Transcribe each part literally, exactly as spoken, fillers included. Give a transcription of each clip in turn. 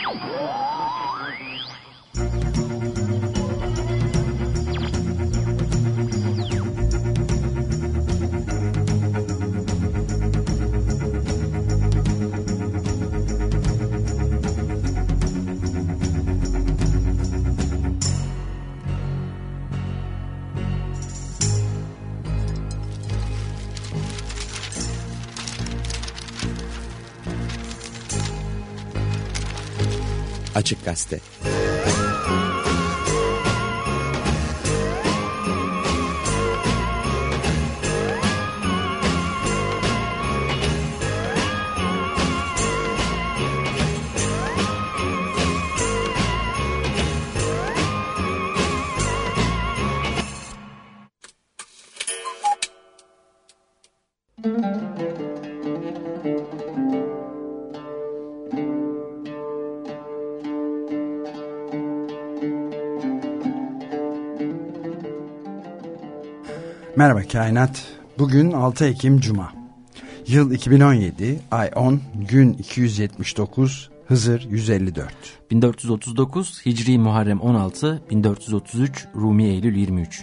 Açık Gazete. Merhaba Kainat. Bugün altı Ekim Cuma. Yıl iki bin on yedi, ay on, gün iki yüz yetmiş dokuz, Hızır yüz elli dört. bin dört yüz otuz dokuz, Hicri Muharrem on altı, bin dört yüz otuz üç, Rumi Eylül yirmi üç.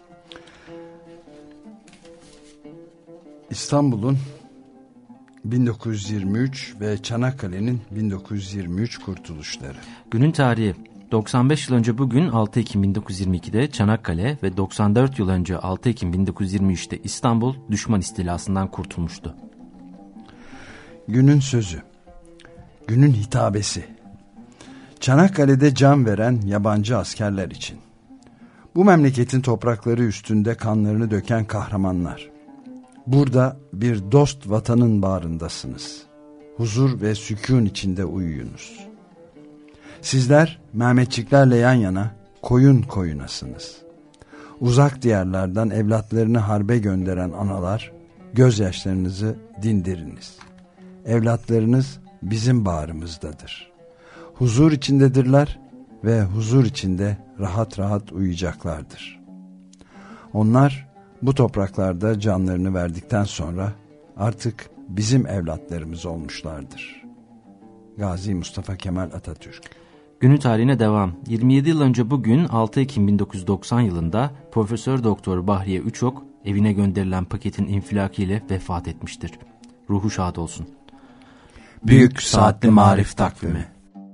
İstanbul'un bin dokuz yüz yirmi üç ve Çanakkale'nin bin dokuz yüz yirmi üç kurtuluşları. Günün tarihi: doksan beş yıl önce bugün altı Ekim bin dokuz yüz yirmi iki'de Çanakkale ve doksan dört yıl önce altı Ekim bin dokuz yüz yirmi üç'te İstanbul düşman istilasından kurtulmuştu. Günün sözü, günün hitabesi. Çanakkale'de can veren yabancı askerler için. Bu memleketin toprakları üstünde kanlarını döken kahramanlar. Burada bir dost vatanın bağrındasınız. Huzur ve sükûn içinde uyuyunuz. Sizler Mehmetçiklerle yan yana koyun koyunasınız. Uzak diyarlardan evlatlarını harbe gönderen analar, gözyaşlarınızı dindiriniz. Evlatlarınız bizim bağrımızdadır. Huzur içindedirler ve huzur içinde rahat rahat uyuyacaklardır. Onlar bu topraklarda canlarını verdikten sonra artık bizim evlatlarımız olmuşlardır. Gazi Mustafa Kemal Atatürk. Günün tarihine devam. yirmi yedi yıl önce bugün altı Ekim bin dokuz yüz doksan yılında Profesör Doktor Bahriye Üçok evine gönderilen paketin infilakiyle vefat etmiştir. Ruhu şad olsun. Büyük Saatli Marif Takvimi.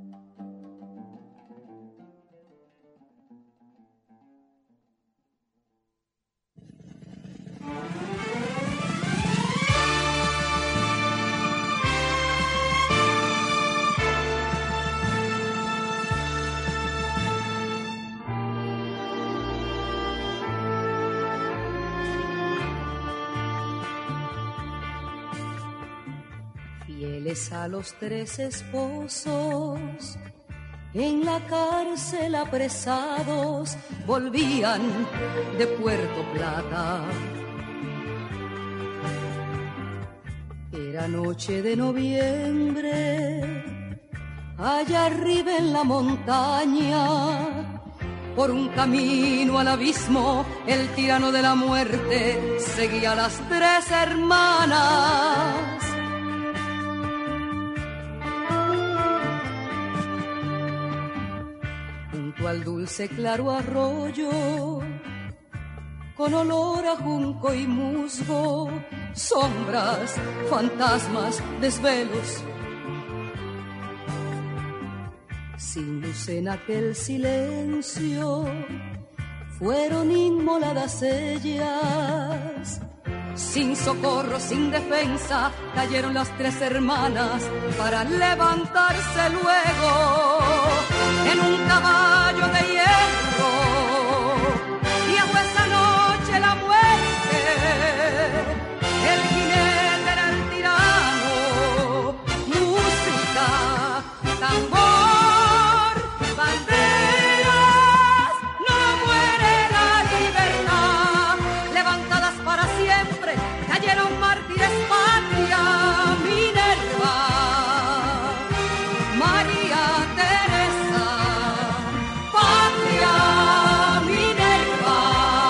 A los tres esposos en la cárcel apresados volvían de Puerto Plata. Era noche de noviembre, allá arriba en la montaña, por un camino al abismo, el tirano de la muerte seguía a las tres hermanas. Al dulce claro arroyo, con olor a junco y musgo, sombras, fantasmas, desvelos. Sin luz en aquel silencio, fueron inmoladas ellas. Sin socorro, sin defensa, cayeron las tres hermanas para levantarse luego en un caballo de hierro. Y fue esa noche la muerte, el jinete era el tirano, música, tambor, banderas, no muere la libertad, levantadas para siempre, cayeron mártires patria, Minerva, María Teresa, patria, Minerva,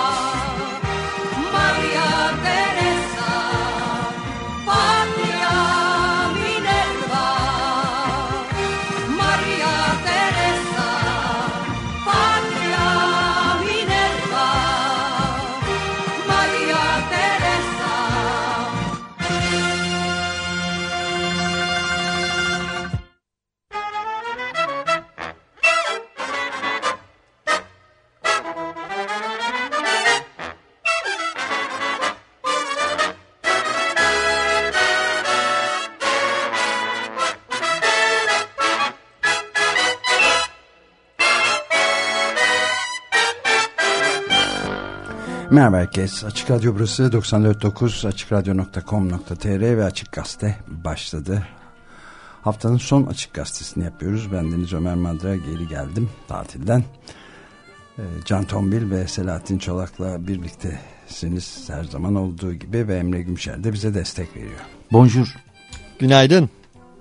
María Teresa, patria, Minerva, Merhaba herkes. Açık Radyo burası doksan dört nokta dokuz, açık radyo nokta com nokta tr ve Açık Gazete başladı. Haftanın son Açık Gazetesini yapıyoruz. Ben Deniz Ömer Madra, geri geldim tatilden. Can Tombil ve Selahattin Çolak'la birliktesiniz her zaman olduğu gibi ve Emre Gümşer de bize destek veriyor. Bonjour. Günaydın.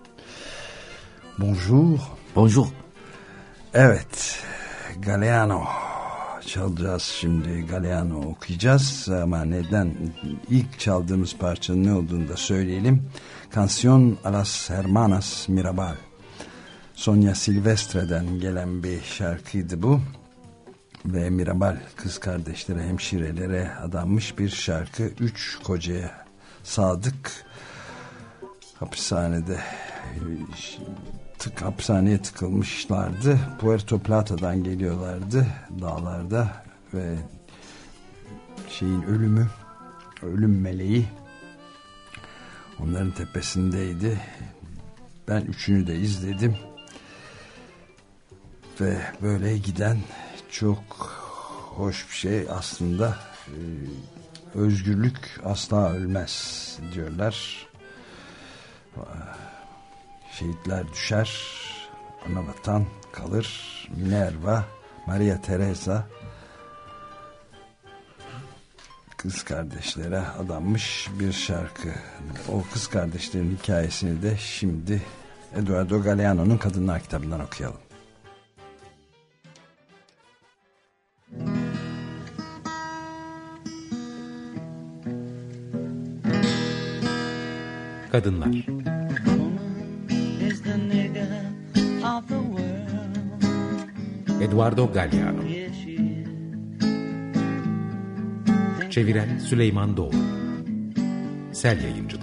Bonjour. Bonjour. Evet, Galeano çalacağız şimdi. Galeano okuyacağız ama neden, ilk çaldığımız parçanın ne olduğunu da söyleyelim. Canción a las Hermanas Mirabal, Sonia Silvestre'den gelen bir şarkıydı bu ve Mirabal kız kardeşlere, hemşirelere adanmış bir şarkı. Üç kocaya sadık, hapishanede tık hapishaneye tıkılmışlardı. Puerto Plata'dan geliyorlardı, dağlarda, ve şeyin ölümü, ölüm meleği onların tepesindeydi. Ben üçünü de izledim ve böyle giden çok hoş bir şey aslında. Ee, özgürlük asla ölmez diyorlar. Şehitler düşer, anavatan kalır. Minerva, Maria Teresa kız kardeşlere adanmış bir şarkı. O kız kardeşlerin hikayesini de şimdi Eduardo Galeano'nun Kadınlar kitabından okuyalım. Kadınlar. Eduardo Galeano. Çeviren Süleyman Doğru. Sel Yayıncılık.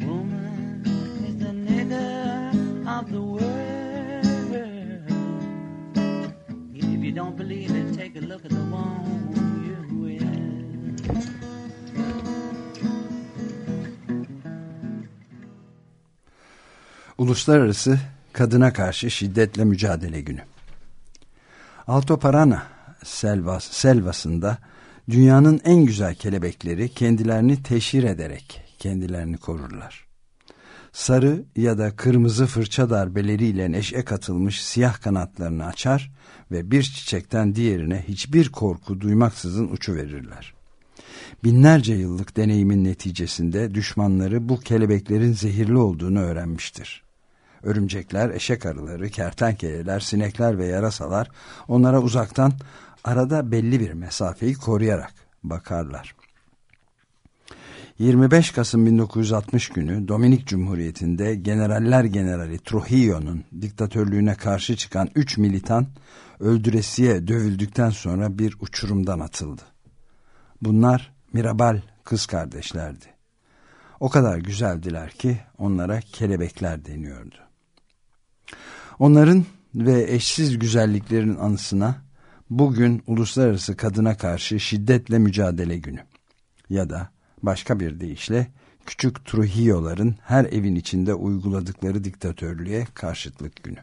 Uluslararası Kadına Karşı Şiddetle Mücadele Günü. Alto Paraná selvas, selvasında dünyanın en güzel kelebekleri kendilerini teşhir ederek kendilerini korurlar. Sarı ya da kırmızı fırça darbeleriyle neşe katılmış siyah kanatlarını açar ve bir çiçekten diğerine hiçbir korku duymaksızın uçuverirler. Binlerce yıllık deneyimin neticesinde düşmanları bu kelebeklerin zehirli olduğunu öğrenmiştir. Örümcekler, eşek arıları, kertenkeleler, sinekler ve yarasalar onlara uzaktan, arada belli bir mesafeyi koruyarak bakarlar. yirmi beş Kasım bin dokuz yüz altmış günü Dominik Cumhuriyeti'nde Generaller Generali Trujillo'nun diktatörlüğüne karşı çıkan üç militan öldüresiye dövüldükten sonra bir uçurumdan atıldı. Bunlar Mirabal kız kardeşlerdi. O kadar güzeldiler ki onlara kelebekler deniyordu. Onların ve eşsiz güzelliklerinin anısına bugün Uluslararası Kadına Karşı Şiddetle Mücadele Günü ya da başka bir deyişle küçük Trujillo'ların her evin içinde uyguladıkları diktatörlüğe karşıtlık günü.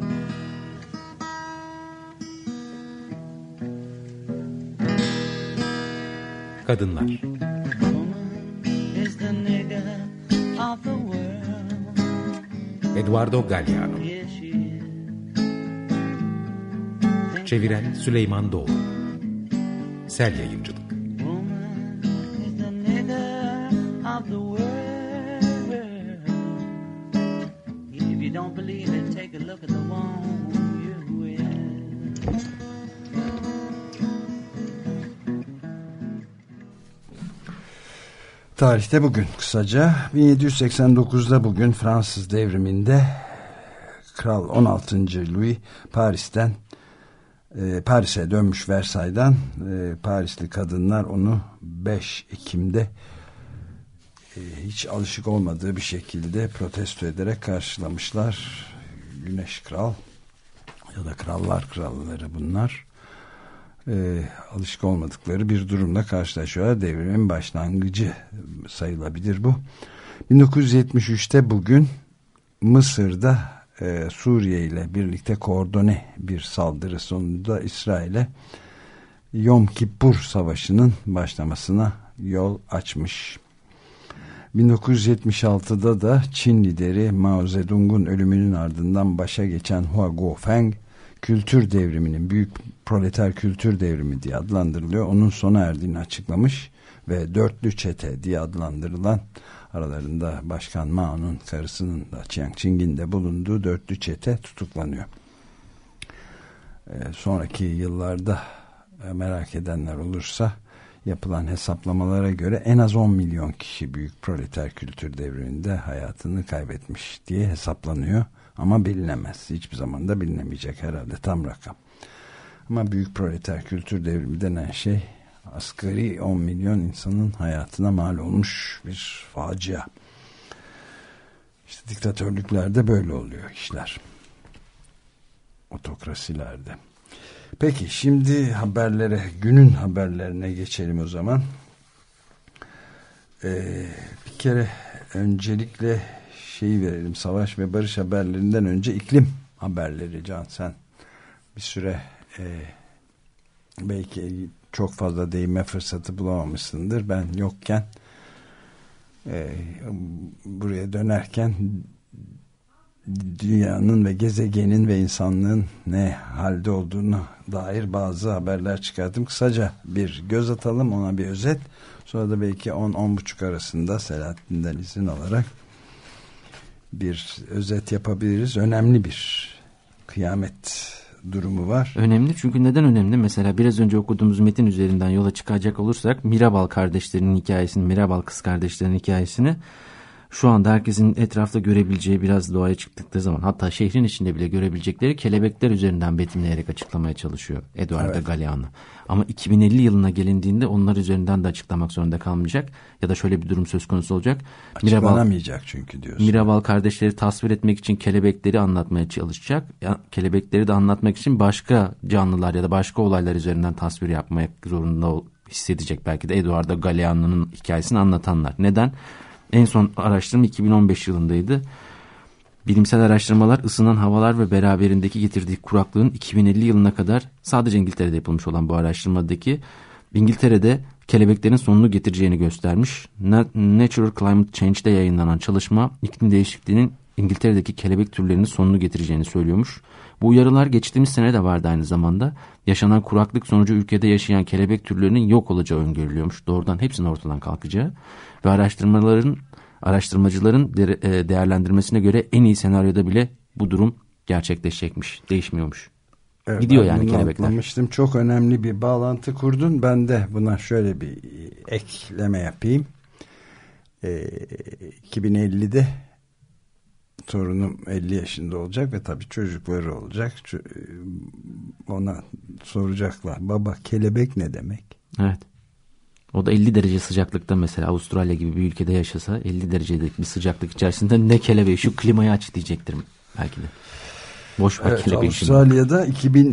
Kadınlar. Eduardo Galeano. Çeviren Süleyman Doğru. Sel Yayıncılık. Tarihte bugün kısaca bin yedi yüz seksen dokuzda bugün Fransız devriminde Kral on altıncı Louis Paris'ten e, Paris'e dönmüş Versay'dan. E, Parisli kadınlar onu beş Ekim'de e, hiç alışık olmadığı bir şekilde protesto ederek karşılamışlar. Güneş Kral ya da Krallar Kralları bunlar. E, alışık olmadıkları bir durumla karşılaşıyorlar. Devrimin başlangıcı sayılabilir bu. bin dokuz yüz yetmiş üçte bugün Mısır'da e, Suriye ile birlikte koordine bir saldırı sonunda İsrail'e Yom Kippur Savaşı'nın başlamasına yol açmış. bin dokuz yüz yetmiş altıda da Çin lideri Mao Zedong'un ölümünün ardından başa geçen Hua Guofeng, kültür devriminin, büyük proleter kültür devrimi diye adlandırılıyor, onun sona erdiğini açıklamış ve dörtlü çete diye adlandırılan, aralarında Başkan Mao'nun karısının da Chiang Ching'in de bulunduğu dörtlü çete tutuklanıyor. Ee, sonraki yıllarda e, merak edenler olursa yapılan hesaplamalara göre en az on milyon kişi büyük proleter kültür devriminde hayatını kaybetmiş diye hesaplanıyor. Ama bilinemez. Hiçbir zaman da bilinemeyecek herhalde tam rakam. Ama büyük proleter kültür devrimi denen şey asgari on milyon insanın hayatına mal olmuş bir facia. İşte diktatörlüklerde böyle oluyor işler. Otokrasilerde. Peki şimdi haberlere, günün haberlerine geçelim o zaman. Ee, bir kere öncelikle şeyi verelim, savaş ve barış haberlerinden önce iklim haberleri. Can, sen bir süre e, belki çok fazla değinme fırsatı bulamamışsındır. Ben yokken e, buraya dönerken dünyanın ve gezegenin ve insanlığın ne halde olduğuna dair bazı haberler çıkarttım. Kısaca bir göz atalım, ona bir özet. Sonra da belki on on buçuk arasında Selahattin'den izin alarak bir özet yapabiliriz. Önemli bir kıyamet durumu var. Önemli çünkü neden önemli? Mesela biraz önce okuduğumuz metin üzerinden yola çıkacak olursak Mirabal kardeşlerinin hikayesini, Mirabal kız kardeşlerinin hikayesini şu anda herkesin etrafta görebileceği, biraz doğaya çıktıkları zaman hatta şehrin içinde bile görebilecekleri kelebekler üzerinden betimleyerek açıklamaya çalışıyor Eduardo evet. Galeano. Ama iki bin elli yılına gelindiğinde onlar üzerinden de açıklamak zorunda kalmayacak ya da şöyle bir durum söz konusu olacak. Açıklanamayacak Mirabal, çünkü diyorsun. Mirabal kardeşleri tasvir etmek için kelebekleri anlatmaya çalışacak. Ya, kelebekleri de anlatmak için başka canlılar ya da başka olaylar üzerinden tasvir yapmak zorunda hissedecek belki de Eduardo Galeano'nun hikayesini anlatanlar. Neden? En son araştırma iki bin on beş yılındaydı. Bilimsel araştırmalar ısınan havalar ve beraberindeki getirdiği kuraklığın iki bin elli yılına kadar sadece İngiltere'de yapılmış olan bu araştırmadaki İngiltere'de kelebeklerin sonunu getireceğini göstermiş. Natural Climate Change'de yayınlanan çalışma iklim değişikliğinin İngiltere'deki kelebek türlerinin sonunu getireceğini söylüyormuş. Bu uyarılar geçtiğimiz sene de vardı aynı zamanda. Yaşanan kuraklık sonucu ülkede yaşayan kelebek türlerinin yok olacağı öngörülüyormuş. Doğrudan hepsinin ortadan kalkacağı ve araştırmaların araştırmacıların de, değerlendirmesine göre en iyi senaryoda bile bu durum gerçekleşecekmiş. Değişmiyormuş. Evet, gidiyor yani kelebekler. Atlamıştım. Çok önemli bir bağlantı kurdun. Ben de buna şöyle bir ekleme yapayım. Ee, iki bin ellide torunum elli yaşında olacak ve tabii çocukları olacak. Ona soracaklar. Baba, kelebek ne demek? Evet. O da elli derece sıcaklıkta, mesela Avustralya gibi bir ülkede yaşasa elli derecedeki bir sıcaklık içerisinde ne kelebeği, şu klimayı aç diyecektir belki de. Boş ver evet, kelebeği. Avustralya'da iki bin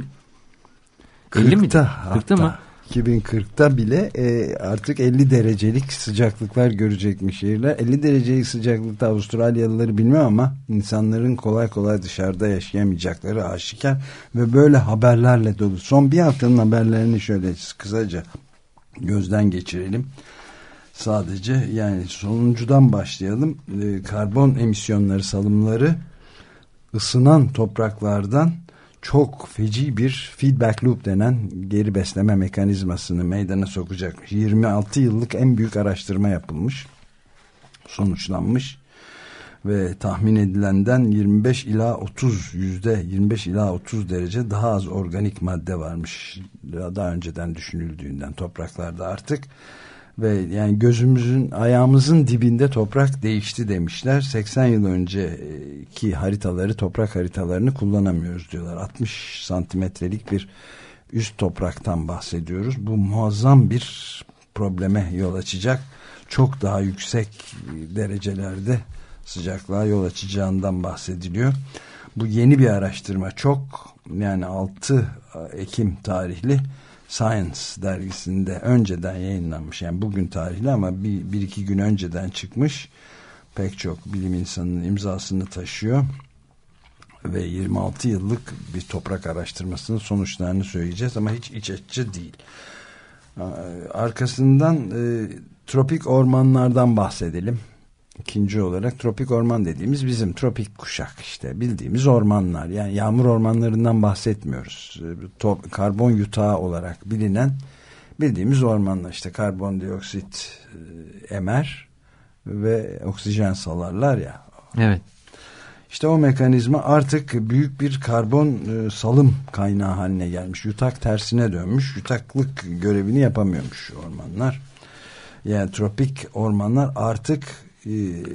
kırkta kırkta mı? iki bin kırkta bile e, artık elli derecelik sıcaklıklar görecekmiş şehirler. elli derecelik sıcaklıkta Avustralyalıları bilmem ama insanların kolay kolay dışarıda yaşayamayacakları aşikar ve böyle haberlerle dolu. Son bir haftanın haberlerini şöyle kısaca gözden geçirelim. Sadece yani sonuncudan başlayalım. E, karbon emisyonları salımları ısınan topraklardan çok feci bir feedback loop denen geri besleme mekanizmasını meydana sokacakmış. yirmi altı yıllık en büyük araştırma yapılmış. Sonuçlanmış. Ve tahmin edilenden yirmi beş ila otuz yüzde yirmi beş ila otuz derece daha az organik madde varmış. Daha önceden düşünüldüğünden topraklarda artık. Ve yani gözümüzün, ayağımızın dibinde toprak değişti demişler. seksen yıl önceki haritaları, toprak haritalarını kullanamıyoruz diyorlar. altmış santimetrelik bir üst topraktan bahsediyoruz. Bu muazzam bir probleme yol açacak. Çok daha yüksek derecelerde sıcaklığa yol açacağından bahsediliyor. Bu yeni bir araştırma, çok yani altı Ekim tarihli Science dergisinde önceden yayınlanmış, yani bugün tarihli ama bir, bir iki gün önceden çıkmış, pek çok bilim insanının imzasını taşıyor ve yirmi altı yıllık bir toprak araştırmasının sonuçlarını söyleyeceğiz ama hiç iç açıcı değil. Arkasından e, tropik ormanlardan bahsedelim. İkinci olarak tropik orman dediğimiz bizim tropik kuşak, işte bildiğimiz ormanlar, yani yağmur ormanlarından bahsetmiyoruz. Top, karbon yutağı olarak bilinen bildiğimiz ormanlar, işte karbondioksit e, emer ve oksijen salarlar ya. Evet. İşte o mekanizma artık büyük bir karbon e, salım kaynağı haline gelmiş. Yutak tersine dönmüş. Yutaklık görevini yapamıyormuş ormanlar. Yani tropik ormanlar artık e,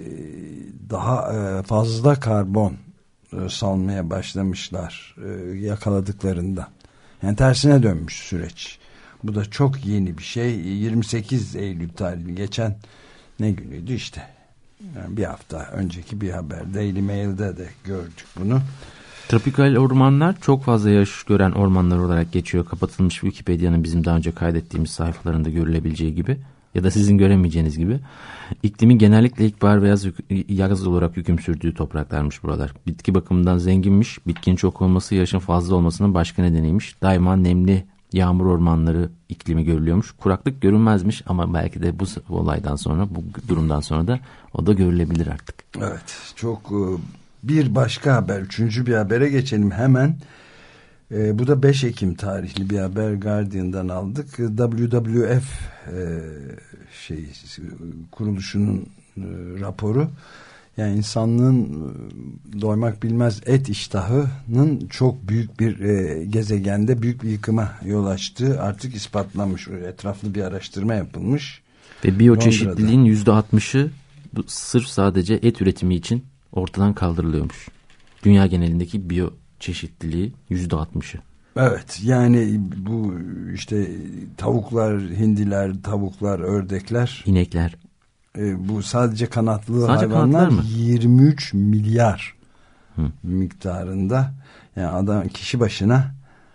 daha e, fazla karbon e, salmaya başlamışlar e, yakaladıklarında. Yani tersine dönmüş süreç. Bu da çok yeni bir şey. yirmi sekiz Eylül tarihli, geçen ne günüydü işte. Yani bir hafta önceki bir haber, Daily Mail'de de gördük bunu. Tropikal ormanlar çok fazla yağış gören ormanlar olarak geçiyor. Kapatılmış Wikipedia'nın bizim daha önce kaydettiğimiz sayfalarında görülebileceği gibi ya da sizin göremeyeceğiniz gibi. İklimi genellikle ilkbahar ve yaz, yaz olarak hüküm sürdüğü topraklarmış buralar. Bitki bakımından zenginmiş. Bitkinin çok olması yağışın fazla olmasının başka nedeniymiş. Daima nemli yağmur ormanları iklimi görülüyormuş. Kuraklık görünmezmiş ama belki de bu olaydan sonra, bu durumdan sonra da o da görülebilir artık. Evet, çok bir başka haber, üçüncü bir habere geçelim hemen. E, bu da beş Ekim tarihli bir haber, Guardian'dan aldık. W W F e, şey kuruluşunun e, raporu. Yani insanlığın doymak bilmez et iştahının çok büyük bir e, gezegende büyük bir yıkıma yol açtığı artık ispatlanmış. Etraflı bir araştırma yapılmış. Ve biyoçeşitliliğin yüzde altmışı sırf sadece et üretimi için ortadan kaldırılıyormuş. Dünya genelindeki biyoçeşitliliği yüzde altmışı. Evet, yani bu işte tavuklar, hindiler, tavuklar, ördekler, inekler. E, bu sadece kanatlı sadece hayvanlar mı? yirmi üç milyar Hı. miktarında. Yani adam kişi başına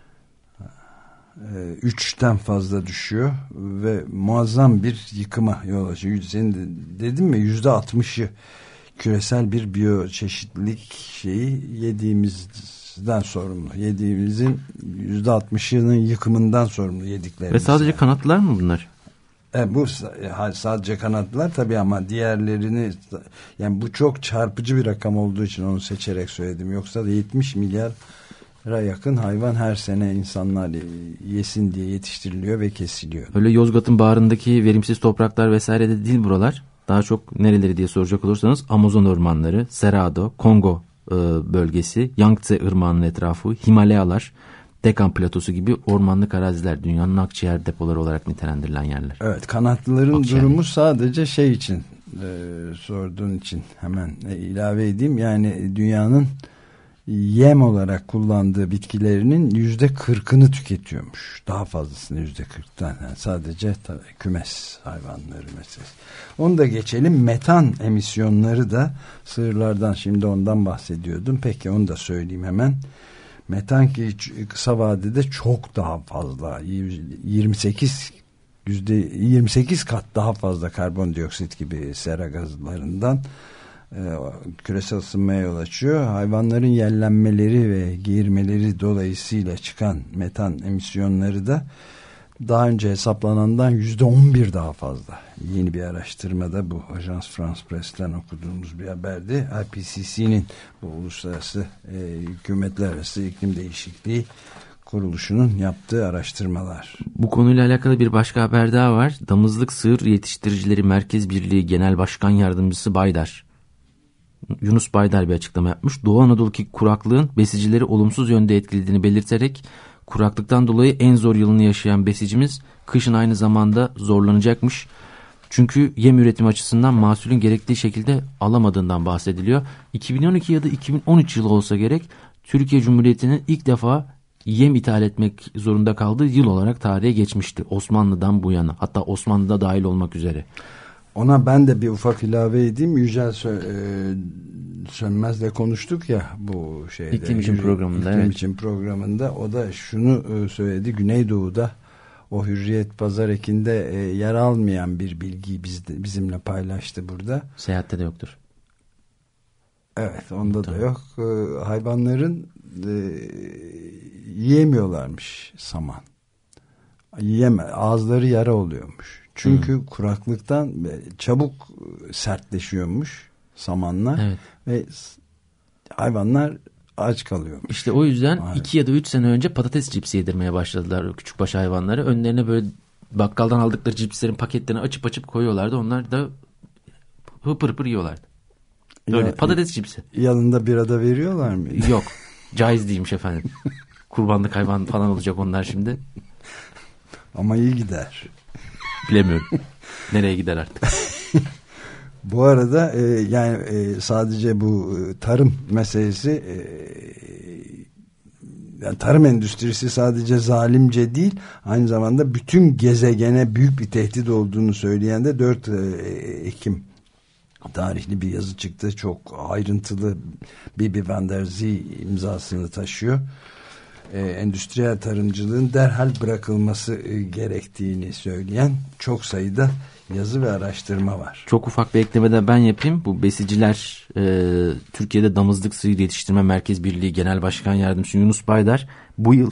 e, üçten fazla düşüyor ve muazzam bir yıkıma yol açıyor. Senin de, dedim mi yüzde altmışı küresel bir biyoçeşitlilik şeyi yediğimizden sorumlu. Yediğimizin yüzde altmışının yıkımından sorumlu yediklerimiz. Ve sadece yani. Kanatlılar mı bunlar? E, bu sadece kanatlılar tabii ama diğerlerini, yani bu çok çarpıcı bir rakam olduğu için onu seçerek söyledim. Yoksa da yetmiş milyara yakın hayvan her sene insanlar yesin diye yetiştiriliyor ve kesiliyor. Öyle Yozgat'ın bağrındaki verimsiz topraklar vesaire de değil buralar. Daha çok nereleri diye soracak olursanız Amazon ormanları, Cerrado, Kongo e, bölgesi, Yangtze ırmağının etrafı, Himalayalar, Dekan platosu gibi ormanlık araziler, dünyanın akciğer depoları olarak nitelendirilen yerler. Evet, kanatlıların akciğer. Durumu sadece şey için e, sorduğun için hemen e, ilave edeyim. Yani dünyanın yem olarak kullandığı bitkilerinin yüzde kırkını tüketiyormuş. Daha fazlasını yüzde kırktan. Yani sadece tabii, kümes hayvanları meselesi. Onu da geçelim. Metan emisyonları da sığırlardan, şimdi ondan bahsediyordum. Peki onu da söyleyeyim hemen. Metan ki kısa vadede çok daha fazla, yirmi sekiz yüzde yirmi sekiz kat daha fazla karbondioksit gibi sera gazlarından e, küresel ısınmaya yol açıyor. Hayvanların yellenmeleri ve geğirmeleri dolayısıyla çıkan metan emisyonları da daha önce hesaplanandan yüzde on bir daha fazla. Yeni bir araştırmada, bu Ajans France Presse'ten okuduğumuz bir haberdi. I P C C'nin, bu Uluslararası e, Hükümetler Arası İklim Değişikliği Kuruluşu'nun yaptığı araştırmalar. Bu konuyla alakalı bir başka haber daha var. Damızlık Sığır Yetiştiricileri Merkez Birliği Genel Başkan Yardımcısı Baydar, Yunus Baydar bir açıklama yapmış. Doğu Anadolu'daki kuraklığın besicileri olumsuz yönde etkilediğini belirterek, kuraklıktan dolayı en zor yılını yaşayan besicimiz kışın aynı zamanda zorlanacakmış. Çünkü yem üretimi açısından mahsulün gerektiği şekilde alamadığından bahsediliyor. iki bin on iki ya da iki bin on üç yılı olsa gerek, Türkiye Cumhuriyeti'nin ilk defa yem ithal etmek zorunda kaldığı yıl olarak tarihe geçmişti. Osmanlı'dan bu yana, hatta Osmanlı'da dahil olmak üzere. Ona ben de bir ufak ilave edeyim. Yücel Sö e, Sönmez'le konuştuk ya bu şeyde. İklim için programında. İklim evet. için programında. O da şunu e, söyledi. Güneydoğu'da o Hürriyet Pazar Eki'nde e, yer almayan bir bilgiyi bizde, bizimle paylaştı burada. Seyahatte de yoktur. Evet, onda tamam. da yok. Ee, hayvanların e, yiyemiyorlarmış saman. Yiyeme, ağızları yara oluyormuş. Çünkü hmm. kuraklıktan çabuk sertleşiyormuş samanlar. Evet. Ve hayvanlar aç kalıyormuş. İşte o yüzden evet. iki ya da üç sene önce patates cipsi yedirmeye başladılar küçükbaş hayvanlara. Önlerine böyle bakkaldan aldıkları cipslerin paketlerini açıp açıp koyuyorlardı. Onlar da hıpır hıpır yiyorlardı. Öyle ya, patates cipsi. Yanında bira da veriyorlar mı? Yok. Caiz değilmiş efendim. Kurbanlık hayvan falan olacak onlar şimdi. Ama iyi gider. Bilemiyorum. Nereye gider artık? Bu arada e, yani e, sadece bu e, tarım meselesi e, yani tarım endüstrisi sadece zalimce değil, aynı zamanda bütün gezegene büyük bir tehdit olduğunu söyleyen de dört Ekim tarihli bir yazı çıktı. Çok ayrıntılı, Bibi van der Zee imzasını taşıyor. Ee, endüstriyel tarımcılığın derhal bırakılması e, gerektiğini söyleyen çok sayıda yazı ve araştırma var. Çok ufak bir ekleme de ben yapayım. Bu besiciler e, Türkiye'de Damızlık Sığır Yetiştirme Merkez Birliği Genel Başkan Yardımcısı Yunus Baydar bu yıl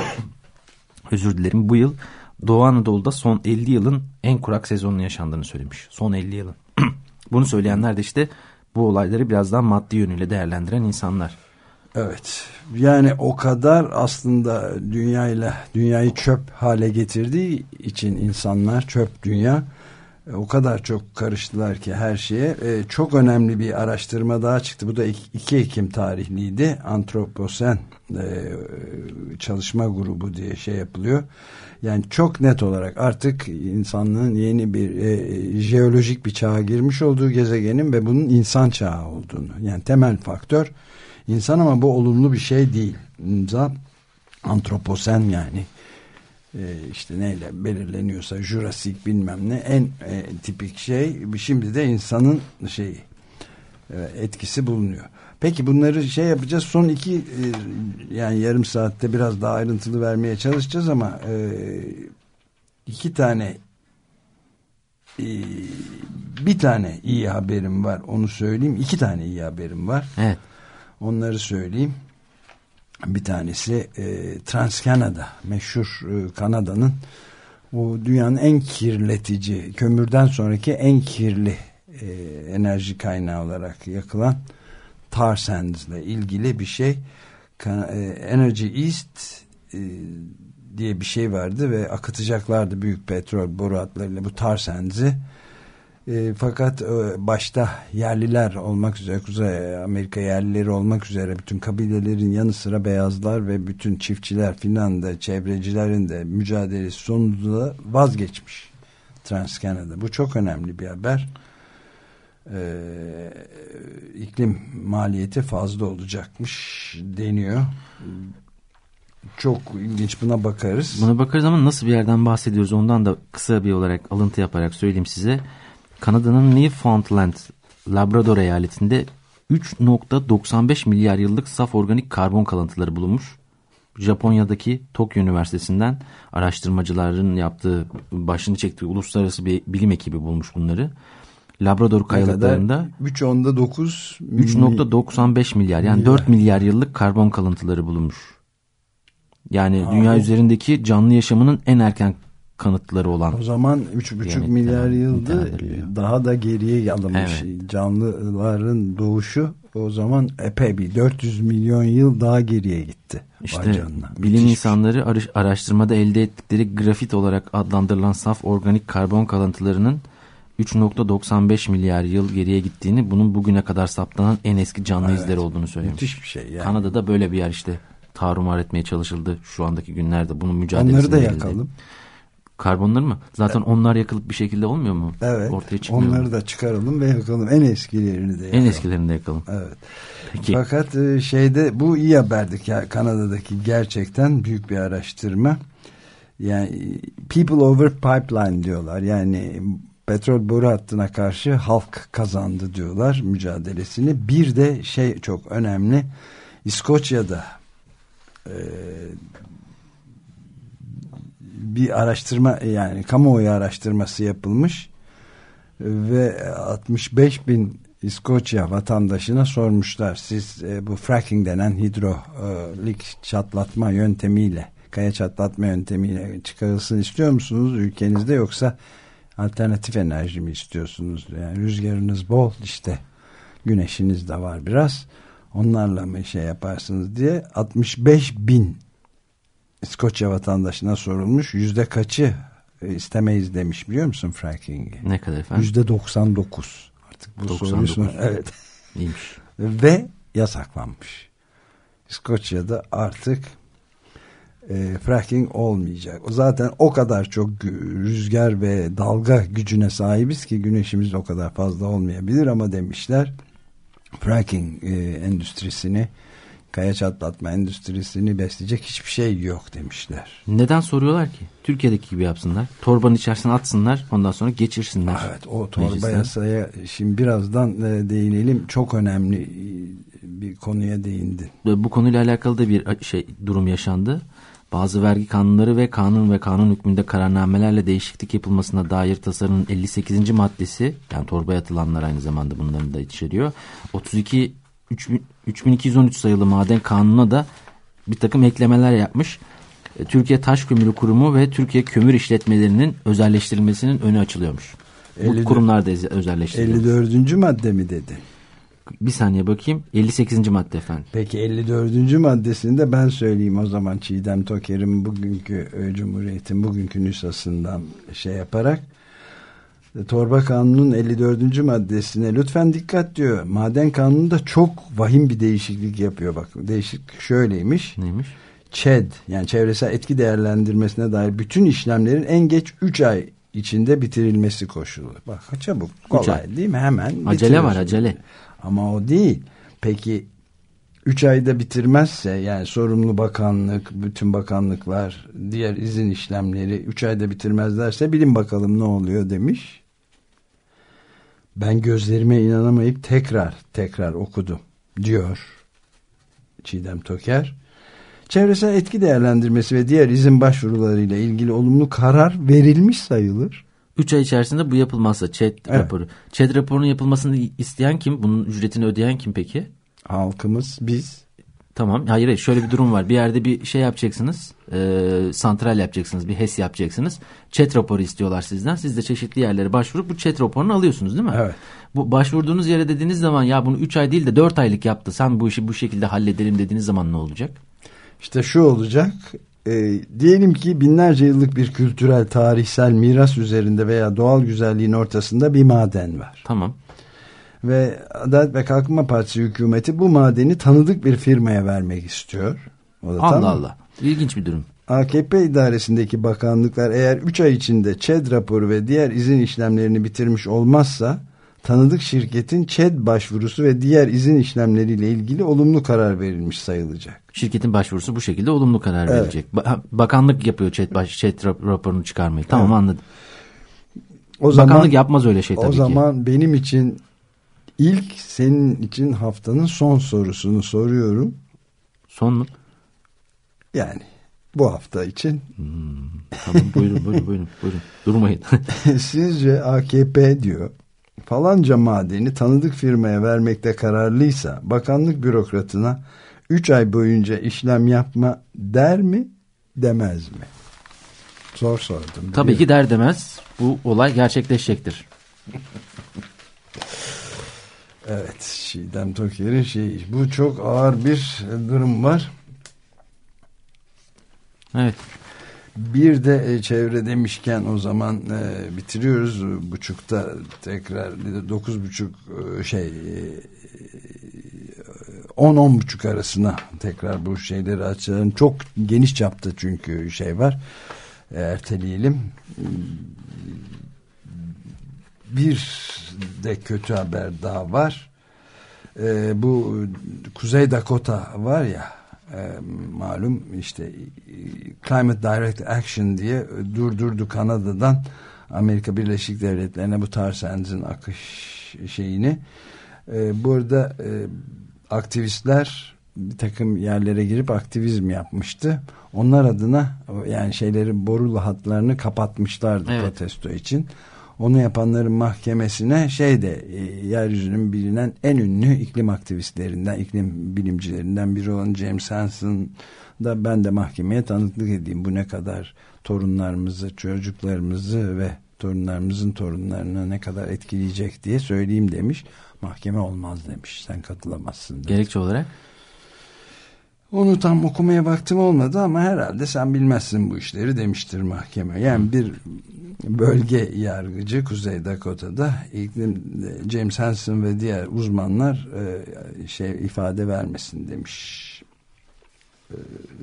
özür dilerim bu yıl Doğu Anadolu'da son elli yılın en kurak sezonun yaşandığını söylemiş. Son elli yılın. Bunu söyleyenler de işte bu olayları biraz daha maddi yönüyle değerlendiren insanlar. Evet. Yani o kadar aslında dünyayla dünyayı çöp hale getirdiği için insanlar, çöp dünya, o kadar çok karıştılar ki her şeye. Ee, çok önemli bir araştırma daha çıktı. Bu da iki Ekim tarihliydi. Antroposen e, çalışma grubu diye şey yapılıyor. Yani çok net olarak artık insanlığın yeni bir e, jeolojik bir çağa girmiş olduğu gezegenin ve bunun insan çağı olduğunu. Yani temel faktör İnsan, ama bu olumlu bir şey değil. İmza antroposen, yani e, işte neyle belirleniyorsa Jurassic bilmem ne en e, tipik şey. Şimdi de insanın şeyi e, etkisi bulunuyor. Peki bunları şey yapacağız. Son iki e, yani yarım saatte biraz daha ayrıntılı vermeye çalışacağız ama e, iki tane e, bir tane iyi haberim var. Onu söyleyeyim. İki tane iyi haberim var. Evet. Onları söyleyeyim. Bir tanesi e, TransCanada, meşhur e, Kanada'nın o dünyanın en kirletici, kömürden sonraki en kirli e, enerji kaynağı olarak yakılan tar sands ile ilgili bir şey. E, Energy East e, diye bir şey vardı ve akıtacaklardı büyük petrol boru hatlarıyla bu tar sands'i. E, fakat e, başta yerliler olmak üzere, Kuzey Amerika yerlileri olmak üzere bütün kabilelerin yanı sıra beyazlar ve bütün çiftçiler filan da, çevrecilerin de mücadelesi sonunda vazgeçmiş TransCanada. Bu çok önemli bir haber. E, iklim maliyeti fazla olacakmış deniyor. Çok ilginç, buna bakarız. Buna bakarız ama nasıl bir yerden bahsediyoruz ondan da kısa bir olarak alıntı yaparak söyleyeyim size. Kanada'nın Newfoundland, Labrador eyaletinde üç nokta doksan beş milyar yıllık saf organik karbon kalıntıları bulunmuş. Japonya'daki Tokyo Üniversitesi'nden araştırmacıların yaptığı, başını çektiği uluslararası bir bilim ekibi bulmuş bunları. Labrador kayalıklarında üç nokta dokuz üç nokta doksan beş milyar yani milyar. dört milyar yıllık karbon kalıntıları bulunmuş. Yani Aa, dünya o... üzerindeki canlı yaşamının en erken kanıtları olan. O zaman üç buçuk milyar yılda daha da geriye alınmış. Evet. Canlıların doğuşu o zaman epey bir dört yüz milyon yıl daha geriye gitti. İşte bilim Müthiş. insanları araştırmada elde ettikleri grafit olarak adlandırılan saf organik karbon kalıntılarının üç nokta doksan beş milyar yıl geriye gittiğini, bunun bugüne kadar saptanan en eski canlı evet. izleri olduğunu söylemiş. Müthiş bir şey yani. Kanada'da böyle bir yer işte tarumar etmeye çalışıldı şu andaki günlerde, bunun mücadelesini. Onları da yakalım. Verildi. Karbonları mı? Zaten evet. onlar yakılıp bir şekilde olmuyor mu? Evet. Ortaya onları mu? da çıkaralım ve yakalım. En eskilerini de yakalım. En eskilerini de yakalım. Evet. Peki. Fakat şeyde bu iyi haberdik ya, Kanada'daki gerçekten büyük bir araştırma. Yani people over pipeline diyorlar. Yani petrol boru hattına karşı halk kazandı diyorlar mücadelesini. Bir de şey çok önemli. İskoçya'da e, bir araştırma, yani kamuoyu araştırması yapılmış ve altmış beş bin İskoçya vatandaşına sormuşlar. Siz e, bu fracking denen hidrolik çatlatma yöntemiyle, kaya çatlatma yöntemiyle çıkarılsın istiyor musunuz ülkenizde, yoksa alternatif enerji mi istiyorsunuz? Yani rüzgarınız bol, işte güneşiniz de var biraz, onlarla mı şey yaparsınız diye altmış beş bin İskoçya vatandaşına sorulmuş. Yüzde kaçı istemeyiz demiş, biliyor musun fracking'i? Ne kadar efendim? Yüzde doksan dokuz. Artık bu doksan dokuz. soruyu, evet. İyiymiş. Ve yasaklanmış. İskoçya'da artık e, fracking olmayacak. O zaten o kadar çok rüzgar ve dalga gücüne sahibiz ki güneşimiz o kadar fazla olmayabilir, ama demişler fracking e, endüstrisini, kaya çatlatma endüstrisini besleyecek hiçbir şey yok demişler. Neden soruyorlar ki? Türkiye'deki gibi yapsınlar. Torbanın içerisine atsınlar, ondan sonra geçirsinler. Evet, o torba meclisten. yasaya şimdi birazdan e, değinelim. Çok önemli e, bir konuya değindi. Bu konuyla alakalı da bir şey durum yaşandı. Bazı vergi kanunları ve kanun ve kanun hükmünde kararnamelerle değişiklik yapılmasına dair tasarının elli sekizinci maddesi, yani torbaya atılanlar aynı zamanda bunların da içeriyor. otuz iki üç bin iki yüz on üç sayılı maden kanununa da bir takım eklemeler yapmış. Türkiye Taş Kömürü Kurumu ve Türkiye Kömür İşletmelerinin özelleştirilmesinin önü açılıyormuş. Bu kurumlar da özelleştiriliyor. elli dördüncü madde mi dedi? Bir saniye bakayım. elli sekizinci madde efendim. Peki elli dördüncü maddesinde ben söyleyeyim o zaman, Çiğdem Toker'in bugünkü e, Cumhuriyet'in bugünkü nüshasından şey yaparak, e, torba kanunun elli dördüncü maddesine lütfen dikkat diyor. Maden kanununda çok vahim bir değişiklik yapıyor. Bak, değişiklik şöyleymiş. Neymiş? ÇED, yani çevresel etki değerlendirmesine dair bütün işlemlerin en geç üç ay içinde bitirilmesi koşulu. Bak çabuk, kolay değil mi? Hemen acele var, acele. Ama o değil. Peki üç ayda bitirmezse, yani sorumlu bakanlık, bütün bakanlıklar, diğer izin işlemleri üç ayda bitirmezlerse bilin bakalım ne oluyor demiş. Ben gözlerime inanamayıp tekrar tekrar okudum diyor Çiğdem Toker. Çevresel etki değerlendirmesi ve diğer izin başvurularıyla ilgili olumlu karar verilmiş sayılır. üç ay içerisinde bu yapılmazsa ÇED evet. raporu. ÇED raporunun yapılmasını isteyen kim? Bunun ücretini ödeyen kim peki? Halkımız, biz. Tamam. Hayır, hayır, şöyle bir durum var. Bir yerde bir şey yapacaksınız. E, santral yapacaksınız. Bir HES yapacaksınız. ÇED raporu istiyorlar sizden. Siz de çeşitli yerlere başvurup bu ÇED raporunu alıyorsunuz değil mi? Evet. Bu başvurduğunuz yere dediğiniz zaman ya bunu üç ay değil de dört aylık yaptı, sen bu işi bu şekilde halledelim dediğiniz zaman ne olacak? İşte şu olacak. E, diyelim ki binlerce yıllık bir kültürel, tarihsel miras üzerinde veya doğal güzelliğin ortasında bir maden var. Tamam. Ve Adalet ve Kalkınma Partisi hükümeti bu madeni tanıdık bir firmaya vermek istiyor. O da Allah tamam. Allah. İlginç bir durum. A K P idaresindeki bakanlıklar eğer üç ay içinde ÇED raporu ve diğer izin işlemlerini bitirmiş olmazsa tanıdık şirketin ÇED başvurusu ve diğer izin işlemleriyle ilgili olumlu karar verilmiş sayılacak. Şirketin başvurusu bu şekilde olumlu karar evet. verecek. Ba- bakanlık yapıyor ÇED, baş- ÇED raporunu çıkarmayı. Tamam, evet. Anladım. O bakanlık zaman, yapmaz öyle şey tabii o ki. O zaman benim için ilk, senin için haftanın son sorusunu soruyorum. Son mu? Yani bu hafta için. Hmm, tamam, buyurun buyurun buyurun. buyurun. Durmayın. Sizce A K P diyor falanca madeni tanıdık firmaya vermekte kararlıysa bakanlık bürokratına üç ay boyunca işlem yapma der mi demez mi? Zor sordum. Tabii ki der demez. Bu olay gerçekleşecektir. Evet, Çiğdem Toker'in şey, bu çok ağır bir durum var. Evet. Bir de e, çevre demişken o zaman e, bitiriyoruz. Buçukta tekrar dokuz buçuk e, şey on on buçuk arasına tekrar bu şeyleri açalım. Çok geniş çapta çünkü şey var. E, erteleyelim. Bir de kötü haber daha var. E, bu Kuzey Dakota var ya, e, malum işte Climate Direct Action diye durdurdu Kanada'dan Amerika Birleşik Devletleri'ne bu tar sands'in akış şeyini. E, burada e, aktivistler bir takım yerlere girip aktivizm yapmıştı. Onlar adına yani şeyleri, boru hatlarını kapatmışlardı evet. protesto için. Onu yapanların mahkemesine şey de e, yeryüzünün bilinen en ünlü iklim aktivistlerinden, iklim bilimcilerinden biri olan James Hansen da ben de mahkemeye tanıklık edeyim. Bu ne kadar torunlarımızı, çocuklarımızı ve torunlarımızın torunlarına ne kadar etkileyecek diye söyleyeyim demiş. Mahkeme olmaz demiş. Sen katılamazsın demiş. Gerekçe olarak? Onu tam okumaya vaktim olmadı ama herhalde sen bilmezsin bu işleri demiştir mahkeme. Yani bir bölge yargıcı Kuzey Dakota'da iklim, James Hansen ve diğer uzmanlar e, şey ifade vermesin demiş. E,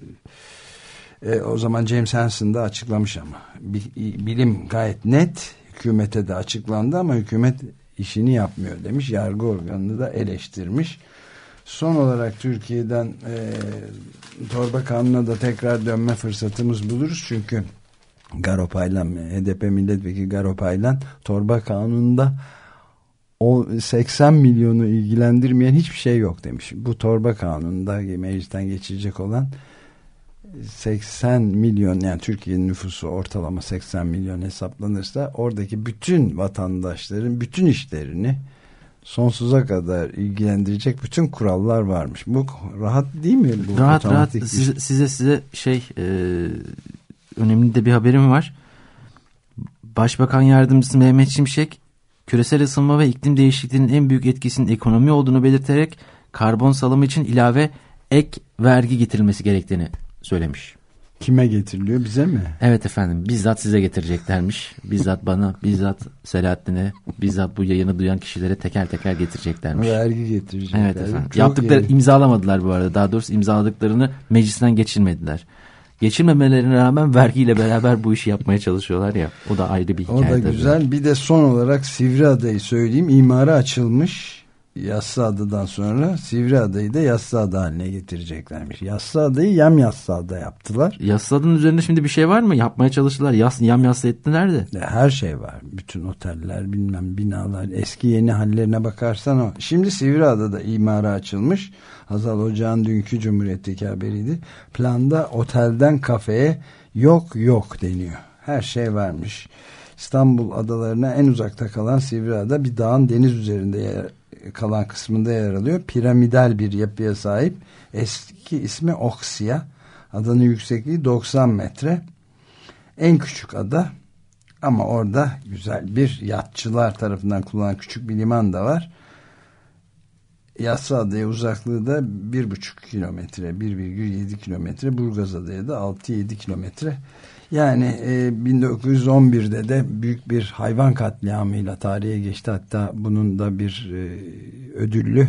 e, o zaman James Hansen de açıklamış ama bilim gayet net, hükümete de açıklandı ama hükümet işini yapmıyor demiş. Yargı organını da eleştirmiş. Son olarak Türkiye'den e, torba kanuna da tekrar dönme fırsatımız buluruz. Çünkü Garopaylan, H D P milletvekili Garopaylan torba kanununda o seksen milyonu ilgilendirmeyen hiçbir şey yok demiş. Bu torba kanununda meclisten geçirecek olan seksen milyon, yani Türkiye'nin nüfusu ortalama seksen milyon hesaplanırsa oradaki bütün vatandaşların bütün işlerini sonsuza kadar ilgilendirecek bütün kurallar varmış. Bu rahat değil mi? Bu rahat rahat size, size size şey e, önemli de bir haberim var. Başbakan Yardımcısı Mehmet Şimşek küresel ısınma ve iklim değişikliğinin en büyük etkisinin ekonomi olduğunu belirterek karbon salımı için ilave ek vergi getirilmesi gerektiğini söylemiş. Kime getiriliyor? Bize mi? Evet efendim. Bizzat size getireceklermiş. Bizzat bana, bizzat Selahattin'e, bizzat bu yayını duyan kişilere teker teker getireceklermiş. Vergi getirecekler. Evet efendim. Çok Yaptıkları iyi. imzalamadılar bu arada. Daha doğrusu imzaladıklarını meclisten geçirmediler. Geçirmemelerine rağmen vergiyle beraber bu işi yapmaya çalışıyorlar ya. O da ayrı bir hikaye. O da güzel. Tabii. Bir de son olarak Sivriada'yı söyleyeyim. İmara açılmış. Yassıada'dan sonra Sivriada'yı da Yassıada haline getireceklermiş. Yassıada'yı yam Yassıada yaptılar. Yassıada'nın üzerinde şimdi bir şey var mı? Yapmaya çalıştılar. Yas, yam yassa ettiler de. Her şey var. Bütün oteller, bilmem binalar, eski yeni hallerine bakarsan o. Şimdi Sivriada'da imara açılmış. Hazal Hoca'nın dünkü Cumhuriyet'teki haberiydi. Planda otelden kafeye yok yok deniyor. Her şey varmış. İstanbul adalarına en uzakta kalan Sivriada bir dağın deniz üzerinde yer kalan kısmında yer alıyor. Piramidal bir yapıya sahip. Eski ismi Oksya. Adanın yüksekliği doksan metre. En küçük ada ama orada güzel bir yatçılar tarafından kullanılan küçük bir liman da var. Yassıada'ya uzaklığı da bir buçuk kilometre, bir virgül yedi kilometre. Burgazada'ya da altı yedi kilometre. Yani e, bin dokuz yüz on birde de büyük bir hayvan katliamıyla tarihe geçti. Hatta bunun da bir e, ödüllü,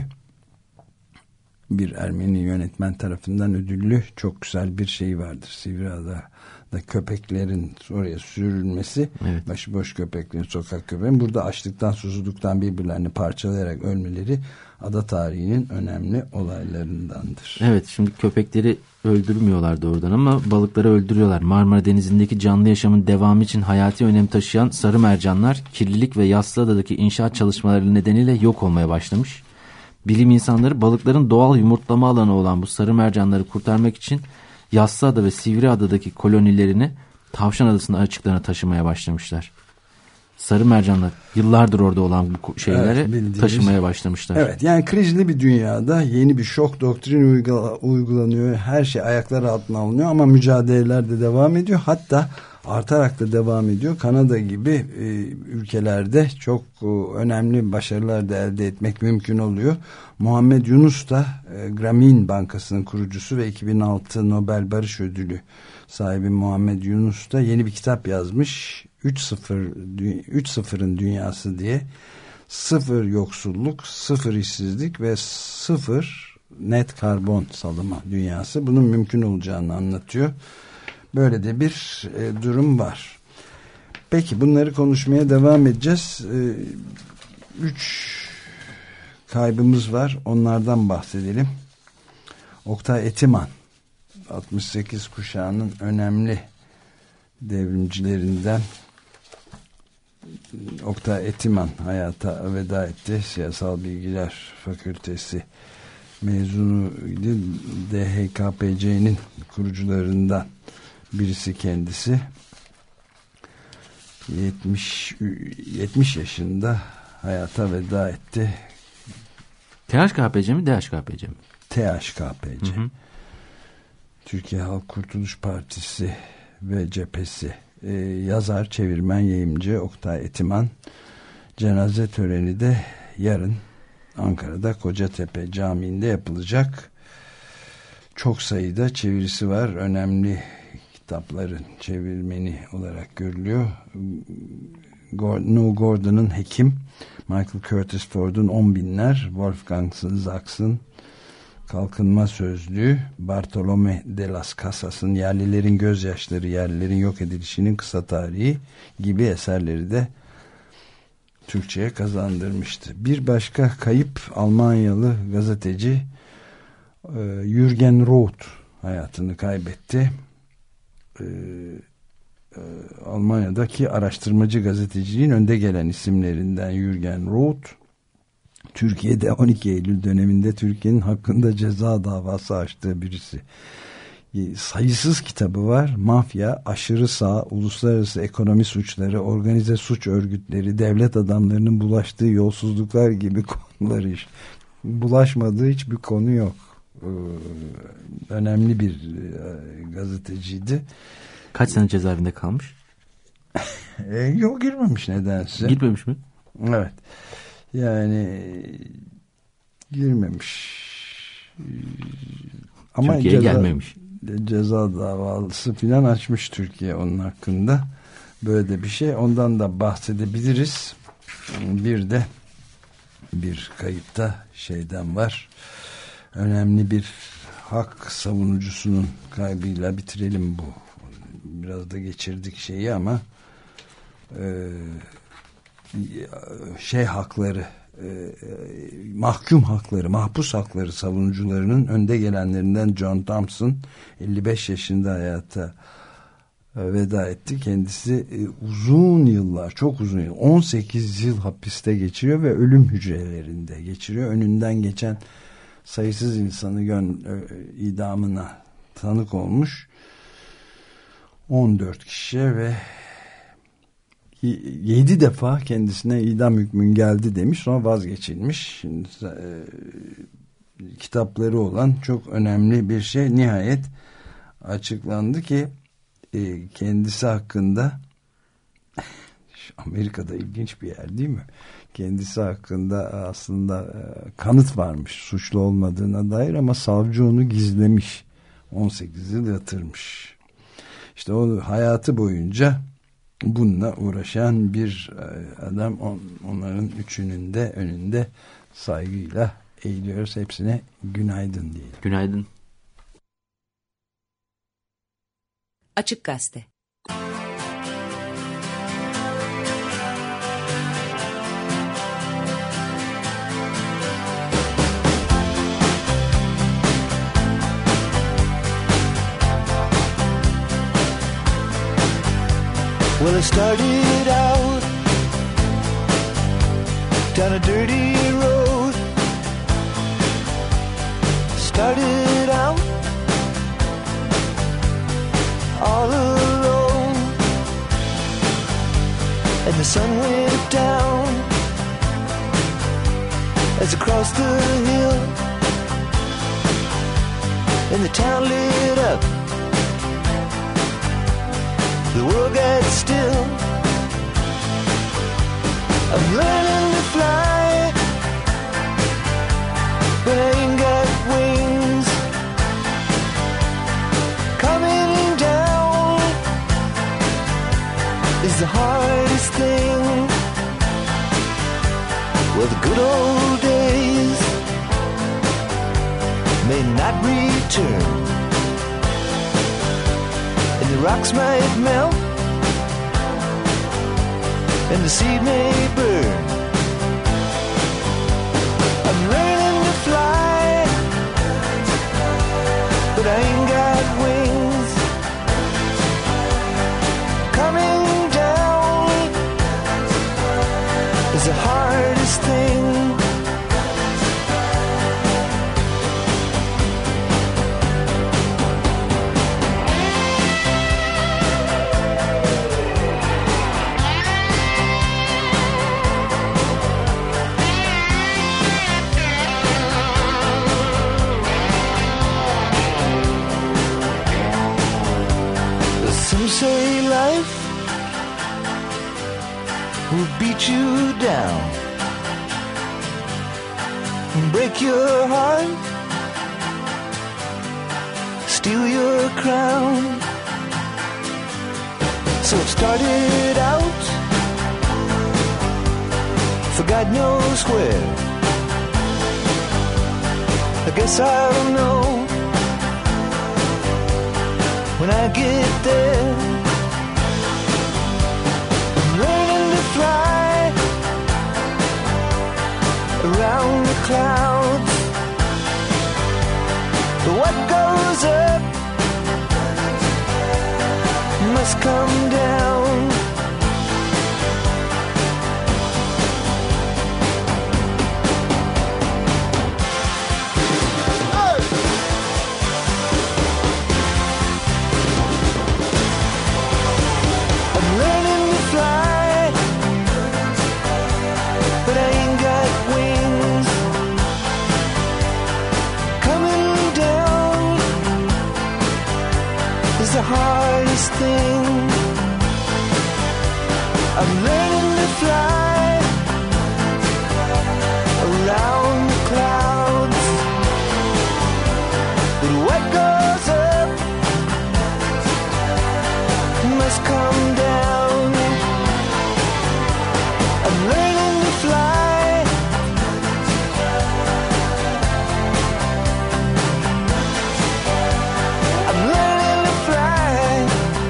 bir Ermeni yönetmen tarafından ödüllü çok güzel bir şey vardır. Sivriada'da köpeklerin oraya sürülmesi, evet. Başıboş köpeklerin, sokak köpeğin burada açlıktan, susuzluktan birbirlerini parçalayarak ölmeleri ada tarihinin önemli olaylarındandır. Evet, şimdi köpekleri öldürmüyorlar doğrudan ama balıkları öldürüyorlar. Marmara Denizi'ndeki canlı yaşamın devamı için hayati önem taşıyan sarı mercanlar kirlilik ve Yassıada'daki inşaat çalışmaları nedeniyle yok olmaya başlamış. Bilim insanları balıkların doğal yumurtlama alanı olan bu sarı mercanları kurtarmak için Yassıada ve Sivriada'daki kolonilerini Tavşan Adası'nın açıklarına taşımaya başlamışlar. Sarı mercanlar yıllardır orada olan bu şeyleri evet, taşımaya başlamışlar. Evet, yani krizli bir dünyada yeni bir şok doktrini uygula, uygulanıyor. Her şey ayaklar altına alınıyor ama mücadeleler de devam ediyor. Hatta artarak da devam ediyor. Kanada gibi e, ülkelerde çok e, önemli başarılar da elde etmek mümkün oluyor. Muhammed Yunus da e, Grameen Bankası'nın kurucusu ve iki bin altı Nobel Barış Ödülü sahibi Muhammed Yunus da yeni bir kitap yazmış. üç sıfırın dünyası diye. Sıfır yoksulluk, sıfır işsizlik ve sıfır net karbon salımı dünyası. Bunun mümkün olacağını anlatıyor. Böyle de bir e, durum var. Peki bunları konuşmaya devam edeceğiz. E, üç kaybımız var. Onlardan bahsedelim. Oktay Etiman, altmış sekiz kuşağının önemli devrimcilerinden. Oktay Etiman hayata veda etti. Siyasal Bilgiler Fakültesi mezunuydu. D H K P C'nin kurucularından birisi kendisi. yetmiş yetmiş yaşında hayata veda etti. T H K P C mi D H K P C mi? T H K P C. Hı hı. Türkiye Halk Kurtuluş Partisi ve cephesi. Ee, yazar, çevirmen, yayımcı Oktay Etiman. Cenaze töreni de yarın Ankara'da Kocatepe Camii'nde yapılacak. Çok sayıda çevirisi var. Önemli kitapların çevirmeni olarak görülüyor. Noah Gordon'ın Hekim, Michael Curtis Ford'un On Binler, Wolfgang Sachs'ın Kalkınma Sözlüğü, Bartolome de las Casas'ın Yerlilerin Gözyaşları, Yerlilerin Yok Edilişinin Kısa Tarihi gibi eserleri de Türkçe'ye kazandırmıştı. Bir başka kayıp Almanyalı gazeteci Jürgen Roth hayatını kaybetti. Ee, e, Almanya'daki araştırmacı gazeteciliğin önde gelen isimlerinden Jürgen Roth, Türkiye'de on iki Eylül döneminde Türkiye'nin hakkında ceza davası açtığı birisi. Sayısız kitabı var. Mafya, aşırı sağ, uluslararası ekonomi suçları, organize suç örgütleri, devlet adamlarının bulaştığı yolsuzluklar gibi konuları iş. Bulaşmadığı hiçbir konu yok. Ee, önemli bir e, gazeteciydi. Kaç sene cezaevinde kalmış? e, yok girmemiş nedense. Girmemiş mi? Evet. Yani girmemiş. Ama Türkiye'ye ceza, gelmemiş. Ceza davası filan açmış Türkiye onun hakkında. Böyle de bir şey. Ondan da bahsedebiliriz. Bir de bir kayıpta şeyden var. Önemli bir hak savunucusunun kaybıyla bitirelim bu. Biraz da geçirdik şeyi ama e, şey hakları, e, mahkum hakları, mahpus hakları savunucularının önde gelenlerinden John Thompson elli beş yaşında hayata veda etti. Kendisi e, uzun yıllar, çok uzun yıl, on sekiz yıl hapiste geçiriyor ve ölüm hücrelerinde geçiriyor. Önünden geçen sayısız insanı gön, idamına tanık olmuş. on dört kişiye ve yedi defa kendisine idam hükmün geldi demiş, sonra vazgeçilmiş. Şimdi e, kitapları olan çok önemli bir şey nihayet açıklandı ki e, kendisi hakkında Amerika'da ilginç bir yer değil mi? Kendisi hakkında aslında e, kanıt varmış suçlu olmadığına dair ama savcı onu gizlemiş. on sekiz yıl yatırmış. İşte o hayatı boyunca bununla uğraşan bir adam, on, onların üçünün de önünde saygıyla eğiliyoruz. Hepsine günaydın diyelim. Günaydın. Açık Gazete. Well, I started out down a dirty road. Started out all alone, and the sun went down as I crossed the hill, and the town lit up. The world got still. I'm learning to fly, but I ain't got wings. Coming down is the hardest thing. Well, the good old days may not return, and the rocks might melt, and the seed may burn. I'm learning to fly, but I ain't got wings. Coming down is the hardest thing. Some say life will beat you down, break your heart, steal your crown. So it started out for God knows where. I guess I'll know when I get there. I'm learning to fly around the clouds. But what goes up must come down. I'm learning to fly, but I ain't got wings. Coming down is the hardest thing. I'm learning to fly around the clouds, but what goes up must come down. I'm learning to fly. I'm learning to fly.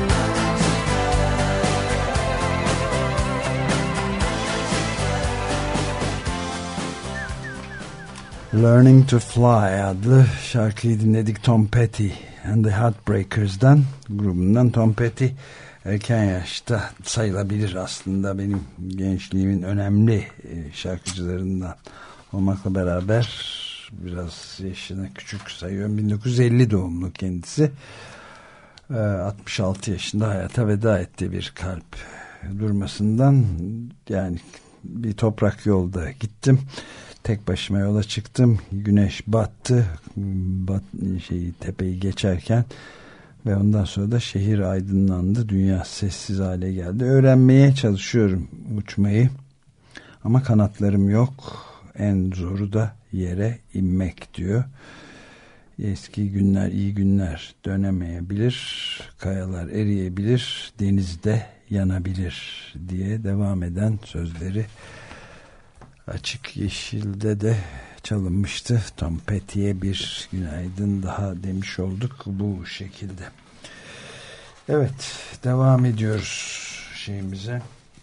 Learning to Fly adlı şarkıyı dinledik. Tom Petty and the Heartbreakers'dan, grubundan. Tom Petty erken yaşta sayılabilir aslında benim gençliğimin önemli şarkıcılarından olmakla beraber biraz yaşına küçük sayıyorum. bin dokuz yüz elli doğumlu kendisi. altmış altı yaşında hayata veda etti bir kalp durmasından. Yani bir toprak yolda gittim. Tek başıma yola çıktım. Güneş battı. Bat, şeyi, tepeyi geçerken ve ondan sonra da şehir aydınlandı. Dünya sessiz hale geldi. Öğrenmeye çalışıyorum uçmayı. Ama kanatlarım yok. En zoru da yere inmek diyor. Eski günler, iyi günler dönemeyebilir. Kayalar eriyebilir. Denizde yanabilir diye devam eden sözleri Açık Yeşil'de de çalınmıştı. Tom Petty'ye bir günaydın daha demiş olduk bu şekilde. Evet, devam ediyoruz şeyimize.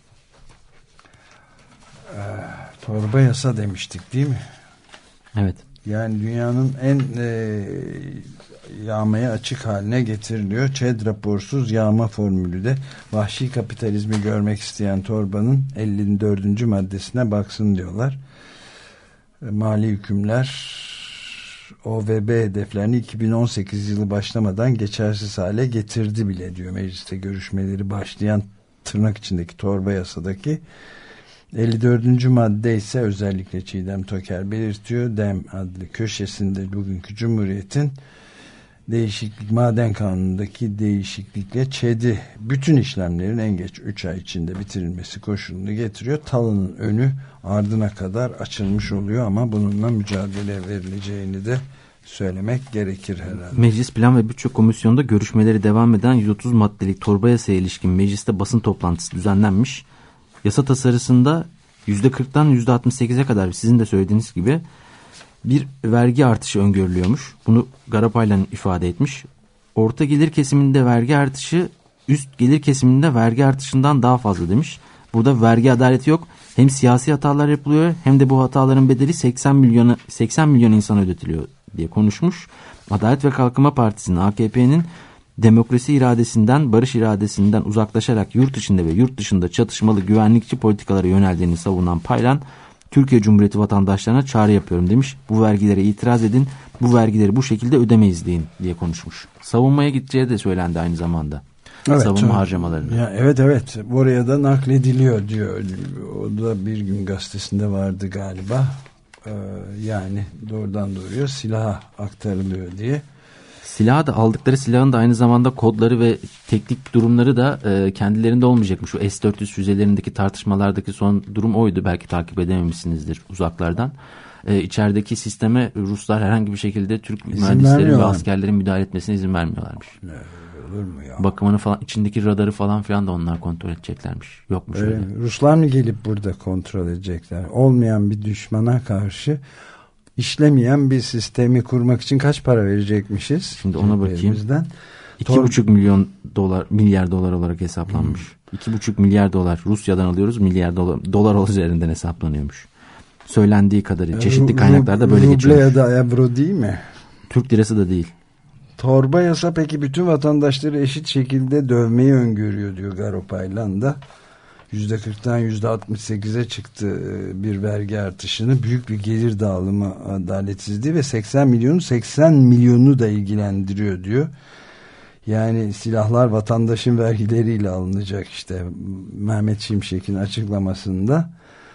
Ee, torba yasa demiştik değil mi? Evet. Yani dünyanın en e, yağmaya açık haline getiriliyor. ÇED raporsuz yağma formülü de vahşi kapitalizmi görmek isteyen torbanın elli dördüncü maddesine baksın diyorlar. E, mali hükümler O V B hedeflerini iki bin on sekiz yılı başlamadan geçersiz hale getirdi bile diyor. Mecliste görüşmeleri başlayan tırnak içindeki torba yasadaki elli dördüncü madde ise özellikle Çiğdem Toker belirtiyor. Dem adlı köşesinde bugünkü Cumhuriyet'in değişiklik, maden kanunundaki değişiklikle ÇED'i bütün işlemlerin en geç üç ay içinde bitirilmesi koşulunu getiriyor. Talının önü ardına kadar açılmış oluyor ama bununla mücadele verileceğini de söylemek gerekir herhalde. Meclis Plan ve Bütçe Komisyonu'nda görüşmeleri devam eden yüz otuz maddelik torba yasaya ilişkin mecliste basın toplantısı düzenlenmiş. Yasa tasarısında yüzde kırktan yüzde altmış sekize kadar sizin de söylediğiniz gibi bir vergi artışı öngörülüyormuş. Bunu Garapaylan ifade etmiş. Orta gelir kesiminde vergi artışı üst gelir kesiminde vergi artışından daha fazla demiş. Burada vergi adaleti yok. Hem siyasi hatalar yapılıyor hem de bu hataların bedeli seksen milyona seksen milyon insana ödetiliyor diye konuşmuş. Adalet ve Kalkınma Partisi'nin A K P'nin demokrasi iradesinden, barış iradesinden uzaklaşarak yurt içinde ve yurt dışında çatışmalı güvenlikçi politikalara yöneldiğini savunan Paylan, Türkiye Cumhuriyeti vatandaşlarına çağrı yapıyorum demiş. Bu vergilere itiraz edin, bu vergileri bu şekilde ödemeyiz deyin diye konuşmuş. Savunmaya gideceği de söylendi aynı zamanda. Evet, savunma harcamalarını. Ya evet evet buraya da naklediliyor diyor. O da Bir Gün Gazetesi'nde vardı galiba. Ee, yani doğrudan doğruya silaha aktarılıyor diye. Silahı da aldıkları silahın da aynı zamanda kodları ve teknik durumları da e, kendilerinde olmayacakmış. Şu S dört yüz füzelerindeki tartışmalardaki son durum oydu. Belki takip edememişsinizdir uzaklardan. E, içerideki sisteme Ruslar herhangi bir şekilde Türk İzin mühendislerin ve askerlerin müdahale etmesine izin vermiyorlarmış. Ne, olur mu ya? Bakımını falan, içindeki radarı falan filan da onlar kontrol edeceklermiş. Yokmuş öyle. öyle. Ruslar mı gelip burada kontrol edecekler? Olmayan bir düşmana karşı işlemeyen bir sistemi kurmak için kaç para verecekmişiz? Şimdi ona bakayım. İki buçuk milyon dolar, milyar dolar olarak hesaplanmış. Hmm. İki buçuk milyar dolar Rusya'dan alıyoruz, milyar dolar dolar üzerinden hesaplanıyormuş. Söylendiği kadarıyla çeşitli kaynaklarda böyle geçiyor. Ruble ya da euro değil mi? Türk lirası da değil. Torba yasa peki bütün vatandaşları eşit şekilde dövmeyi öngörüyor diyor Garopaylan'da. yüzde kırktan yüzde altmış sekize çıktı bir vergi artışını, büyük bir gelir dağılımı adaletsizliği ve seksen milyonu seksen milyonu da ilgilendiriyor diyor. Yani silahlar vatandaşın vergileriyle alınacak işte Mehmet Şimşek'in açıklamasında.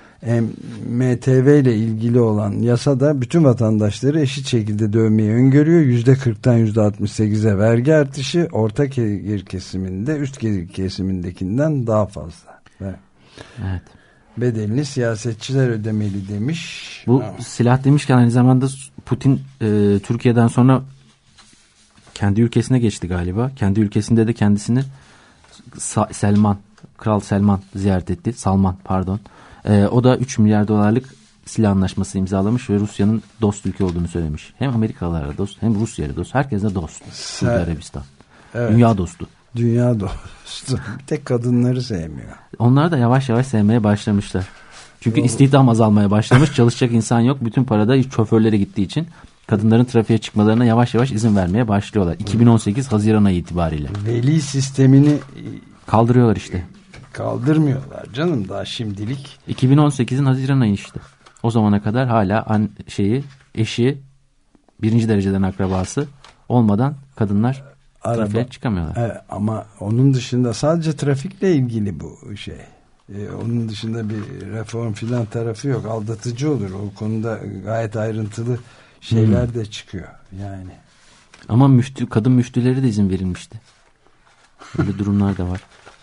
M T V ile ilgili olan yasada bütün vatandaşları eşit şekilde dövmeyi öngörüyor. yüzde kırktan yüzde altmış sekize vergi artışı, orta gelir kesiminde üst gelir kesimindekinden daha fazla. Evet. Evet. Bedelini siyasetçiler ödemeli demiş. Bu Aa. silah demişken aynı zamanda Putin e, Türkiye'den sonra kendi ülkesine geçti galiba. Kendi ülkesinde de kendisini Sa- Selman, Kral Selman ziyaret etti. Salman pardon. E, o da üç milyar dolarlık silah anlaşması imzalamış ve Rusya'nın dost ülke olduğunu söylemiş. Hem Amerikalılara dost hem Rusya'ya dost. Herkese dost. Suudi Arabistan. Evet. Dünya dostu. Dünya dostu. Bir tek kadınları sevmiyor. Onlar da yavaş yavaş sevmeye başlamışlar. Çünkü istihdam azalmaya başlamış. Çalışacak insan yok. Bütün parada şoförlere gittiği için kadınların trafiğe çıkmalarına yavaş yavaş izin vermeye başlıyorlar. iki bin on sekiz Haziran ayı itibariyle. Veli sistemini kaldırıyorlar işte. Kaldırmıyorlar canım daha şimdilik. iki bin on sekizin Haziran ayı işte. O zamana kadar hala an, şeyi, eşi, birinci dereceden akrabası olmadan kadınlar Araba, trafiğe çıkamıyorlar. Evet, ama onun dışında sadece trafikle ilgili bu şey. Ee, onun dışında bir reform filan tarafı yok. Aldatıcı olur. O konuda gayet ayrıntılı şeyler hmm. de çıkıyor. Yani. Ama müftü, kadın müftülere de izin verilmişti. Öyle durumlar da var.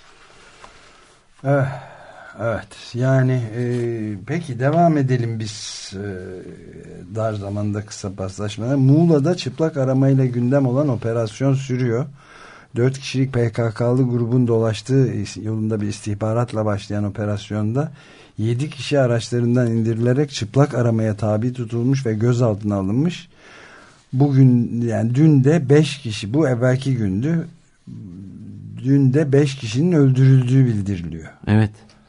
Evet. Evet. Yani e, peki devam edelim biz e, dar zamanda kısa paslaşmalar. Muğla'da çıplak aramayla gündem olan operasyon sürüyor. Dört kişilik P K K'lı grubun dolaştığı yolunda bir istihbaratla başlayan operasyonda yedi kişi araçlarından indirilerek çıplak aramaya tabi tutulmuş ve gözaltına alınmış. Bugün yani dün de beş kişi, bu evvelki gündü, dün de beş kişinin öldürüldüğü bildiriliyor. Evet.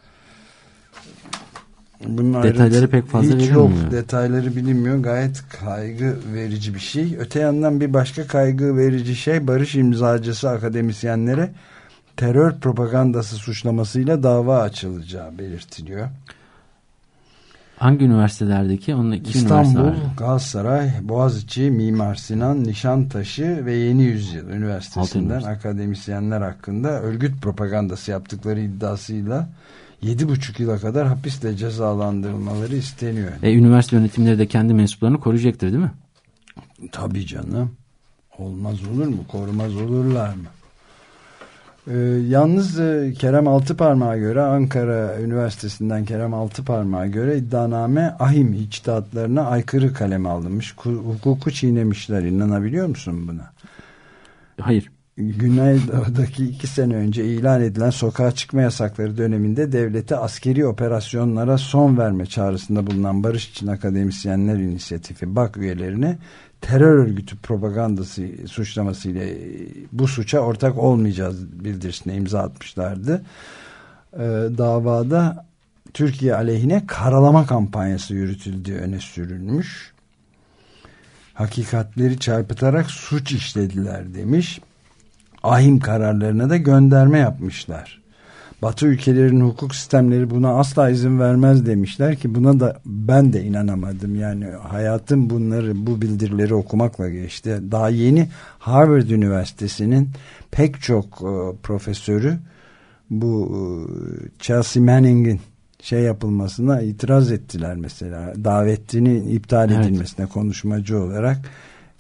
Bunun detayları pek fazla hiç yok. Detayları bilinmiyor. Gayet kaygı verici bir şey. Öte yandan bir başka kaygı verici şey, barış imzacısı akademisyenlere terör propagandası suçlamasıyla dava açılacağı belirtiliyor. Hangi üniversitelerdeki? Onun iki İstanbul, üniversite Galatasaray, Boğaziçi, Mimar Sinan, Nişantaşı ve Yeni Yüzyıl Üniversitesi'nden akademisyenler hakkında örgüt propagandası yaptıkları iddiasıyla yedi buçuk yıla kadar hapisle cezalandırılmaları isteniyor. E, üniversite yönetimleri de kendi mensuplarını koruyacaktır değil mi? Tabii canım. Olmaz olur mu? Korumaz olurlar mı? Ee, yalnız e, Kerem Altıparmak'a göre, Ankara Üniversitesi'nden Kerem Altıparmak'a göre iddianame ahim içtihatlarına aykırı kaleme alınmış. Hukuku çiğnemişler. İnanabiliyor musun buna? Hayır. Güneydoğu'daki iki sene önce ilan edilen sokağa çıkma yasakları döneminde devlete askeri operasyonlara son verme çağrısında bulunan Barış İçin Akademisyenler İnisiyatifi BAK üyelerine terör örgütü propagandası suçlamasıyla bu suça ortak olmayacağız bildirisine imza atmışlardı. Ee, davada Türkiye aleyhine karalama kampanyası yürütüldüğü öne sürülmüş. Hakikatleri çarpıtarak suç işlediler demiş. Ahim kararlarına da gönderme yapmışlar. Batı ülkelerinin hukuk sistemleri buna asla izin vermez demişler ki buna da ben de inanamadım. Yani hayatım bunları, bu bildirileri okumakla geçti. Daha yeni Harvard Üniversitesi'nin pek çok e, profesörü bu e, Chelsea Manning'in şey yapılmasına itiraz ettiler mesela. Davetini iptal edilmesine, evet, konuşmacı olarak.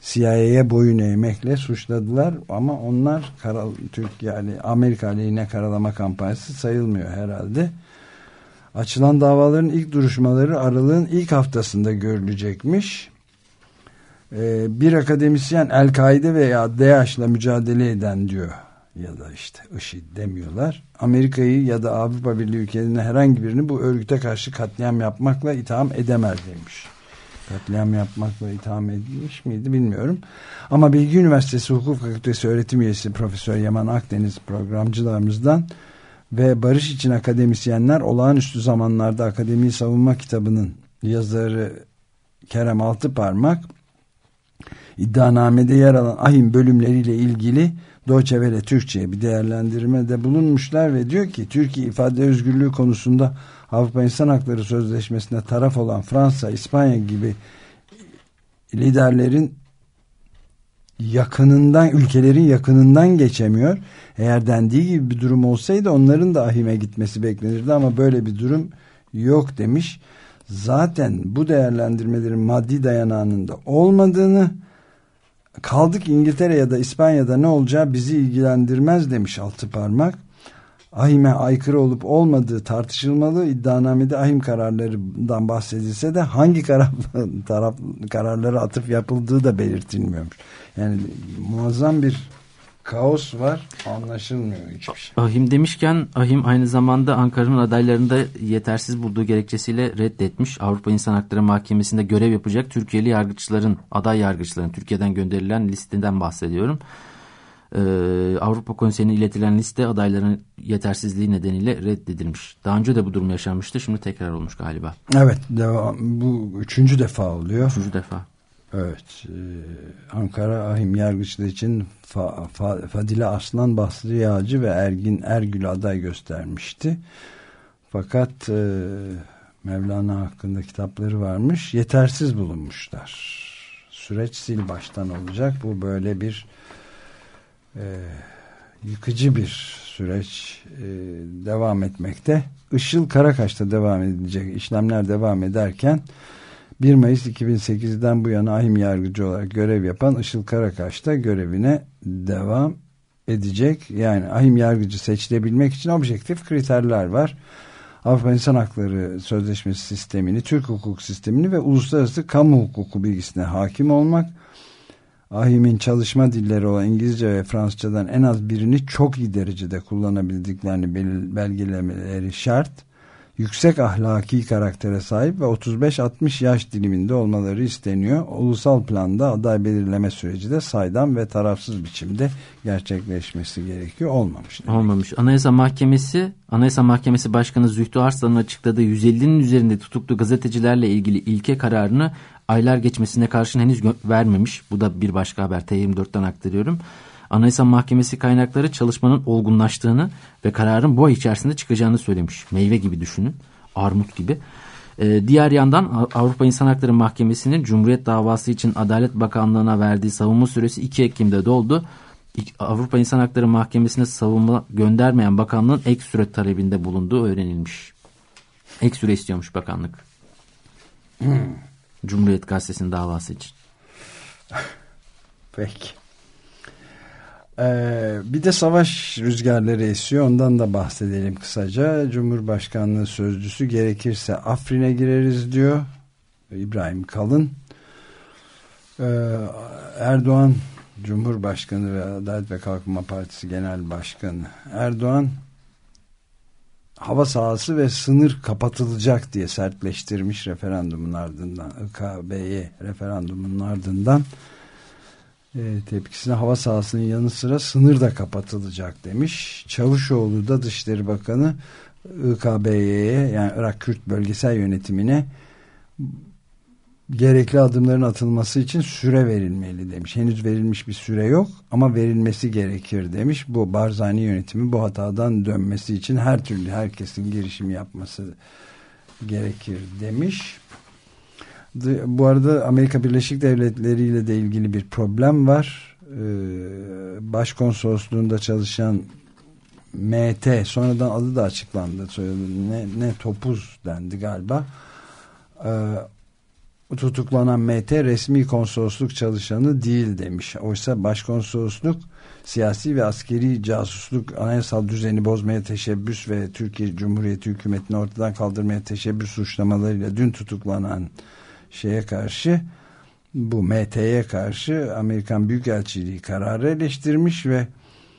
C I A'ye boyun eğmekle suçladılar ama onlar karal, Türk yani Amerika aleyhine karalama kampanyası sayılmıyor herhalde. Açılan davaların ilk duruşmaları Aralık'ın ilk haftasında görülecekmiş. Ee, bir akademisyen El-Kaide veya DAEŞ'la mücadele eden diyor ya da işte IŞİD demiyorlar. Amerika'yı ya da Avrupa Birliği ülkelerinin herhangi birini bu örgüte karşı katliam yapmakla itham edemez demiş. Katliam yapmakla itham edilmiş miydi bilmiyorum. Ama Bilgi Üniversitesi Hukuk Fakültesi öğretim üyesi Profesör Yaman Akdeniz programcılarımızdan ve Barış İçin Akademisyenler Olağanüstü Zamanlarda Akademiyi Savunma kitabının yazarı Kerem Altıparmak iddianamede yer alan ahim bölümleriyle ilgili Deutsche Welle Türkçe'ye bir değerlendirmede bulunmuşlar ve diyor ki Türkiye ifade özgürlüğü konusunda Avrupa İnsan Hakları Sözleşmesi'ne taraf olan Fransa, İspanya gibi liderlerin yakınından, ülkelerin yakınından geçemiyor. Eğer dendiği gibi bir durum olsaydı onların da ahime gitmesi beklenirdi ama böyle bir durum yok demiş. Zaten bu değerlendirmelerin maddi dayanağının da olmadığını, kaldık İngiltere ya da İspanya'da ne olacağı bizi ilgilendirmez demiş Altıparmak. Ahim'e aykırı olup olmadığı tartışılmalı. İddianamede ahim kararlarından bahsedilse de hangi karar, taraf, kararlara atıf yapıldığı da belirtilmiyormuş. Yani muazzam bir kaos var. Anlaşılmıyor hiçbir şey. Ahim demişken ahim aynı zamanda Ankara'nın adaylarını da yetersiz bulduğu gerekçesiyle reddetmiş. Avrupa İnsan Hakları Mahkemesi'nde görev yapacak Türkiye'li yargıçların, aday yargıçların Türkiye'den gönderilen listeden bahsediyorum. Ee, Avrupa Konseyi'ne iletilen liste adayların yetersizliği nedeniyle reddedilmiş. Daha önce de bu durum yaşanmıştı. Şimdi tekrar olmuş galiba. Evet. Devam, bu üçüncü defa oluyor. Üçüncü defa. Evet. Ee, Ankara ahim yargıçlığı için Fa, Fa, Fadile Aslan, Basri Yağcı ve Ergin Ergül aday göstermişti. Fakat e, Mevlana hakkında kitapları varmış. Yetersiz bulunmuşlar. Süreç sil baştan olacak. Bu böyle bir e, yıkıcı bir süreç e, devam etmekte. Işıl Karakaş'ta devam edilecek işlemler devam ederken bir Mayıs iki bin sekizden bu yana ahim yargıcı olarak görev yapan Işıl Karakaş da görevine devam edecek. Yani ahim yargıcı seçilebilmek için objektif kriterler var. Avrupa İnsan Hakları Sözleşmesi sistemini, Türk hukuk sistemini ve uluslararası kamu hukuku bilgisine hakim olmak, ahimin çalışma dilleri olan İngilizce ve Fransızcadan en az birini çok iyi derecede kullanabildiklerini belgelemeleri şart, yüksek ahlaki karaktere sahip ve otuz beş altmış yaş diliminde olmaları isteniyor. Ulusal planda aday belirleme süreci de saydam ve tarafsız biçimde gerçekleşmesi gerekiyor. Olmamış. Demek. Olmamış. Anayasa Mahkemesi, Anayasa Mahkemesi Başkanı Zühtü Arslan'ın açıkladığı yüz ellinin üzerinde tutuklu gazetecilerle ilgili ilke kararını aylar geçmesine karşın henüz vermemiş. Bu da bir başka haber. T yirmi dört'ten aktarıyorum. Anayasa Mahkemesi kaynakları çalışmanın olgunlaştığını ve kararın bu ay içerisinde çıkacağını söylemiş. Meyve gibi düşünün. Armut gibi. Ee, diğer yandan Avrupa İnsan Hakları Mahkemesi'nin Cumhuriyet davası için Adalet Bakanlığı'na verdiği savunma süresi iki Ekim'de doldu. Avrupa İnsan Hakları Mahkemesi'ne savunma göndermeyen bakanlığın ek süre talebinde bulunduğu öğrenilmiş. Ek süre istiyormuş bakanlık. Hmm. Cumhuriyet Gazetesi'nin davası için. Peki. Ee, bir de savaş rüzgarları esiyor. Ondan da bahsedelim kısaca. Cumhurbaşkanlığı sözcüsü gerekirse Afrin'e gireriz diyor İbrahim Kalın. Ee, Erdoğan Cumhurbaşkanı ve Adalet ve Kalkınma Partisi Genel Başkanı Erdoğan hava sahası ve sınır kapatılacak diye sertleştirmiş referandumun ardından, I K B Y referandumunun ardından e, tepkisine hava sahasının yanı sıra sınır da kapatılacak demiş. Çavuşoğlu da Dışişleri Bakanı I K B Y'ye, yani Irak Kürt Bölgesel Yönetimine gerekli adımların atılması için süre verilmeli demiş. Henüz verilmiş bir süre yok ama verilmesi gerekir demiş. Bu Barzani yönetimi bu hatadan dönmesi için her türlü herkesin girişim yapması gerekir demiş. Bu arada Amerika Birleşik Devletleri ile de ilgili bir problem var. Başkonsolosluğunda çalışan M T, sonradan adı da açıklandı. Ne, ne topuz dendi galiba. tutuklanan M T resmi konsolosluk çalışanı değil demiş. Oysa başkonsolosluk siyasi ve askeri casusluk, anayasal düzeni bozmaya teşebbüs ve Türkiye Cumhuriyeti hükümetini ortadan kaldırmaya teşebbüs suçlamalarıyla dün tutuklanan şeye karşı, bu M T'ye karşı Amerikan Büyükelçiliği kararı eleştirmiş ve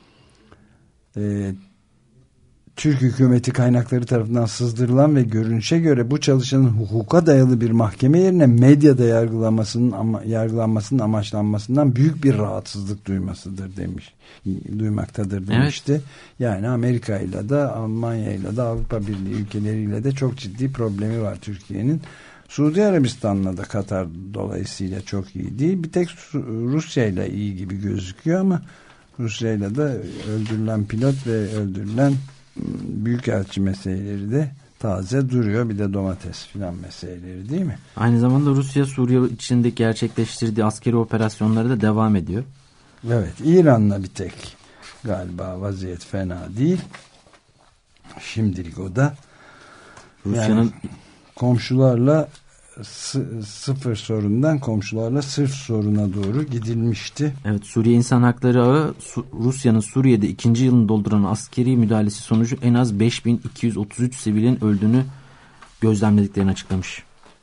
e, Türk hükümeti kaynakları tarafından sızdırılan ve görünüşe göre bu çalışanın hukuka dayalı bir mahkeme yerine medyada yargılanmasının ama, yargılanmasının amaçlanmasından büyük bir rahatsızlık duymasıdır demiş. Duymaktadır demişti. Evet. Yani Amerika ile de Almanya ile de Avrupa Birliği ülkeleriyle de çok ciddi problemi var Türkiye'nin. Suudi Arabistan'la da Katar dolayısıyla çok iyi değil. Bir tek Rusya ile iyi gibi gözüküyor ama Rusya ile de öldürülen pilot ve öldürülen büyükelçi meseleleri de taze duruyor. Bir de domates filan meseleleri, değil mi? Aynı zamanda Rusya Suriye içinde gerçekleştirdiği askeri operasyonları da devam ediyor. Evet, İran'la bir tek galiba vaziyet fena değil. Şimdilik o da Rusya'nın yani komşularla sıfır sorundan komşularla sırf soruna doğru gidilmişti. Evet, Suriye İnsan Hakları Ağı Rusya'nın Suriye'de ikinci yılını dolduran askeri müdahalesi sonucu en az beş bin iki yüz otuz üç sivilin öldüğünü gözlemlediklerini açıklamış.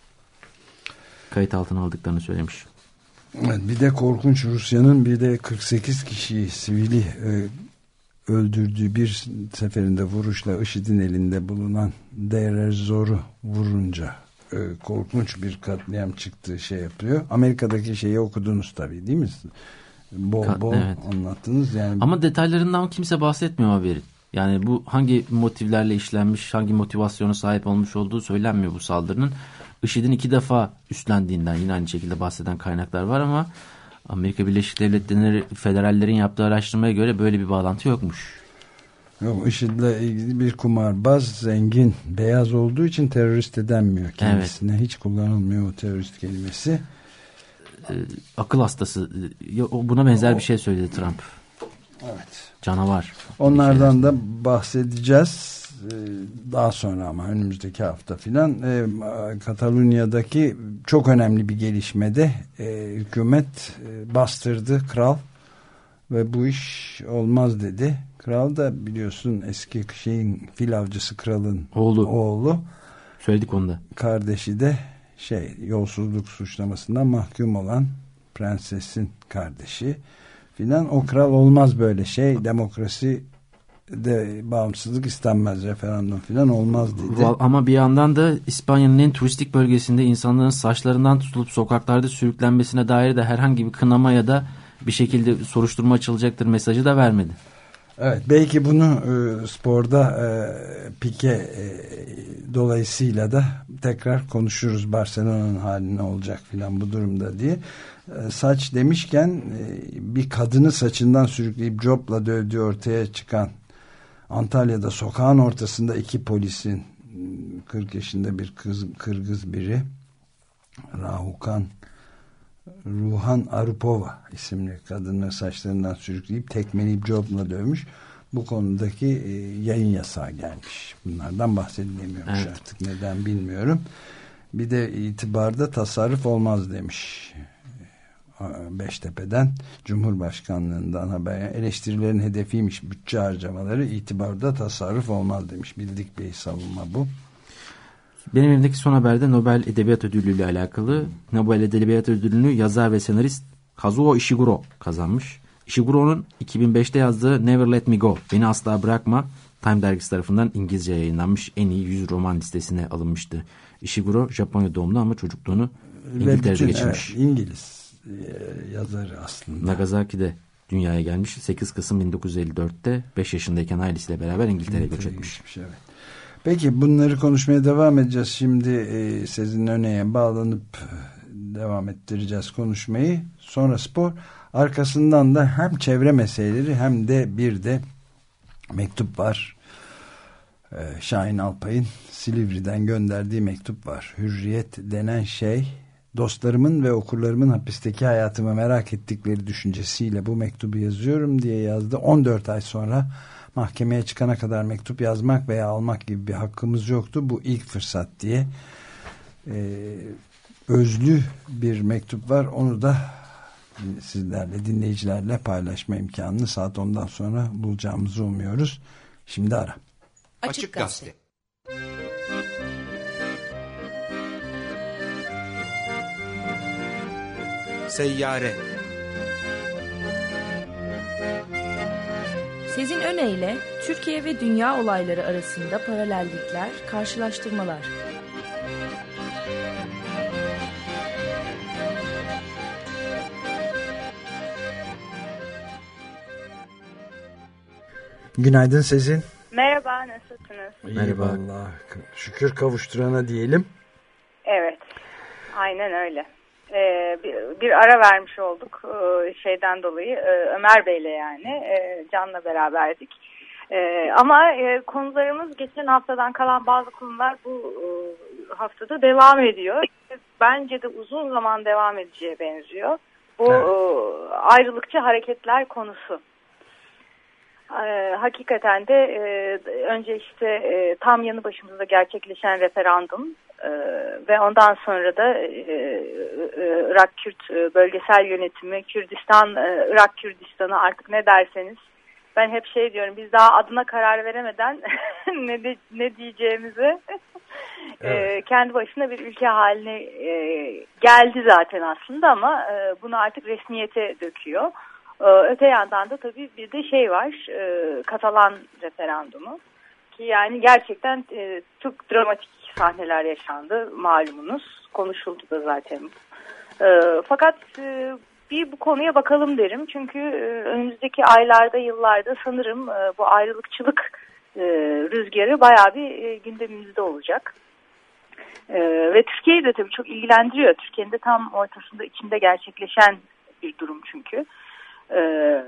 Kayıt altına aldıklarını söylemiş. Evet, bir de korkunç, Rusya'nın bir de kırk sekiz kişiyi sivili e, öldürdüğü bir seferinde vuruşla IŞİD'in elinde bulunan Deir ez-Zor'u vurunca e, korkunç bir katliam çıktığı şey yapıyor. Amerika'daki şeyi okudunuz tabii, değil mi? Bol Ka- bol evet. anlattınız. Yani ama detaylarından kimse bahsetmiyor haberin. Yani bu hangi motivlerle işlenmiş, hangi motivasyona sahip olmuş olduğu söylenmiyor bu saldırının. IŞİD'in iki defa üstlendiğinden yine aynı şekilde bahseden kaynaklar var ama Amerika Birleşik Devletleri federallerin yaptığı araştırmaya göre böyle bir bağlantı yokmuş. Yok, IŞİD'le ilgili bir kumarbaz, zengin, beyaz olduğu için terörist de denmiyor kendisine. Evet. Hiç kullanılmıyor o terörist kelimesi. Ee, akıl hastası. Buna benzer o, bir şey söyledi Trump. Evet. Canavar. Onlardan da bahsedeceğiz. Daha sonra ama önümüzdeki hafta filan. E, Katalonya'daki çok önemli bir gelişmede e, hükümet e, bastırdı, kral, ve bu iş olmaz dedi. Kral da biliyorsun eski şeyin fil avcısı kralın oğlu. oğlu. Söyledik onu da. Kardeşi de şey, yolsuzluk suçlamasından mahkum olan prensesin kardeşi filan. O kral olmaz böyle şey, demokrasi de bağımsızlık istenmez, referandum filan olmaz dedi. Ama bir yandan da İspanya'nın en turistik bölgesinde insanların saçlarından tutulup sokaklarda sürüklenmesine dair de herhangi bir kınama ya da bir şekilde soruşturma açılacaktır mesajı da vermedi. Evet, belki bunu e, sporda e, Pique e, dolayısıyla da tekrar konuşuruz. Barcelona'nın hali ne olacak filan bu durumda diye. E, saç demişken e, bir kadını saçından sürükleyip copla dövdüğü ortaya çıkan Antalya'da sokağın ortasında iki polisin, kırk yaşında bir kız, Kırgız biri, Rahukan Ruhan Arupova isimli kadını saçlarından sürükleyip tekmeleyip copla dövmüş. Bu konudaki e, yayın yasağı gelmiş. Bunlardan bahsedilemiyormuş, evet. Artık neden bilmiyorum. Bir de itibarda tasarruf olmaz demiş Beştepe'den, Cumhurbaşkanlığından haber. Eleştirilerin hedefiymiş bütçe harcamaları, itibarda tasarruf olmaz demiş. Bildik bir savunma bu. Benim elimdeki son haberde Nobel Edebiyat Ödülü ile alakalı. Nobel Edebiyat Ödülünü yazar ve senarist Kazuo Ishiguro kazanmış. Ishiguro'nun iki bin beşte yazdığı Never Let Me Go, Beni Asla Bırakma, Time dergisi tarafından İngilizce yayınlanmış en iyi yüz roman listesine alınmıştı. Ishiguro Japonya doğumlu ama çocukluğunu İngiltere'de bütün, geçirmiş. Evet, İngiliz yazarı aslında. Nagasaki'de dünyaya gelmiş. sekiz Kasım bin dokuz yüz elli dörtte beş yaşındayken ailesiyle beraber İngiltere'ye göç etmiş. Evet. Peki bunları konuşmaya devam edeceğiz. Şimdi e, Sezin Öne'ye bağlanıp devam ettireceğiz konuşmayı. Sonra spor. Arkasından da hem çevre meseleleri hem de bir de mektup var. E, Şahin Alpay'ın Silivri'den gönderdiği mektup var. Hürriyet denen şey, dostlarımın ve okurlarımın hapisteki hayatımı merak ettikleri düşüncesiyle bu mektubu yazıyorum diye yazdı. on dört ay sonra mahkemeye çıkana kadar mektup yazmak veya almak gibi bir hakkımız yoktu. Bu ilk fırsat diye. Ee, özlü bir mektup var. Onu da sizlerle, dinleyicilerle paylaşma imkanını saat ondan sonra bulacağımızı umuyoruz. Şimdi ara. Açık Gazete. Seyyare. Sezin Öne Türkiye ve dünya olayları arasında paralellikler, karşılaştırmalar. Günaydın Sezin. Merhaba, nasılsınız? Merhaba. Allah şükür kavuşturana diyelim. Evet, aynen öyle. Ee, bir, bir ara vermiş olduk ee, şeyden dolayı ee, Ömer Bey'le yani ee, Can'la beraberdik. Ee, ama e, konularımız geçen haftadan kalan bazı konular bu e, haftada devam ediyor. Bence de uzun zaman devam edeceğe benziyor. Bu evet. e, ayrılıkçı hareketler konusu. Ee, hakikaten de e, önce işte e, tam yanı başımızda gerçekleşen referandum e, ve ondan sonra da e, e, Irak Kürt e, bölgesel yönetimi, Kürdistan, e, Irak Kürdistan'ı artık ne derseniz, ben hep şey diyorum, biz daha adına karar veremeden ne, de, ne diyeceğimizi evet. e, kendi başına bir ülke haline e, geldi zaten aslında, ama e, bunu artık resmiyete döküyor. Öte yandan da tabii bir de şey var, e, Katalan referandumu ki yani gerçekten e, çok dramatik sahneler yaşandı, malumunuz, konuşuldu da zaten. E, fakat e, bir bu konuya bakalım derim, çünkü e, önümüzdeki aylarda, yıllarda sanırım e, bu ayrılıkçılık e, rüzgarı bayağı bir e, gündemimizde olacak. E, ve Türkiye'yi de tabii çok ilgilendiriyor. Türkiye'nin de tam ortasında, içinde gerçekleşen bir durum çünkü. Ee,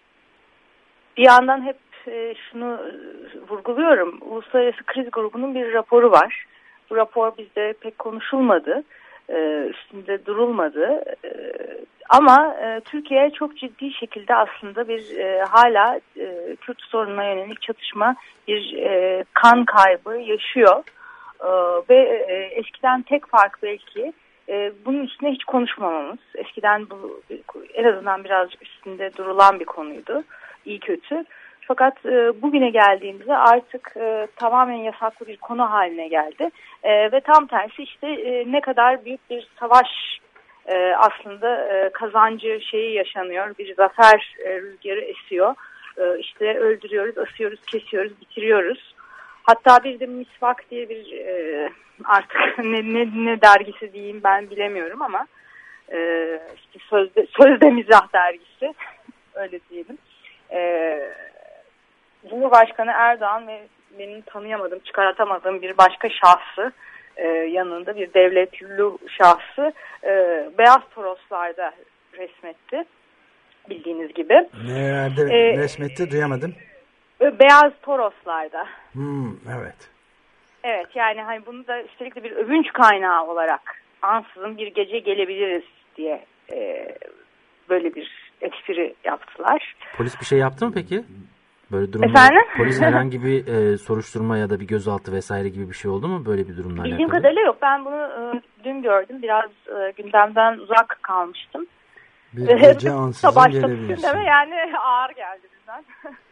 bir yandan hep e, şunu vurguluyorum, Uluslararası Kriz Grubu'nun bir raporu var. Bu rapor bizde pek konuşulmadı, e, üstünde durulmadı, e, ama e, Türkiye çok ciddi şekilde aslında bir e, hala e, Kürt sorununa yönelik çatışma, bir e, kan kaybı yaşıyor e, ve e, eskiden tek fark belki bunun üstüne hiç konuşmamamız. Eskiden bu en azından birazcık üstünde durulan bir konuydu. İyi kötü. Fakat e, bugüne geldiğimizde artık e, tamamen yasaklı bir konu haline geldi. E, ve tam tersi işte e, ne kadar büyük bir savaş e, aslında e, kazancı şeyi yaşanıyor. Bir zafer e, rüzgarı esiyor. E, işte öldürüyoruz, asıyoruz, kesiyoruz, bitiriyoruz. Hatta bir de Misvak diye bir e, artık ne, ne, ne dergisi diyeyim ben bilemiyorum, ama e, işte sözde, sözde mizah dergisi öyle diyelim. E, Cumhurbaşkanı Erdoğan ve benim tanıyamadığım, çıkartamadığım bir başka şahsı e, yanında, bir devletli şahsı e, Beyaz Toroslar'da resmetti, bildiğiniz gibi. Nerede e, resmetti, duyamadım. Beyaz Toroslar'da. Hmm, evet. Evet, yani hani bunu da üstelik de bir övünç kaynağı olarak ansızın bir gece gelebiliriz diye e, böyle bir espri yaptılar. Polis bir şey yaptı mı peki? Böyle durumda Efendim? Polis herhangi bir e, soruşturma ya da bir gözaltı vesaire gibi bir şey oldu mu böyle bir durumla alakalı? Bildiğim kadarıyla yok. Ben bunu e, dün gördüm. Biraz e, gündemden uzak kalmıştım. Bir gece ansızın gelebilirsin. Deme, yani ağır geldi bizden.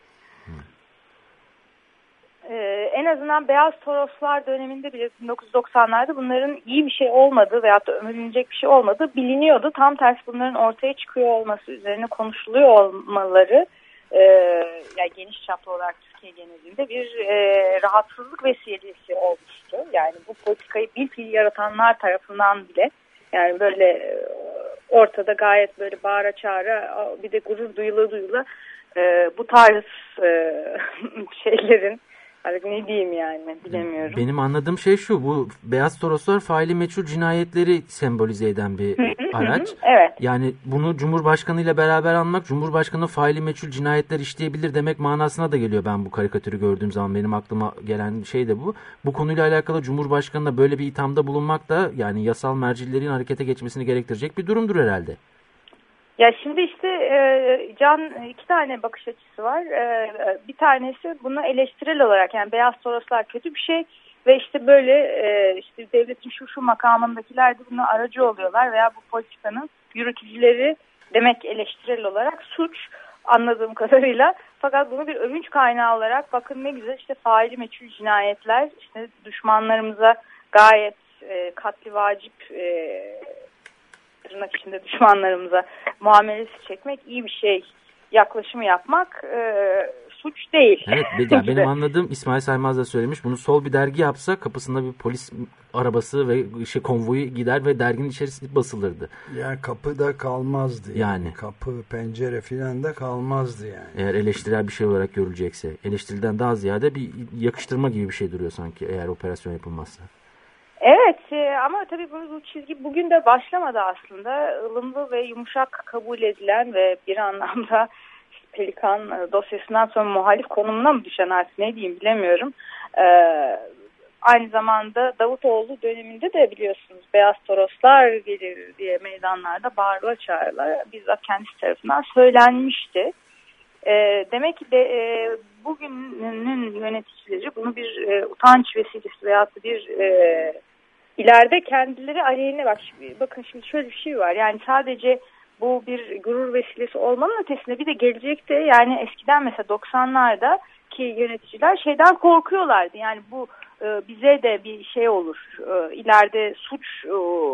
Ee, en azından Beyaz Toroslar döneminde bile bin dokuz yüz doksanlarda bunların iyi bir şey olmadığı veyahut da övünülecek bir şey olmadığı biliniyordu. Tam tersi bunların ortaya çıkıyor olması, üzerine konuşuluyor olmaları e, yani geniş çaplı olarak Türkiye genelinde bir e, rahatsızlık vesilesi olmuştu. Yani bu politikayı bilfiil yaratanlar tarafından bile, yani böyle e, ortada gayet böyle bağıra çağıra, bir de gurur duyula duyula e, bu tarz e, şeylerin, artık ne diyeyim yani bilemiyorum. Benim anladığım şey şu, bu Beyaz Toroslar faili meçhul cinayetleri sembolize eden bir araç. Evet. Yani bunu Cumhurbaşkanı ile beraber anmak, Cumhurbaşkanı faili meçhul cinayetler işleyebilir demek manasına da geliyor. Ben bu karikatürü gördüğüm zaman benim aklıma gelen şey de bu. Bu konuyla alakalı Cumhurbaşkanı'na böyle bir ithamda bulunmak da yani yasal mercilerin harekete geçmesini gerektirecek bir durumdur herhalde. Ya şimdi işte e, Can, iki tane bakış açısı var. E, bir tanesi bunu eleştirel olarak, yani Beyaz Toroslar kötü bir şey ve işte böyle e, işte devletin şu şu makamındakiler de buna aracı oluyorlar veya bu politikanın yürütücüleri demek eleştirel olarak suç anladığım kadarıyla. Fakat bunu bir övünç kaynağı olarak bakın ne güzel işte faili meçhul cinayetler, işte düşmanlarımıza gayet e, katli vacip e, tırnak içinde düşmanlarımıza muamelesi çekmek iyi bir şey, yaklaşımı yapmak e, suç değil. Evet, yani benim anladığım, İsmail Saymaz da söylemiş, bunu sol bir dergi yapsa kapısında bir polis arabası ve şey konvoyu gider ve derginin içerisinde basılırdı. Yani kapıda kalmazdı. Yani. yani. Kapı, pencere filan da kalmazdı yani. Eğer eleştirel bir şey olarak görülecekse. Eleştiriden daha ziyade bir yakıştırma gibi bir şey duruyor sanki eğer operasyon yapılmazsa. Evet e, ama tabii bu, bu çizgi bugün de başlamadı aslında. Ilımlı ve yumuşak kabul edilen ve bir anlamda Pelikan dosyasından sonra muhalif konumuna mı düşen artık ne diyeyim bilemiyorum. Ee, aynı zamanda Davutoğlu döneminde de biliyorsunuz Beyaz Toroslar gelir diye meydanlarda bağırılar çağırılar bizzat kendisi tarafından söylenmişti. Ee, demek ki de e, bugünün yöneticileri bunu bir e, utanç vesilesi veyahut da bir e, ileride kendileri aleyhine bak şimdi, bakın şimdi şöyle bir şey var yani sadece bu bir gurur vesilesi olmanın ötesinde bir de gelecekte yani eskiden mesela doksanlarda ki yöneticiler şeyden korkuyorlardı. Yani bu e, bize de bir şey olur. E, ileride suç e,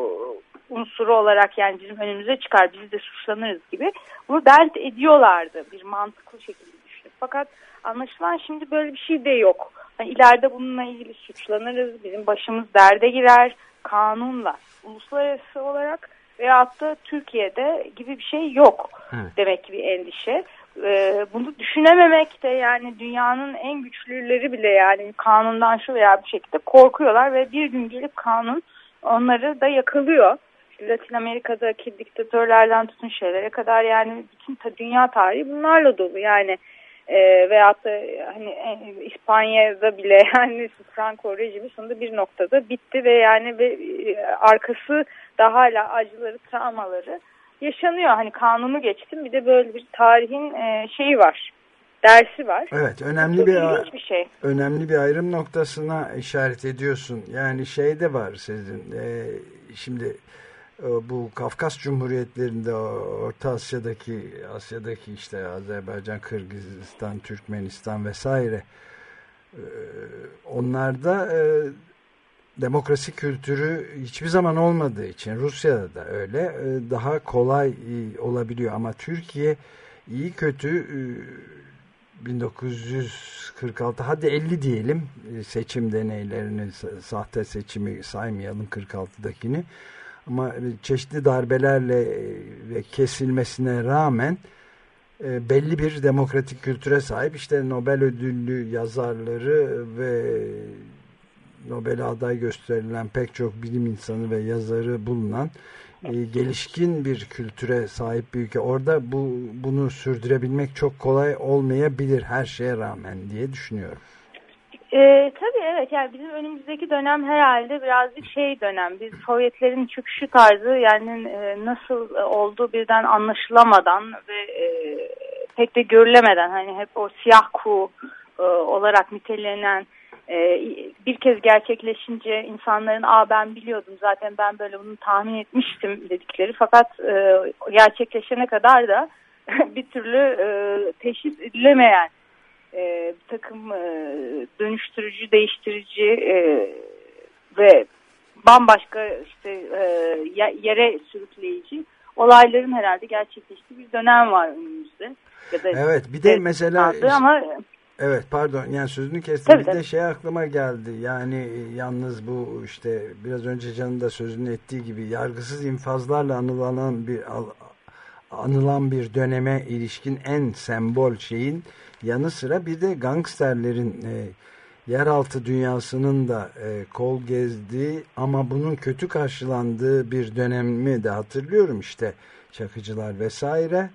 unsuru olarak yani bizim önümüze çıkar. Biz de suçlanırız gibi. Bunu dert ediyorlardı bir mantıklı şekilde düşünüp. Fakat anlaşılan şimdi böyle bir şey de yok. Yani ileride bununla ilgili suçlanırız. Bizim başımız derde girer. Kanunla, uluslararası olarak veyahut da Türkiye'de gibi bir şey yok. Evet. Demek ki bir endişe. Ee, bunu düşünememek de yani dünyanın en güçlüleri bile yani kanundan şu veya bu şekilde korkuyorlar ve bir gün gelip kanun onları da yakalıyor. Latin Amerika'daki diktatörlerden tutun şeylere kadar yani bütün ta, dünya tarihi bunlarla dolu yani e, veyahut da hani e, İspanya'da bile yani Franco rejimi sonunda bir noktada bitti ve yani ve e, arkası da hala acıları, travmaları yaşanıyor. Hani kanunu geçtim bir de böyle bir tarihin e, şeyi var. Dersi var. Evet, önemli bir, bir şey. Önemli bir ayrım noktasına işaret ediyorsun. Yani şey de var sizin. E, şimdi e, bu Kafkas Cumhuriyetlerinde Orta Asya'daki Asya'daki işte Azerbaycan, Kırgızistan, Türkmenistan vesaire e, onlarda e, demokrasi kültürü hiçbir zaman olmadığı için Rusya'da da öyle daha kolay olabiliyor ama Türkiye iyi kötü bin dokuz yüz kırk altı hadi elli diyelim seçim deneylerini sahte seçimi saymayalım kırk altıdakini ama çeşitli darbelerle ve kesilmesine rağmen belli bir demokratik kültüre sahip işte Nobel ödüllü yazarları ve Nobel'e aday gösterilen pek çok bilim insanı ve yazarı bulunan e, gelişkin bir kültüre sahip bir ülke. Orada bu bunu sürdürebilmek çok kolay olmayabilir her şeye rağmen diye düşünüyorum. E, tabii evet yani bizim önümüzdeki dönem herhalde birazcık şey dönem. Biz Sovyetlerin çöküşü tarzı yani e, nasıl olduğu birden anlaşılamadan ve e, pek de görülemeden hani hep o siyah kuğu e, olarak nitelenen Ee, bir kez gerçekleşince insanların aa ben biliyordum zaten ben böyle bunu tahmin etmiştim dedikleri fakat e, gerçekleşene kadar da bir türlü e, teşhis edilemeyen e, bir takım e, dönüştürücü, değiştirici e, ve bambaşka işte e, yere sürükleyici olayların herhalde gerçekleştiği bir dönem var önümüzde. Ya da evet bir de mesela ama evet pardon yani sözünü kestim tabii, bir tabii. de şey aklıma geldi yani yalnız bu işte biraz önce Can'ın da sözünü ettiği gibi yargısız infazlarla anılan bir anılan bir döneme ilişkin en sembol şeyin yanı sıra bir de gangsterlerin e, yeraltı dünyasının da e, kol gezdiği ama bunun kötü karşılandığı bir dönemi de hatırlıyorum işte Çakıcılar vesaire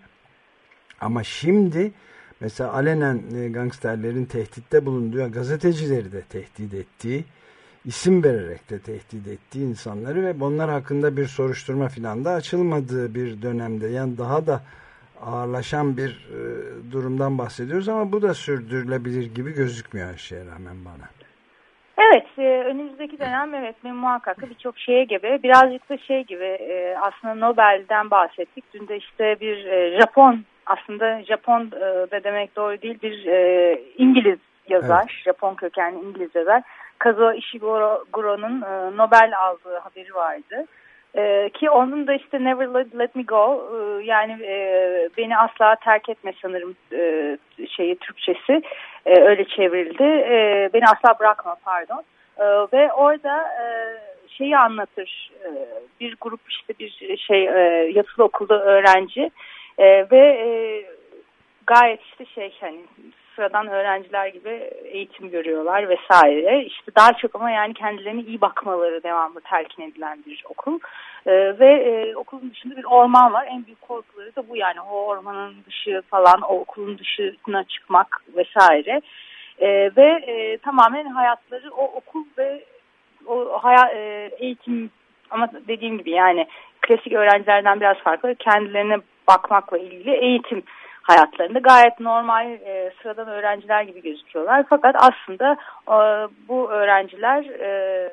ama şimdi mesela alenen e, gangsterlerin tehditte bulunduğu, gazetecileri de tehdit ettiği, isim vererek de tehdit ettiği insanları ve bunlar hakkında bir soruşturma filan da açılmadığı bir dönemde yani daha da ağırlaşan bir e, durumdan bahsediyoruz ama bu da sürdürülebilir gibi gözükmüyor her şeye rağmen bana. Evet, e, önümüzdeki dönem evet muhakkak birçok şeye gibi, birazcık da şey gibi e, aslında Nobel'den bahsettik. Dün de işte bir e, Japon, aslında Japon e, da demek doğru değil, bir e, İngiliz yazar, evet. Japon kökenli İngiliz yazar Kazuo Ishiguro'nun e, Nobel aldığı haberi vardı. Ee, ki onun da işte Never Let, let Me Go ee, yani e, beni asla terk etme sanırım e, şeyi Türkçesi e, öyle çevrildi. E, beni asla bırakma pardon. E, ve orada e, şeyi anlatır. E, bir grup işte bir şey e, yatılı okulda öğrenci e, ve e, gayet işte şey hani sıradan öğrenciler gibi eğitim görüyorlar vesaire. İşte daha çok ama yani kendilerine iyi bakmaları devamlı telkin edilen bir okul. Ee, ve e, okulun dışında bir orman var. En büyük korkuları da bu yani. O ormanın dışı falan, o okulun dışına çıkmak vesaire. Ee, ve e, tamamen hayatları o okul ve o hayat, e, eğitim ama dediğim gibi yani klasik öğrencilerden biraz farklı. Kendilerine bakmakla ilgili eğitim hayatlarında gayet normal e, sıradan öğrenciler gibi gözüküyorlar. Fakat aslında e, bu öğrenciler e,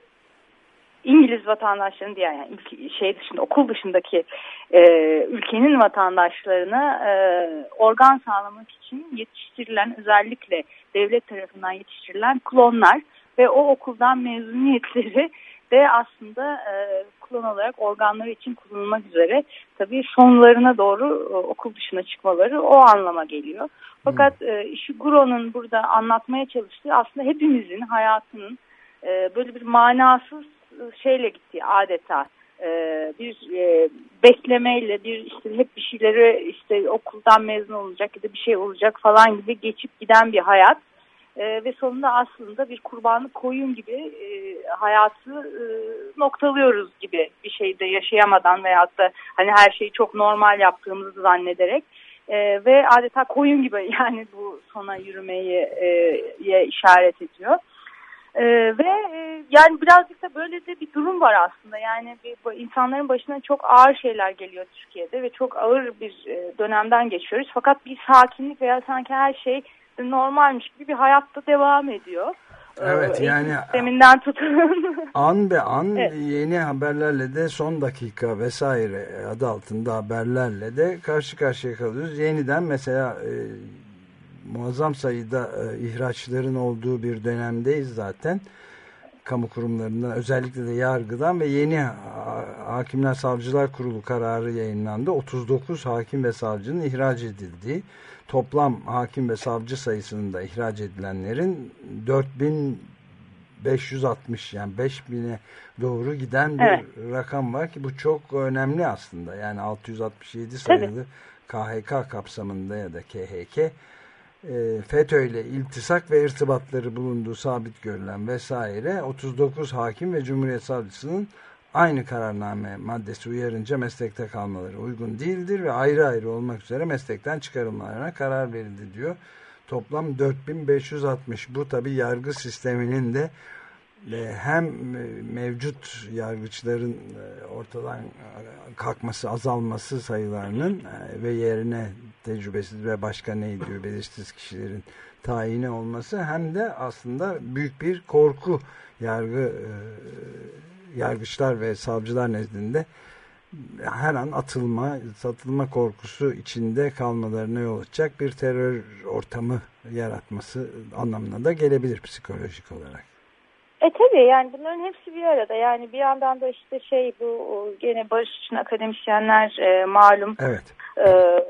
İngiliz vatandaşlarının diğer yani ülke, şey dışında okul dışındaki e, ülkenin vatandaşlarına e, organ sağlamak için yetiştirilen özellikle devlet tarafından yetiştirilen klonlar ve o okuldan mezuniyetleri de aslında e, klon olarak organları için kullanılmak üzere tabii sonlarına doğru e, okul dışına çıkmaları o anlama geliyor. Fakat e, Ishiguro'nun burada anlatmaya çalıştığı aslında hepimizin hayatının e, böyle bir manasız şeyle gittiği adeta e, bir e, beklemeyle bir işte hep bir şeyleri işte okuldan mezun olacak ya da bir şey olacak falan gibi geçip giden bir hayat. Ee, ve sonunda aslında bir kurbanlık koyun gibi e, hayatı e, noktalıyoruz gibi bir şeyde yaşayamadan veyahut da hani her şeyi çok normal yaptığımızı zannederek e, ve adeta koyun gibi yani bu sona yürümeyi e, işaret ediyor. E, ve e, yani birazcık da böyle de bir durum var aslında yani bir, bu, insanların başına çok ağır şeyler geliyor Türkiye'de ve çok ağır bir e, dönemden geçiyoruz fakat bir sakinlik veya sanki her şey normalmiş gibi bir hayatta devam ediyor. Evet ee, yani sisteminden tutun. An be an evet. Yeni haberlerle de son dakika vesaire adı altında haberlerle de karşı karşıya kalıyoruz. Yeniden mesela e, muazzam sayıda e, ihraçların olduğu bir dönemdeyiz zaten. Kamu kurumlarından özellikle de yargıdan ve yeni Hakimler Savcılar Kurulu kararı yayınlandı. otuz dokuz hakim ve savcının ihraç edildiği, toplam hakim ve savcı sayısının da ihraç edilenlerin dört bin beş yüz altmış yani beş bine doğru giden bir evet. rakam var ki bu çok önemli aslında. Yani altı yüz altmış yedi sayılı Tabii. K H K kapsamında ya da K H K FETÖ ile iltisak ve irtibatları bulunduğu sabit görülen vesaire otuz dokuz hakim ve Cumhuriyet Savcısının aynı kararname maddesi uyarınca meslekte kalmaları uygun değildir ve ayrı ayrı olmak üzere meslekten çıkarılmalarına karar verildi diyor. Toplam dört bin beş yüz altmış. Bu tabii yargı sisteminin de hem mevcut yargıçların ortadan kalkması, azalması sayılarının ve yerine tecrübesiz ve başka ne diyor belirsiz kişilerin tayini olması hem de aslında büyük bir korku yargı yargıçlar ve savcılar nezdinde her an atılma, satılma korkusu içinde kalmalarına yol açacak bir terör ortamı yaratması anlamına da gelebilir psikolojik olarak. E tabii yani bunların hepsi bir arada. Yani bir yandan da işte şey bu gene barış için akademisyenler e, malum evet. e,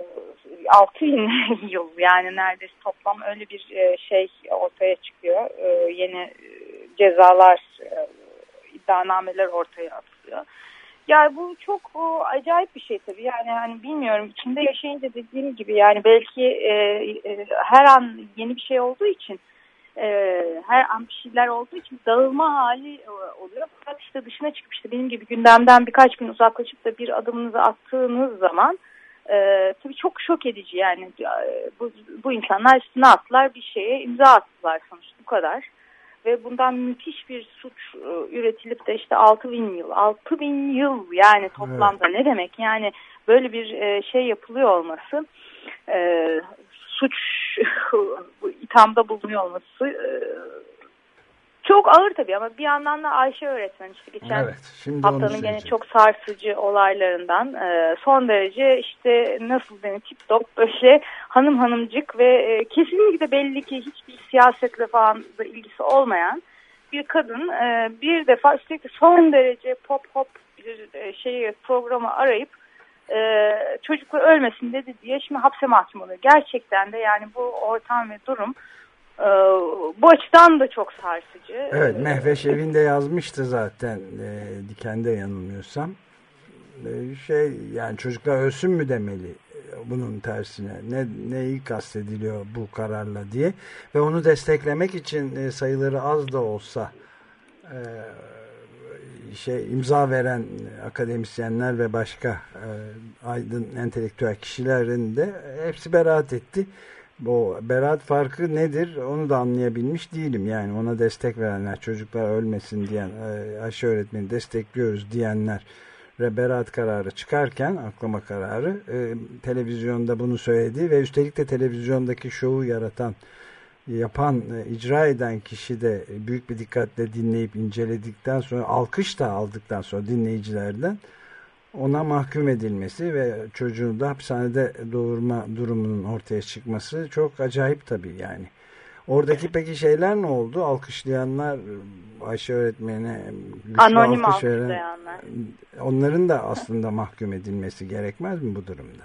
altı bin yıl yani neredeyse toplam öyle bir e, şey ortaya çıkıyor. E, yeni e, cezalar, e, iddianameler ortaya atılıyor. Yani bu çok o, acayip bir şey tabii. Yani hani bilmiyorum içinde yaşayınca dediğim gibi yani belki e, e, her an yeni bir şey olduğu için Ee, her an bir şeyler olduğu için dağılma hali e, oluyor. Fakat işte dışına çıkıp işte benim gibi gündemden birkaç gün uzaklaşıp da bir adımınızı attığınız zaman e, tabii çok şok edici yani e, bu, bu insanlar üstüne attılar bir şeye imza attılar sonuçta bu kadar. Ve bundan müthiş bir suç e, üretilip de işte altı bin yıl altı bin yıl yani toplamda evet. Ne demek yani böyle bir e, şey yapılıyor olması e, suç bu ithamda bulunuyor olması e, Çok ağır tabii ama bir yandan da Ayşe öğretmen işte geçen evet, şimdi haftanın gene çok sarsıcı olaylarından e, son derece işte nasıl denir tip top böyle hanım hanımcık ve e, kesinlikle belli ki hiçbir siyasetle falan da ilgisi olmayan bir kadın e, bir defa üstelik son derece pop hop bir e, şeyi programı arayıp e, çocuklar ölmesin dedi diye şimdi hapse mahkum oluyor. Gerçekten de yani bu ortam ve durum Ee, bu açıdan da çok sarsıcı. Evet, Mehveş evinde yazmıştı zaten e, Diken'de yanılmıyorsam. E, şey yani çocuklar ölsün mü demeli bunun tersine. Ne neyi kastediliyor bu kararla diye ve onu desteklemek için e, sayıları az da olsa e, şey imza veren akademisyenler ve başka e, aydın entelektüel kişilerin de hepsi beraat etti. Bu beraat farkı nedir onu da anlayabilmiş değilim. Yani ona destek verenler, çocuklar ölmesin diyen, Ayşe öğretmeni destekliyoruz diyenler ve beraat kararı çıkarken, aklama kararı e, televizyonda bunu söyledi ve üstelik de televizyondaki şovu yaratan, yapan, e, icra eden kişi de büyük bir dikkatle dinleyip inceledikten sonra, alkış da aldıktan sonra dinleyicilerden ona mahkum edilmesi ve çocuğun da hapishanede doğurma durumunun ortaya çıkması çok acayip tabii yani. Oradaki peki şeyler ne oldu? Alkışlayanlar, Ayşe öğretmene anonim alkış veren, alkışlayanlar. Onların da aslında mahkum edilmesi gerekmez mi bu durumda?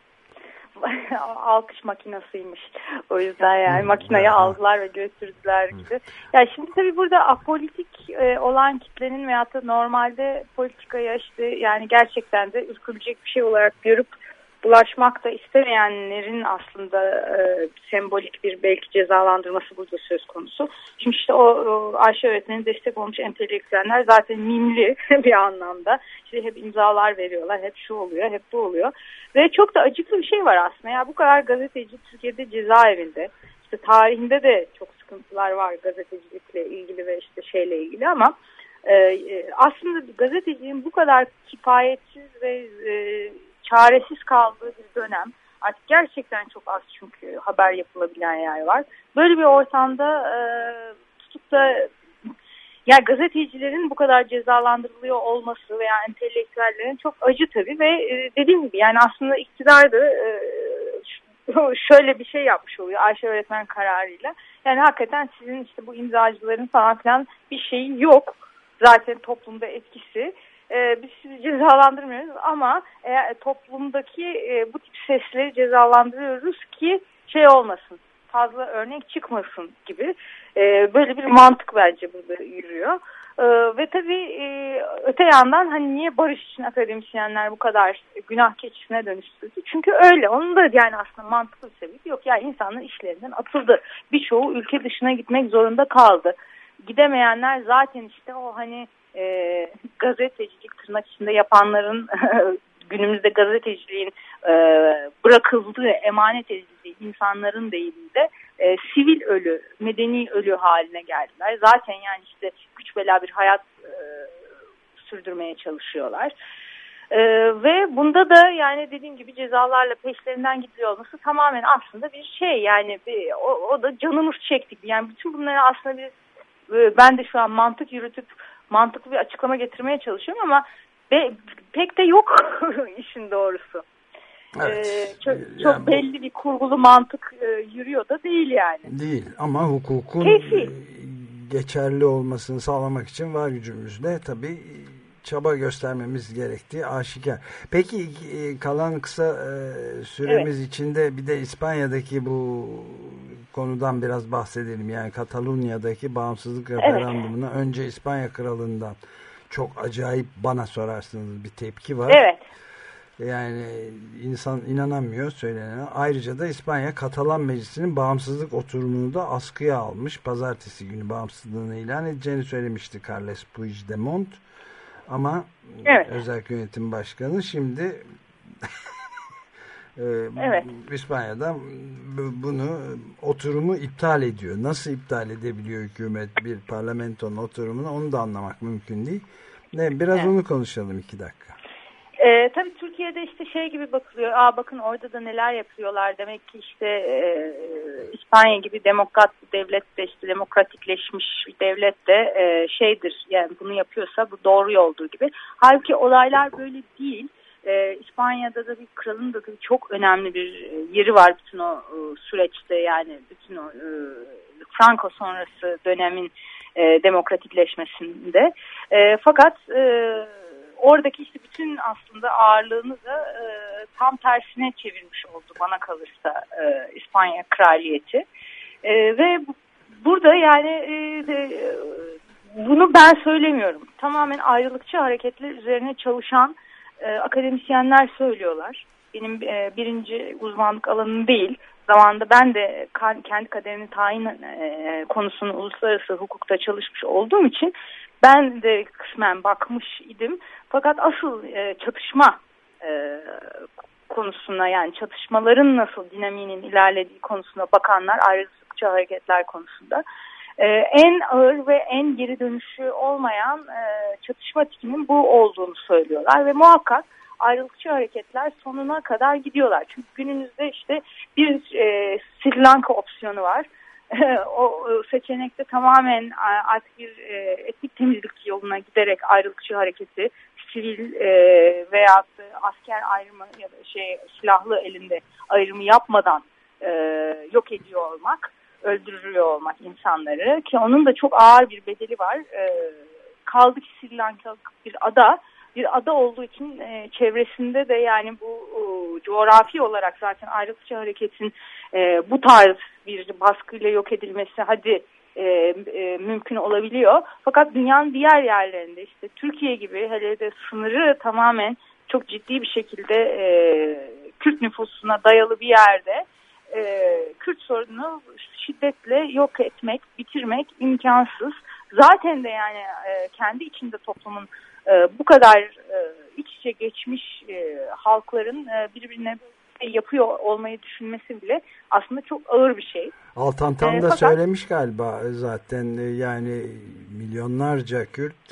Alkış makinasıymış. O yüzden yani makinayı aldılar ve götürdüler gibi. Ya şimdi tabii burada apolitik e, olan kitlenin veyahut da normalde politikaya işte yani gerçekten de ürkülecek bir şey olarak görüp bulaşmak da istemeyenlerin aslında e, sembolik bir belki cezalandırması burada söz konusu. Şimdi işte o, o Ayşe öğretmenin destek olmuş entelektüeller zaten mimli bir anlamda. İşte hep imzalar veriyorlar, hep şu oluyor, hep bu oluyor. Ve çok da acıklı bir şey var aslında. Ya bu kadar gazeteci Türkiye'de cezaevinde. İşte tarihinde de çok sıkıntılar var gazetecilikle ilgili ve işte şeyle ilgili ama e, aslında gazeteciliğin bu kadar kifayetsiz ve e, çaresiz kaldığı bir dönem. Artık gerçekten çok az çünkü haber yapılabilen yer var. Böyle bir ortamda e, tutup da yani gazetecilerin bu kadar cezalandırılıyor olması veya entelektüellerin çok acı tabii ve e, dediğim gibi yani aslında iktidar da e, şöyle bir şey yapmış oluyor Ayşe öğretmen kararıyla. Yani hakikaten sizin işte bu imzacıların falan filan bir şeyi yok. Zaten toplumda etkisi. Ee, biz sizi cezalandırmıyoruz ama e, toplumdaki e, bu tip sesleri cezalandırıyoruz ki şey olmasın, fazla örnek çıkmasın gibi e, böyle bir mantık bence burada yürüyor. E, ve tabii e, öte yandan hani niye barış için akademisyenler bu kadar günah keçisine dönüştürdü? Çünkü öyle. Onun da yani aslında mantıklı bir sebebi yok. Yani insanlar işlerinden atıldı. Birçoğu ülke dışına gitmek zorunda kaldı. Gidemeyenler zaten işte o hani E, gazetecilik tırnak içinde yapanların günümüzde gazeteciliğin e, bırakıldığı, emanet edildiği insanların deyiminde e, sivil ölü, medeni ölü haline geldiler. Zaten yani işte güç bela bir hayat e, sürdürmeye çalışıyorlar. E, ve bunda da yani dediğim gibi cezalarla peşlerinden gidiyor olması tamamen aslında bir şey yani bir, o, o da canımız çektik. Yani bütün bunları aslında bir, e, ben de şu an mantık yürütüp mantıklı bir açıklama getirmeye çalışıyorum ama be, pek de yok işin doğrusu. Evet. Ee, çok, yani çok belli bir kurgulu mantık e, yürüyor da değil yani. Değil ama hukukun Kesin. geçerli olmasını sağlamak için var gücümüzle tabii çaba göstermemiz gerektiği aşikar. Peki kalan kısa süremiz evet. içinde bir de İspanya'daki bu konudan biraz bahsedelim. Yani Katalunya'daki bağımsızlık referandumuna evet. önce İspanya kralından çok acayip bana sorarsınız bir tepki var. Evet. Yani insan inanamıyor söylenene. Ayrıca da İspanya Katalan Meclisi'nin bağımsızlık oturumunu da askıya almış. Pazartesi günü bağımsızlığını ilan edeceğini söylemişti Carles Puigdemont. Ama evet. özel yönetim başkanı şimdi evet. İspanya'da bunu oturumu iptal ediyor. Nasıl iptal edebiliyor hükümet bir parlamentonun oturumunu onu da anlamak mümkün değil. Ne, biraz evet. onu konuşalım iki dakika. E, tabii Türkiye'de işte şey gibi bakılıyor. Aa bakın orada da neler yapıyorlar. Demek ki işte e, İspanya gibi demokrat bir devlet de işte demokratikleşmiş bir devlet de e, şeydir. Yani bunu yapıyorsa bu doğru yoldur gibi. Halbuki olaylar böyle değil. E, İspanya'da da bir kralın da çok önemli bir yeri var bütün o e, süreçte, yani bütün o e, Franco sonrası dönemin e, demokratikleşmesinde. E, fakat e, oradaki işte bütün aslında ağırlığını da e, tam tersine çevirmiş oldu bana kalırsa e, İspanya kraliyeti. E, ve bu, burada yani e, de, bunu ben söylemiyorum. Tamamen ayrılıkçı hareketler üzerine çalışan e, akademisyenler söylüyorlar. Benim e, birinci uzmanlık alanım değil. Zamanında ben de ka- kendi kaderini tayin e, konusunu uluslararası hukukta çalışmış olduğum için ben de kısmen bakmış idim. Fakat asıl e, çatışma e, konusuna, yani çatışmaların nasıl dinamiğinin ilerlediği konusuna bakanlar, ayrılıkçı hareketler konusunda e, en ağır ve en geri dönüşü olmayan e, çatışma tipinin bu olduğunu söylüyorlar ve muhakkak ayrılıkçı hareketler sonuna kadar gidiyorlar. Çünkü günümüzde işte bir e, Sri Lanka opsiyonu var. O seçenekte tamamen artık bir e, etnik temizlik yoluna giderek ayrılıkçı hareketi sivil e, veya asker ayrımı ya da şey silahlı elinde ayrımı yapmadan e, yok ediyor olmak, öldürüyor olmak insanları, ki onun da çok ağır bir bedeli var. E, kaldı ki Sri Lanka bir ada. Bir ada olduğu için e, çevresinde de yani bu e, coğrafi olarak zaten ayrılıkçı hareketin e, bu tarz bir baskıyla yok edilmesi hadi e, e, mümkün olabiliyor. Fakat dünyanın diğer yerlerinde işte Türkiye gibi hele de sınırı tamamen çok ciddi bir şekilde e, Kürt nüfusuna dayalı bir yerde e, Kürt sorununu şiddetle yok etmek, bitirmek imkansız. Zaten de yani e, kendi içinde toplumun bu kadar iç içe geçmiş halkların birbirine yapıyor olmayı düşünmesi bile aslında çok ağır bir şey. Altan Tan da Fakat, söylemiş galiba zaten, yani milyonlarca Kürt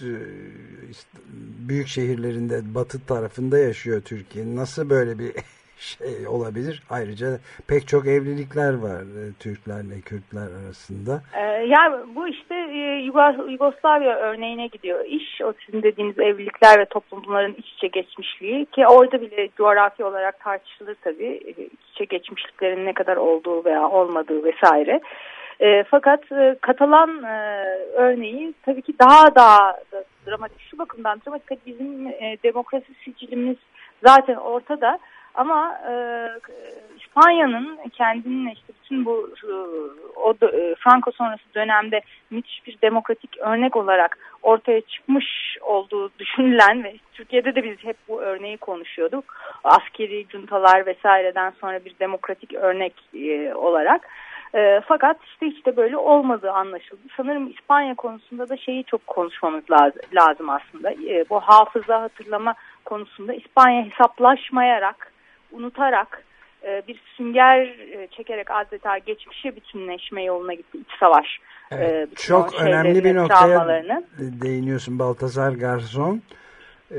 büyük şehirlerinde batı tarafında yaşıyor Türkiye'nin. Nasıl böyle bir şey olabilir? Ayrıca pek çok evlilikler var e, Türklerle Kürtler arasında. Ee, yani bu işte e, Yugoslavya örneğine gidiyor iş. O sizin dediğiniz evlilikler ve toplumların iç içe geçmişliği, ki orada bile coğrafi olarak tartışılır tabii. İç içe geçmişliklerin ne kadar olduğu veya olmadığı vesaire. E, fakat e, Katalan e, örneği tabii ki daha daha da dramatik. Şu bakımdan dramatik, bizim e, demokrasi sicilimiz zaten ortada. Ama e, İspanya'nın kendinin işte bütün bu o e, Franco sonrası dönemde müthiş bir demokratik örnek olarak ortaya çıkmış olduğu düşünülen ve Türkiye'de de biz hep bu örneği konuşuyorduk. Askeri juntalar vesaireden sonra bir demokratik örnek e, olarak. E, fakat işte işte böyle olmadığı anlaşıldı. Sanırım İspanya konusunda da şeyi çok konuşmamız lazım, lazım aslında. E, bu hafıza, hatırlama konusunda İspanya hesaplaşmayarak, unutarak, bir sünger çekerek adeta geçmişe bütünleşme yoluna gitti, iç savaş. Evet, çok önemli bir noktaya değiniyorsun Baltazar Garzón. E,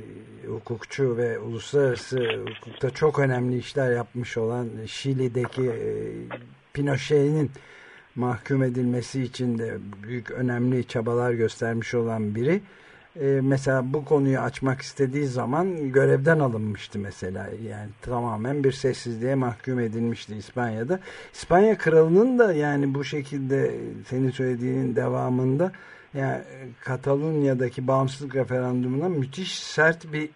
hukukçu ve uluslararası hukukta çok önemli işler yapmış olan, Şili'deki e, Pinochet'in mahkum edilmesi için de büyük önemli çabalar göstermiş olan biri. Ee, mesela bu konuyu açmak istediği zaman görevden alınmıştı mesela, yani tamamen bir sessizliğe mahkum edilmişti İspanya'da. İspanya kralının da yani bu şekilde senin söylediğinin devamında yani Katalunya'daki bağımsızlık referandumuna müthiş sert bir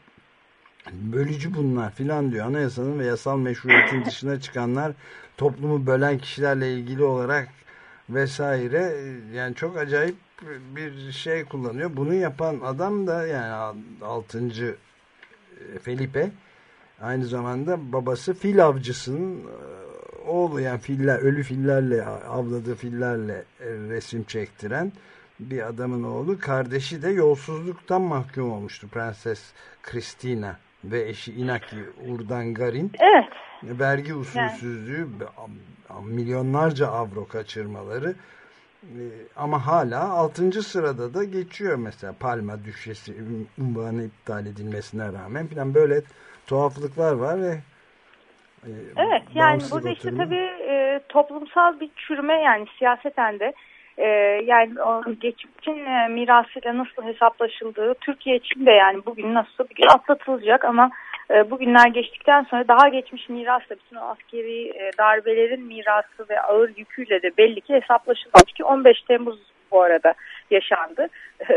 bölücü bunlar filan diyor. Anayasanın ve yasal meşruiyetin dışına çıkanlar, toplumu bölen kişilerle ilgili olarak vesaire, yani çok acayip bir şey kullanıyor. Bunu yapan adam da yani altıncı Felipe, aynı zamanda babası fil avcısının oğlu, yani filler, ölü fillerle, avladığı fillerle resim çektiren bir adamın oğlu. Kardeşi de yolsuzluktan mahkum olmuştu, Prenses Cristina ve eşi Inaki Urdangarin. Evet. Vergi usulsüzlüğü, yani milyonlarca avro kaçırmaları E, ama hala altıncı sırada da geçiyor mesela Palma Düşesi unvanı iptal edilmesine rağmen falan böyle tuhaflıklar var ve e, evet yani bağımsız burada işte oturma. tabii e, toplumsal bir çürüme yani siyaseten de e, yani o geçmişin e, mirasıyla nasıl hesaplaşıldığı Türkiye için de yani bugün nasıl bir gün atlatılacak ama e, bugünler geçtikten sonra daha geçmiş mirasla bütün o askeri e, darbelerin mirası ve ağır yüküyle de belli ki hesaplaşılmış ki on beş Temmuz bu arada yaşandı.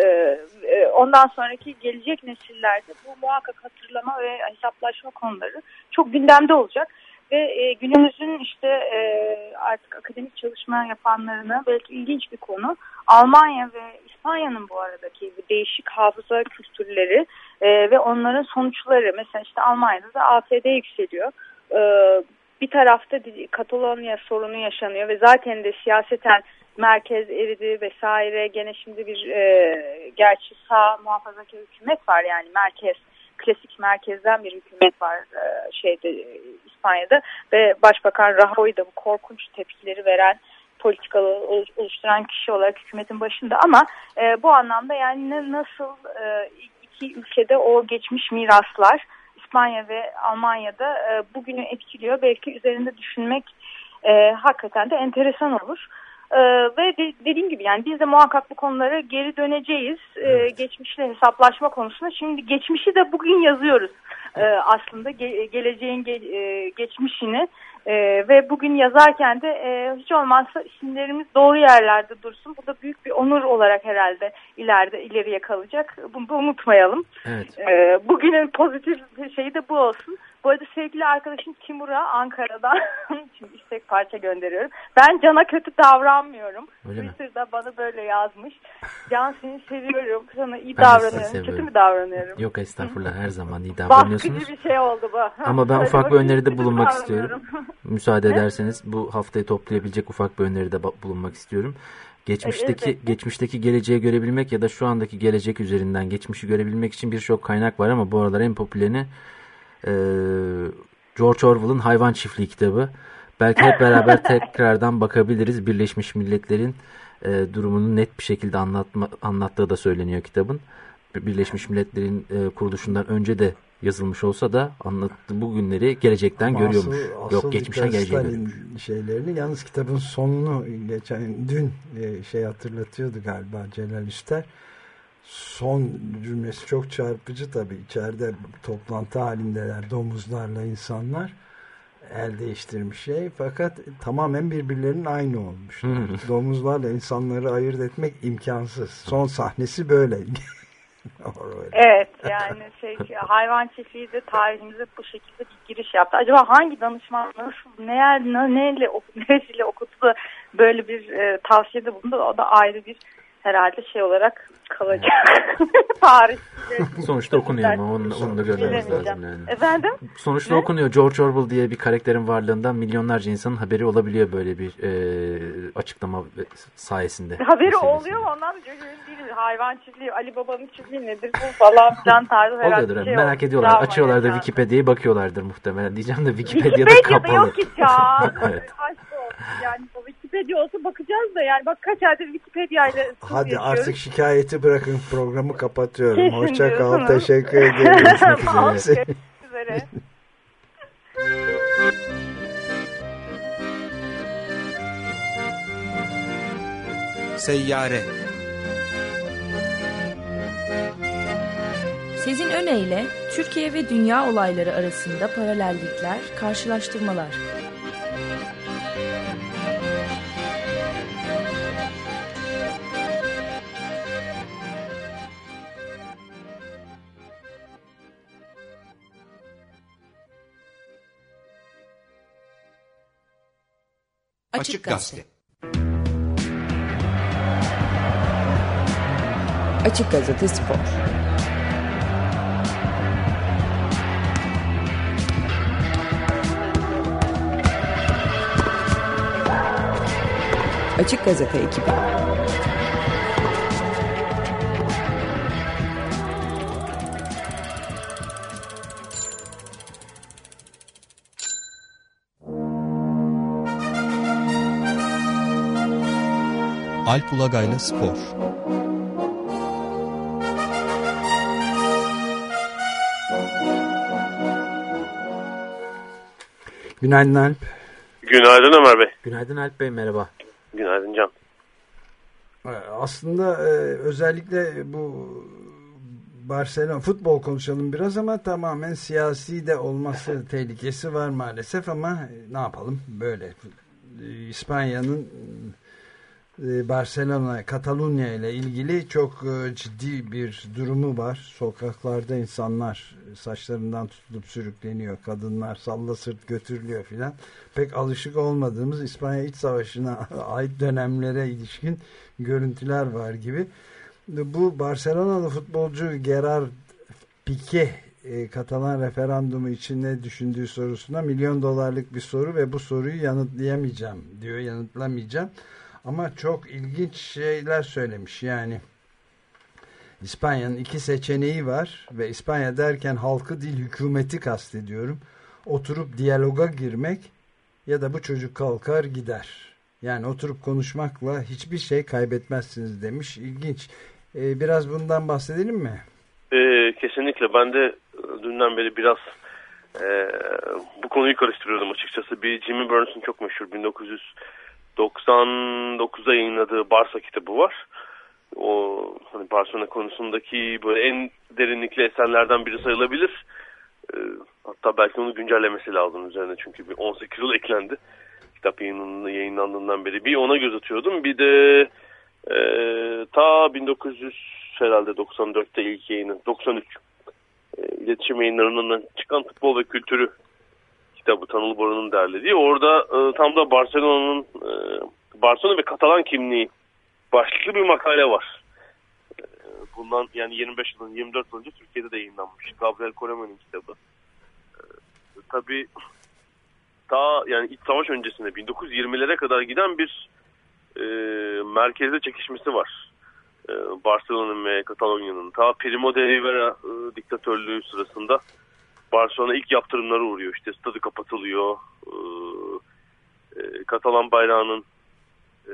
E, ondan sonraki gelecek nesillerde bu muhakkak hatırlama ve hesaplaşma konuları çok gündemde olacak. Ve e, günümüzün işte e, artık akademik çalışma yapanlarına belki ilginç bir konu. Almanya ve İspanya'nın bu aradaki değişik hafıza kültürleri e, ve onların sonuçları. Mesela işte Almanya'da da A F D yükseliyor. E, bir tarafta Katalonya sorunu yaşanıyor ve zaten de siyaseten merkez eridi vesaire. Gene şimdi bir e, gerçi sağ muhafazakar hükümet var yani merkez. Klasik merkezden bir hükümet var e, şeyde e, İspanya'da ve Başbakan Rajoy da bu korkunç tepkileri veren politikalı oluşturan kişi olarak hükümetin başında ama e, bu anlamda yani ne, nasıl e, iki ülkede o geçmiş miraslar İspanya ve Almanya'da e, bugünü etkiliyor belki üzerinde düşünmek e, hakikaten de enteresan olur. Ee, ve de, dediğim gibi yani biz de muhakkak bu konulara geri döneceğiz. Ee, evet. Geçmişle hesaplaşma konusunda. Şimdi geçmişi de bugün yazıyoruz. Ee, aslında ge, geleceğin ge, e, geçmişini e, ve bugün yazarken de e, hiç olmazsa isimlerimiz doğru yerlerde dursun. Bu da büyük bir onur olarak herhalde ileride ileriye kalacak. Bunu da unutmayalım. Evet. Ee, bugünün pozitif şeyi de bu olsun. Bu arada sevgili arkadaşım Timur'a Ankara'dan şimdi istek parça gönderiyorum. Ben Can'a kötü davranmıyorum. Twitter'da bana böyle yazmış. Can seni seviyorum. Sana iyi ben davranıyorum. Kötü mü davranıyorum? Yok estağfurullah her zaman iyi davranıyorsunuz. Baskıcı bir şey oldu bu. Ama ben ufak bir öneride bulunmak istiyorum. Müsaade ederseniz bu haftayı toplayabilecek ufak bir öneride bulunmak istiyorum. Geçmişteki evet. geçmişteki geleceği görebilmek ya da şu andaki gelecek üzerinden geçmişi görebilmek için birçok kaynak var ama bu aralar en popülerini Ee, George Orwell'ın Hayvan Çiftliği kitabı. Belki hep beraber tekrardan bakabiliriz. Birleşmiş Milletler'in e, durumunu net bir şekilde anlatma, anlattığı da söyleniyor kitabın. Birleşmiş Milletler'in e, kuruluşundan önce de yazılmış olsa da anlattığı bu günleri gelecekten ama görüyormuş. Asıl, Yok geçmişten geleceğe görüyormuş. Şeylerini, yalnız kitabın sonunu geçen dün e, şey hatırlatıyordu galiba Celal Üster. Son cümlesi çok çarpıcı tabii. İçeride toplantı halindeler domuzlarla insanlar. El değiştirmiş şey. Fakat tamamen birbirlerinin aynı olmuş. Domuzlarla insanları ayırt etmek imkansız. Son sahnesi böyle. Evet yani şey hayvan çiftliği de tarihimize bu şekilde bir giriş yaptı. Acaba hangi danışman nasıl neler neyle neresiyle okudu böyle bir e, tavsiyede bulundu? O da ayrı bir herhalde şey olarak kalacak. Tarih. Sonuçta okunuyor ama onu, onu da görmemiz lazım yani. Efendim? Sonuçta ne? Okunuyor. George Orwell diye bir karakterin varlığından milyonlarca insanın haberi olabiliyor böyle bir e, açıklama sayesinde. Haberi meselesinde. Oluyor mu? Ondan da değil mi? Hayvan çiftliği, Ali Baba'nın çiftliği nedir bu falan filan tarzı herhalde bir şey merak oldu. ediyorlar. Drama Açıyorlar da Wikipedia'ya bakıyorlardır muhtemelen. Diyeceğim de Wikipedia'da Wikipedia kapalı. yok ki ya. Evet. Yani Wikipedia olsa bakacağız da yani bak kaç aydır Wikipedia ile hadi yaşıyoruz. Artık şikayeti bırakın, programı kapatıyorum. Hoşça kal, teşekkür ederim. Görüşmek üzere. Görüşmek üzere. Seyyare. Sezin Öne Türkiye ve dünya olayları arasında paralellikler, karşılaştırmalar. Açık Gazete. Açık Gazete Spor. Açık Gazete ekibi. Alp Ulagay'la Spor. Günaydın Alp. Günaydın Ömer Bey. Günaydın Alp Bey, merhaba. Günaydın Can. Aslında e, özellikle bu Barcelona futbol konuşalım biraz ama tamamen siyasi de olması tehlikesi var maalesef ama ne yapalım böyle. İspanya'nın Barcelona, Katalunya ile ilgili çok ciddi bir durumu var. Sokaklarda insanlar saçlarından tutulup sürükleniyor. Kadınlar salla sırt götürülüyor filan. Pek alışık olmadığımız İspanya İç Savaşı'na ait dönemlere ilişkin görüntüler var gibi. Bu Barcelona'lı futbolcu Gerard Piqué Katalan referandumu için ne düşündüğü sorusuna milyon dolarlık bir soru ve bu soruyu yanıtlayamayacağım diyor, yanıtlamayacağım. Ama çok ilginç şeyler söylemiş. Yani İspanya'nın iki seçeneği var ve İspanya derken halkı değil hükümeti kastediyorum. Oturup diyaloga girmek ya da bu çocuk kalkar gider. Yani oturup konuşmakla hiçbir şey kaybetmezsiniz demiş. İlginç. Ee, biraz bundan bahsedelim mi? Ee, kesinlikle. Ben de dünden beri biraz e, bu konuyu karıştırıyordum açıkçası. Bir Jimmy Burns'un çok meşhur bin dokuz yüz doksan dokuzda yayınladığı Barça kitabı var. O hani Barcelona konusundaki böyle en derinlikli eserlerden biri sayılabilir. Ee, hatta belki onu güncellemesi lazım üzerine çünkü bir on sekiz yıl eklendi. Kitap yayınlandığından beri bir ona göz atıyordum. Bir de e, ta bin dokuz yüz herhalde doksan dörtte ilk yayını doksan üç e, iletişim yayınlarından çıkan Futbol ve Kültürü kitabı Tanıl Bora'nın derlediği. Orada e, tam da Barcelona'nın e, Barcelona ve Katalan kimliği başlıklı bir makale var. E, bundan yani yirmi beş yıl yirmi dört yıl önce Türkiye'de de yayınlanmış. Gabriel Koreman'ın kitabı. E, tabii ta yani iç savaş öncesinde bin dokuz yüz yirmilere kadar giden bir e, merkezde çekişmesi var. E, Barcelona'nın ve Katalonya'nın. Ta Primo de Rivera e, diktatörlüğü sırasında Barcelona ilk yaptırımlara uğruyor. İşte stadı kapatılıyor. E, e, Katalan bayrağının e,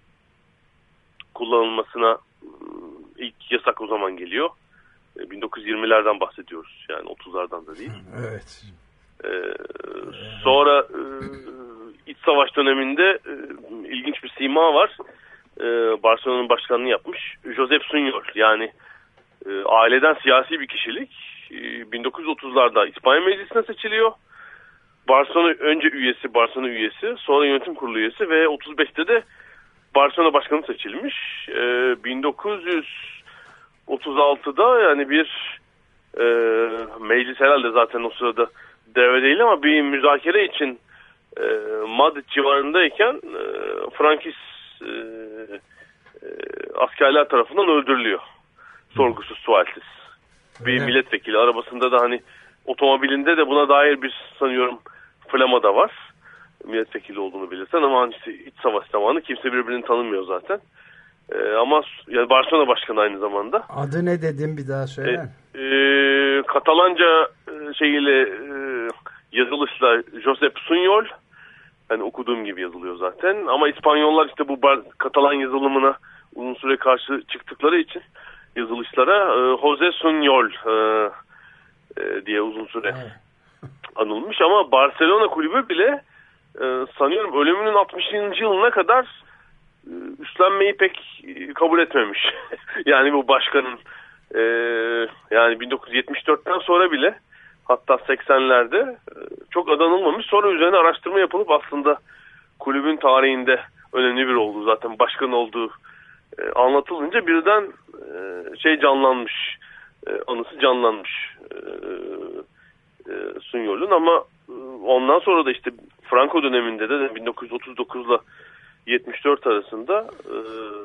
kullanılmasına e, ilk yasak o zaman geliyor. E, bin dokuz yüz yirmilerden bahsediyoruz. Yani otuzlardan da değil. Evet. Ee, sonra e, iç savaş döneminde e, ilginç bir sima var. E, Barcelona'nın başkanlığını yapmış Josep Sunyol, yani e, aileden siyasi bir kişilik. E, bin dokuz yüz otuzlarda İspanya Meclisi'ne seçiliyor. Barcelona önce üyesi, Barcelona üyesi, sonra yönetim kurulu üyesi ve otuz beşte de Barcelona başkanı seçilmiş. E, bin dokuz yüz otuz altıda yani bir e, meclis herhalde zaten o sırada devre değil ama bir müzakere için e, Madrid civarındayken e, Frankis e, e, askerler tarafından öldürülüyor. Sorgusuz sualsiz. Bir evet. Milletvekili arabasında da hani otomobilinde de buna dair bir sanıyorum flama da var. Milletvekili olduğunu bilirsen ama işte iç savaş zamanı kimse birbirini tanımıyor zaten. E, ama yani Barcelona başkanı aynı zamanda. Adı ne dedim bir daha söyle. E, e, Katalanca e, şeyiyle e, yazılışla Josep Sunyol, hani okuduğum gibi yazılıyor zaten ama İspanyollar işte bu Katalan yazılımına uzun süre karşı çıktıkları için yazılışlara e, Jose Sunyol e, e, diye uzun süre anılmış ama Barcelona kulübü bile e, sanıyorum ölümünün altmışıncı yılına kadar e, üstlenmeyi pek e, kabul etmemiş. Yani bu başkanın e, yani bin dokuz yüz yetmiş dörtten sonra bile hatta seksenlerde çok adanılmamış. Sonra üzerine araştırma yapılıp aslında kulübün tarihinde önemli bir oldu. Zaten başkan olduğu e, anlatılınca birden e, şey canlanmış. E, anısı canlanmış. E, e, Sunyol'un ama e, ondan sonra da işte Franco döneminde de bin dokuz yüz otuz dokuzla yetmiş dört arasında e,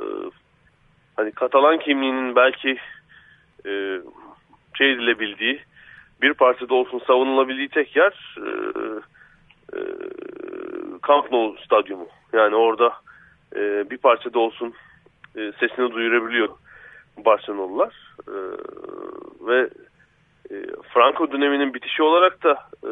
hani Katalan kimliğinin belki e, şey edilebildiği bir parçada olsun savunulabildiği tek yer e, e, Camp Nou stadyumu. Yani orada e, bir parçada olsun e, sesini duyurabiliyor Barcelona'lılar. E, ve e, Franco döneminin bitişi olarak da e,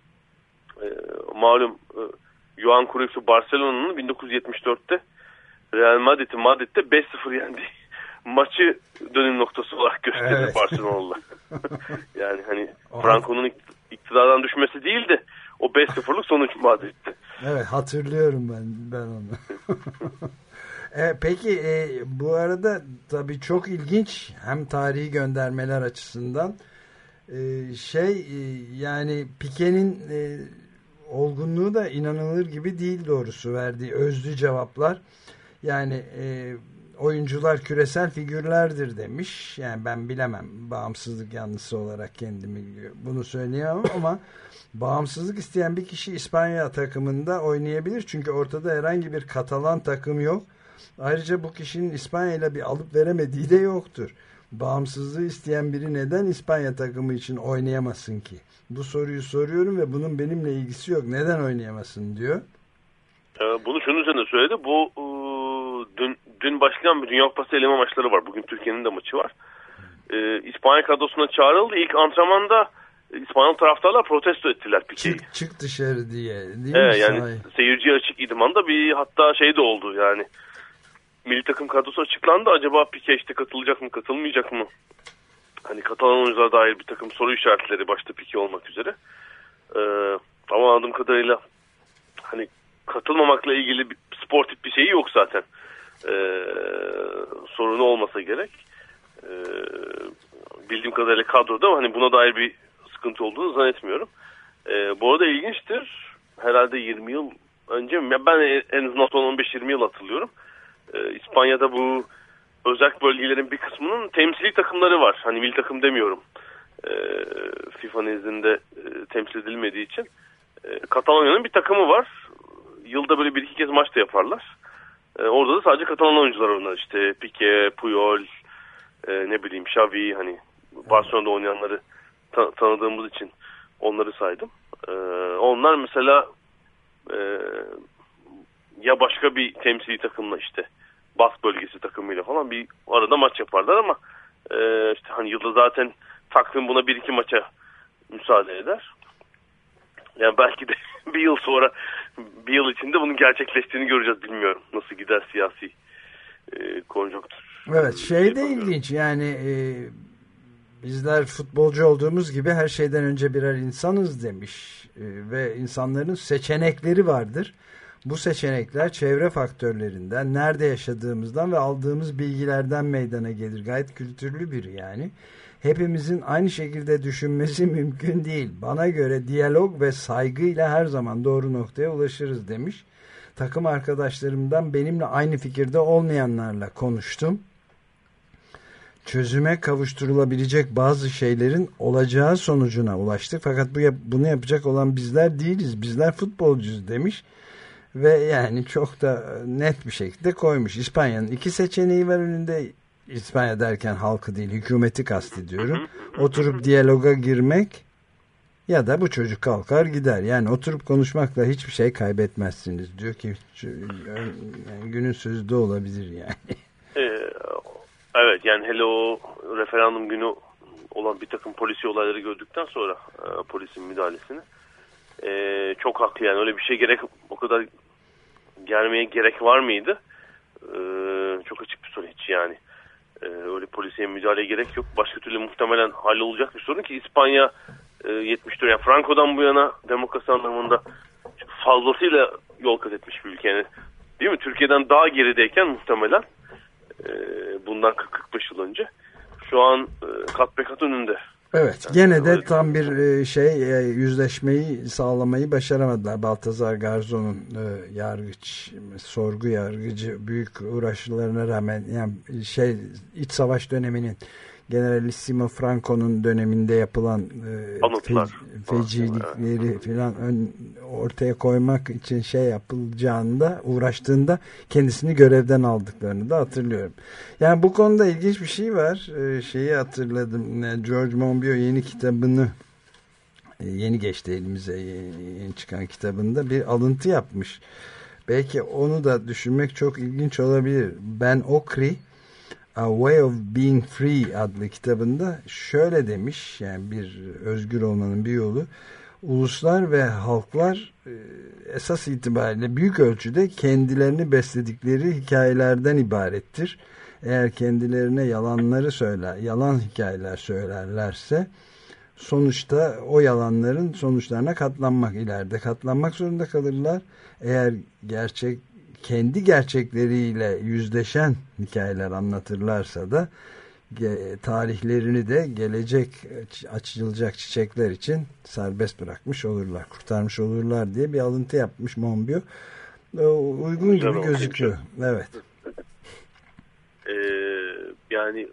e, malum e, Johan Cruyff'u Barcelona'nın bin dokuz yüz yetmiş dörtte Real Madrid'i Madrid'de beş sıfır yendi. Maçı dönüm noktası olarak gösterdi evet. Barcelona'la. Yani hani Franco'nun iktidardan düşmesi değil de o beş sıfırlık sonuç Madrid'de. Evet, hatırlıyorum ben ben onu. e, peki e, bu arada tabii çok ilginç, hem tarihi göndermeler açısından e, şey e, yani Piqué'nin e, olgunluğu da inanılır gibi değil doğrusu, verdiği özlü cevaplar. Yani e, oyuncular küresel figürlerdir demiş. Yani ben bilemem, bağımsızlık yanlısı olarak kendimi bunu söyleyemem ama bağımsızlık isteyen bir kişi İspanya takımında oynayabilir. Çünkü ortada herhangi bir Katalan takım yok. Ayrıca bu kişinin İspanya ile bir alıp veremediği de yoktur. Bağımsızlığı isteyen biri neden İspanya takımı için oynayamasın ki? Bu soruyu soruyorum ve bunun benimle ilgisi yok. Neden oynayamasın diyor. Bunu şunun üzerine söyledi. Bu dün, dün başlayan bir Dünya Kupası eleme maçları var. Bugün Türkiye'nin de maçı var. Ee, İspanya kadrosuna çağrıldı. İlk antrenmanda İspanyol taraftarlar protesto ettiler Piqué'yi. Çık, çık dışarı diye. Değil evet, mi? yani Sahi. seyirciye açık idmanda bir hatta şey de oldu yani. Milli takım kadrosu açıklandı. Acaba Piqué işte katılacak mı, katılmayacak mı? Hani Katalan oyunculara dair bir takım soru işaretleri başta Piqué olmak üzere. Ee, ama anladığım kadarıyla hani katılmamakla ilgili bir sportif bir şeyi yok zaten. Ee, sorunu olmasa gerek. Ee, bildiğim kadarıyla kadroda hani buna dair bir sıkıntı olduğunu zannetmiyorum. Ee, bu arada ilginçtir. Herhalde yirmi yıl önce mi? Ben en azından son on beş yirmi yıl hatırlıyorum. Ee, İspanya'da bu özel bölgelerin bir kısmının temsili takımları var. Hani milli takım demiyorum. Ee, FIFA nezdinde e, temsil edilmediği için. Ee, Katalonya'nın bir takımı var. Yılda böyle bir iki kez maç da yaparlar. Ee, orada da sadece Katalan oyuncular oynar. İşte Piqué, Puyol, e, ne bileyim Xavi, hani Barcelona'da oynayanları ta- tanıdığımız için onları saydım. Ee, onlar mesela e, ya başka bir temsili takımla işte Bask bölgesi takımıyla falan bir arada maç yaparlar ama e, işte hani yılda zaten takvim buna bir iki maça müsaade eder. Yani belki de bir yıl sonra, bir yıl içinde bunun gerçekleştiğini göreceğiz, bilmiyorum. Nasıl gider siyasi e, konjonktür. Evet, şey de ilginç yani e, bizler futbolcu olduğumuz gibi her şeyden önce birer insanız demiş e, ve insanların seçenekleri vardır. Bu seçenekler çevre faktörlerinden, nerede yaşadığımızdan ve aldığımız bilgilerden meydana gelir. Gayet kültürlü biri yani. Hepimizin aynı şekilde düşünmesi mümkün değil. Bana göre diyalog ve saygıyla her zaman doğru noktaya ulaşırız demiş. Takım arkadaşlarımdan benimle aynı fikirde olmayanlarla konuştum. Çözüme kavuşturulabilecek bazı şeylerin olacağı sonucuna ulaştık. Fakat bu bunu yapacak olan bizler değiliz. Bizler futbolcuyuz demiş. Ve yani çok da net bir şekilde koymuş. İspanya'nın iki seçeneği var önünde. İspanya derken halkı değil, hükümeti kastediyorum. Oturup diyaloga girmek ya da bu çocuk kalkar gider. Yani oturup konuşmakla hiçbir şey kaybetmezsiniz diyor ki yani günün sözü de olabilir yani. Ee, evet yani hele o referandum günü olan bir takım polisi olayları gördükten sonra e, polisin müdahalesini e, çok haklı yani, öyle bir şey gerek, o kadar gelmeye gerek var mıydı? E, çok açık bir soru hiç yani. Ee, öyle polisiye müdahaleye gerek yok. Başka türlü muhtemelen hallolacak bir sorun ki İspanya e, yetmiş dört, yani Franco'dan bu yana demokrasi anlamında fazlasıyla yol kat etmiş bir ülke. Yani, değil mi? Türkiye'den daha gerideyken muhtemelen e, bundan kırk kırk beş yıl önce şu an e, kat be kat önünde. Evet, yani gene de tam bir şey yüzleşmeyi sağlamayı başaramadılar. Baltazar Garzon'un yargıç, sorgu yargıcı büyük uğraşlarına rağmen, yani şey iç savaş döneminin Generalissimo Franco'nun döneminde yapılan fe, fecilikleri filan ortaya koymak için şey yapılacağında, uğraştığında kendisini görevden aldıklarını da hatırlıyorum. Yani bu konuda ilginç bir şey var. Şeyi hatırladım. George Monbiot yeni kitabını, yeni geçti elimize, yeni çıkan kitabında bir alıntı yapmış. Belki onu da düşünmek çok ilginç olabilir. Ben Okri, A Way of Being Free adlı kitabında şöyle demiş, yani bir özgür olmanın bir yolu. uluslar ve halklar e, esas itibariyle büyük ölçüde kendilerini besledikleri hikayelerden ibarettir. Eğer kendilerine yalanları söyler, yalan hikayeler söylerlerse sonuçta o yalanların sonuçlarına katlanmak, ileride katlanmak zorunda kalırlar. Eğer gerçek kendi gerçekleriyle yüzleşen hikayeler anlatırlarsa da tarihlerini de gelecek açılacak çiçekler için serbest bırakmış olurlar, kurtarmış olurlar diye bir alıntı yapmış Monbiot. Uygun Güzel gibi gözüküyor. Evet. Ee, yani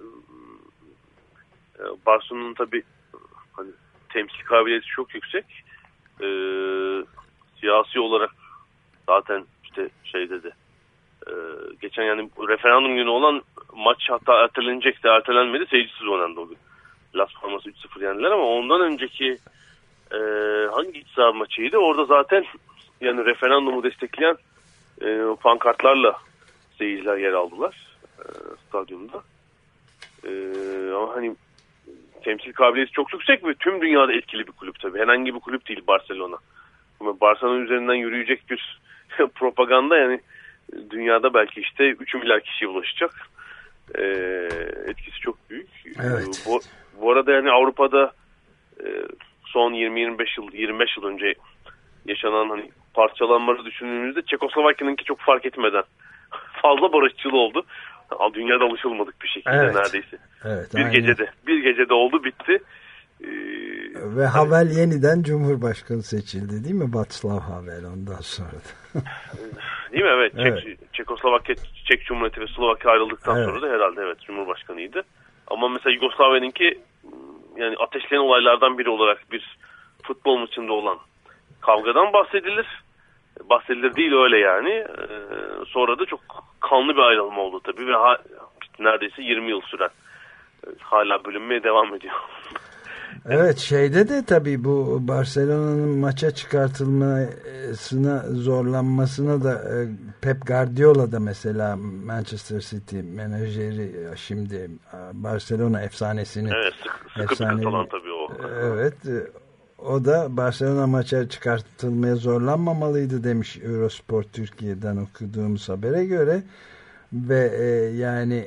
Barcelona'nın tabii hani temsil kabiliyeti çok yüksek. Ee, siyasi olarak zaten işte şey dedi. Ee, geçen yani referandum günü olan maç hatta ertelenecekti, ertelenmedi, seyircisiz oynandı o gün. Las Palmas'ı üç sıfır yendiler ama ondan önceki e, hangi iç saha maçıydı? Orada zaten yani referandumu destekleyen e, pankartlarla seyirciler yer aldılar e, stadyumda. E, ama hani temsil kabiliyeti çok yüksek ve tüm dünyada etkili bir kulüp tabii. Herhangi bir kulüp değil Barcelona. Ama Barcelona üzerinden yürüyecek bir propaganda yani dünyada belki işte üç milyar kişiye ulaşacak. E, etkisi çok büyük. Evet. Bu, bu arada yani Avrupa'da e, son yirmi yirmi beş yıl yirmi beş yıl önce yaşanan hani parçalanmaları düşündüğümüzde Çekoslovakya'nınki çok fark etmeden fazla barışçıl oldu. Dünyada alışılmadık bir şekilde evet. Neredeyse. Evet, bir aynen. gecede. Bir gecede oldu bitti. Ee, Ve Havel hani, yeniden Cumhurbaşkanı seçildi değil mi? Václav Havel ondan sonra da. Değil mi? Evet. evet. Çek, Çekoslovakya, Çek Cumhuriyeti ve Slovakya ayrıldıktan evet. sonra da herhalde evet Cumhurbaşkanıydı. Ama mesela Yugoslavya'nınki yani ateşleyen olaylardan biri olarak bir futbol maçında olan kavgadan bahsedilir. Bahsedilir değil öyle yani. Ee, sonra da çok kanlı bir ayrılma oldu tabii ve ha, neredeyse yirmi yıl süren hala bölünmeye devam ediyor. Evet şeyde de tabii bu Barcelona'nın maça çıkartılmasına zorlanmasına da Pep Guardiola da mesela Manchester City menajeri şimdi Barcelona efsanesinin evet, sık, sıkı efsane, bir Katalan tabii o. Evet o da Barcelona maça çıkartılmaya zorlanmamalıydı demiş Eurosport Türkiye'den okuduğumuz habere göre ve e, yani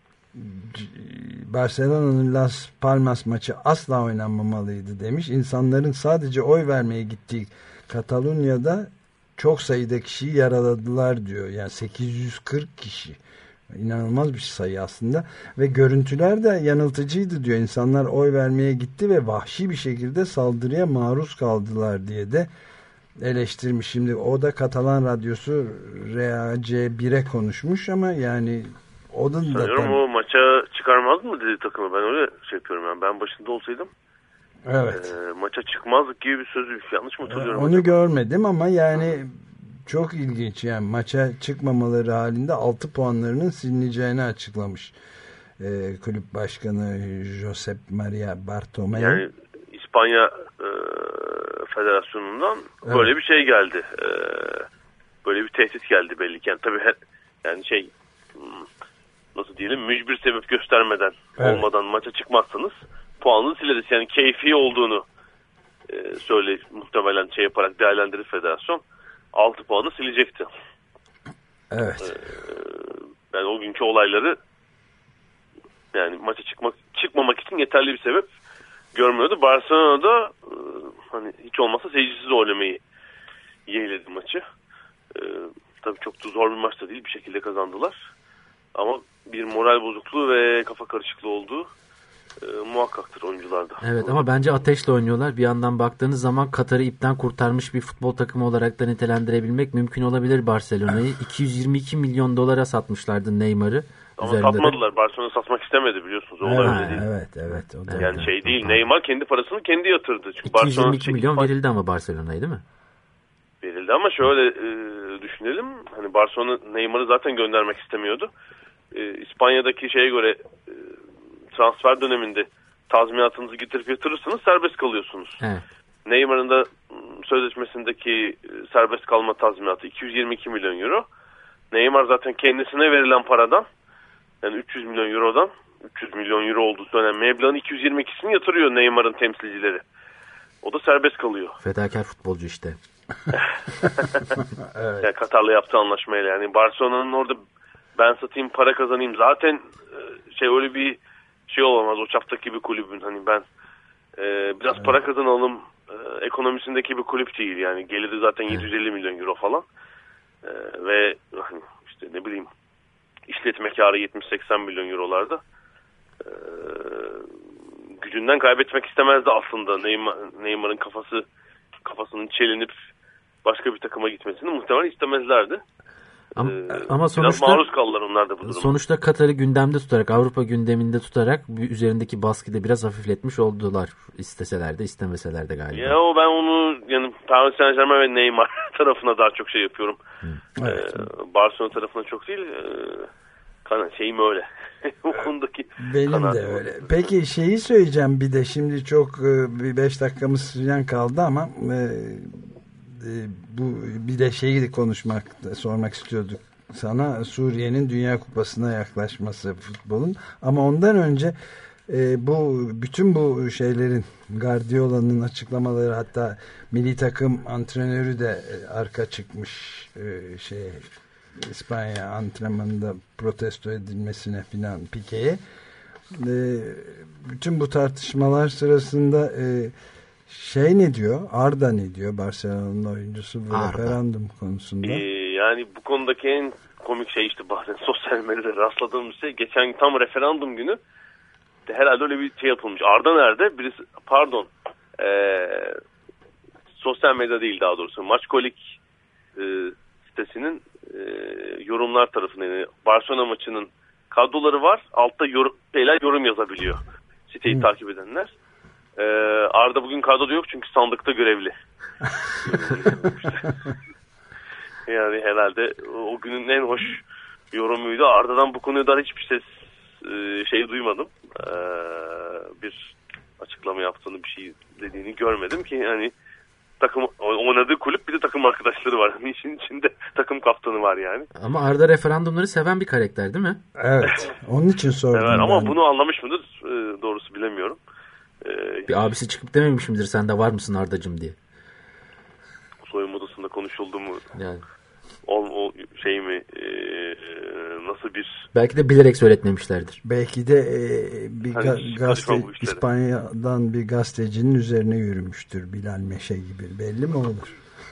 Barcelona'nın Las Palmas maçı asla oynanmamalıydı demiş. İnsanların sadece oy vermeye gittiği Katalunya'da çok sayıda kişiyi yaraladılar diyor. Yani sekiz yüz kırk kişi. İnanılmaz bir sayı aslında. Ve görüntüler de yanıltıcıydı diyor. İnsanlar oy vermeye gitti ve vahşi bir şekilde saldırıya maruz kaldılar diye de eleştirmiş. Şimdi o da Katalan radyosu R A C bir'e konuşmuş ama yani o da sanıyorum o maça çıkarmaz mı dedi takımı. Ben öyle şey yapıyorum. Yani ben başında olsaydım evet. E, maça çıkmazdık gibi bir sözü yanlış mı hatırlıyorum? Onu acaba? görmedim ama yani çok ilginç yani maça çıkmamaları halinde altı puanlarının silineceğini açıklamış e, kulüp başkanı Josep Maria Bartomeu. Yani İspanya e, Federasyonu'ndan evet. böyle bir şey geldi. E, böyle bir tehdit geldi belli ki. Yani tabii her, yani şey nasıl diyelim mücbir sebep göstermeden evet. olmadan maça çıkmazsanız puanını sileriz. Yani keyfi olduğunu e, söyle muhtemelen şey yaparak değerlendirir federasyon. altı puanı silecekti. Evet. Ee, yani o günkü olayları yani maça çıkmak çıkmamak için yeterli bir sebep görmüyordu. Barcelona'da e, hani hiç olmazsa seyircisiz oynamayı yeğledi maçı. E, tabii çok da zor bir maç da değil. Bir şekilde kazandılar. Ama bir moral bozukluğu ve kafa karışıklığı olduğu e, muhakkaktır oyuncularda. Evet ama bence ateşle oynuyorlar. Bir yandan baktığınız zaman Katar'ı ipten kurtarmış bir futbol takımı olarak da nitelendirebilmek mümkün olabilir Barcelona'yı. iki yüz yirmi iki milyon dolara satmışlardı Neymar'ı. Ama satmadılar. De. Barcelona satmak istemedi biliyorsunuz. O evet, öyle değil. Evet, evet. O da yani şey değil. Neymar kendi parasını kendi yatırdı. Çünkü iki yüz yirmi iki Barcelona milyon verildi ama Barcelona'ya değil mi? Verildi ama şöyle e, düşünelim. Hani Barcelona Neymar'ı zaten göndermek istemiyordu. E, İspanya'daki şeye göre e, transfer döneminde tazminatınızı getirip yatırırsanız serbest kalıyorsunuz. Evet. Neymar'ın da sözleşmesindeki serbest kalma tazminatı iki yüz yirmi iki milyon euro. Neymar zaten kendisine verilen paradan yani üç yüz milyon eurodan üç yüz milyon euro olduğu söylenen meblağın iki yüz yirmi ikisini yatırıyor Neymar'ın temsilcileri. o da serbest kalıyor. Fedakar futbolcu işte. Evet. Yani Katar'la yaptığı anlaşmayla, yani Barcelona'nın orada ben satayım para kazanayım zaten şey, öyle bir şey olamaz o çaptaki bir kulübün, hani ben e, biraz evet. para kazanalım e, ekonomisindeki bir kulüp değil yani, geliri zaten evet. yedi yüz elli milyon euro falan e, ve hani işte ne bileyim işletme karı yetmiş seksen milyon eurolarda. e, gücünden kaybetmek istemezdi aslında. Neymar, Neymar'ın kafası kafasının çelinip başka bir takıma gitmesini muhtemelen istemezlerdi. Ama, ee, ama sonuçta maruz kaldılar onlar da bu duruma. Sonuçta Katar'ı gündemde tutarak, Avrupa gündeminde tutarak üzerindeki baskıyı da biraz hafifletmiş oldular, isteseler de istemeseler de galiba. Ya o ben onu yani Paris Saint-Germain ve Neymar tarafına daha çok şey yapıyorum. Evet. Ee, Barcelona tarafına çok değil. Ee, şeyim öyle. O konudaki benim kanaatim de öyle. Peki şeyi söyleyeceğim bir de, şimdi çok bir beş dakikamız falan kaldı ama e, e, bu bir de şeyi konuşmak, sormak istiyorduk sana, Suriye'nin Dünya Kupası'na yaklaşması futbolun, ama ondan önce e, bu bütün bu şeylerin, Guardiola'nın açıklamaları, hatta milli takım antrenörü de e, arka çıkmış e, şey İspanya antrenmanında protesto edilmesine filan, Pique'ye. E, bütün bu tartışmalar sırasında e, şey ne diyor? Arda ne diyor? Barcelona'nın oyuncusu bu Arda. Referandum konusunda. Ee, yani bu konudaki en komik şey işte bazen sosyal medyada rastladığımız şey, geçen tam referandum günü de herhalde öyle bir şey yapılmış. Arda nerede? Birisi, pardon ee, sosyal medya değil daha doğrusu, Maçkolik e, sitesinin e, yorumlar tarafından, yani Barcelona maçının kadroları var, altta yorum, şeyler, yorum yazabiliyor siteyi hmm. takip edenler. Ee, Arda bugün kadroda yok çünkü sandıkta görevli. Yani herhalde o günün en hoş yorumuydu. Arda'dan bu konuda da hiçbir ses e, şey duymadım. Ee, bir açıklama yaptığını, bir şey dediğini görmedim ki, yani takım oynadığı kulüp, bir de takım arkadaşları var. Yani işin içinde takım kaptanı var yani. Ama Arda referandumları seven bir karakter değil mi? Evet. Onun için sordum. Evet, ama bunu anlamış mıdır? Ee, doğrusu bilemiyorum. Ee, bir abisi çıkıp dememiş midir sen de var mısın Ardacığım diye? Soyunma odasında konuşuldu mu? Yani. O, o şey mi? E, nasıl bir... Belki de bilerek söyletmemişlerdir. Belki de e, bir hani ga- gazete, İspanya'dan bir gazetecinin üzerine yürümüştür. Bilal Meşe gibi. Belli mi olur?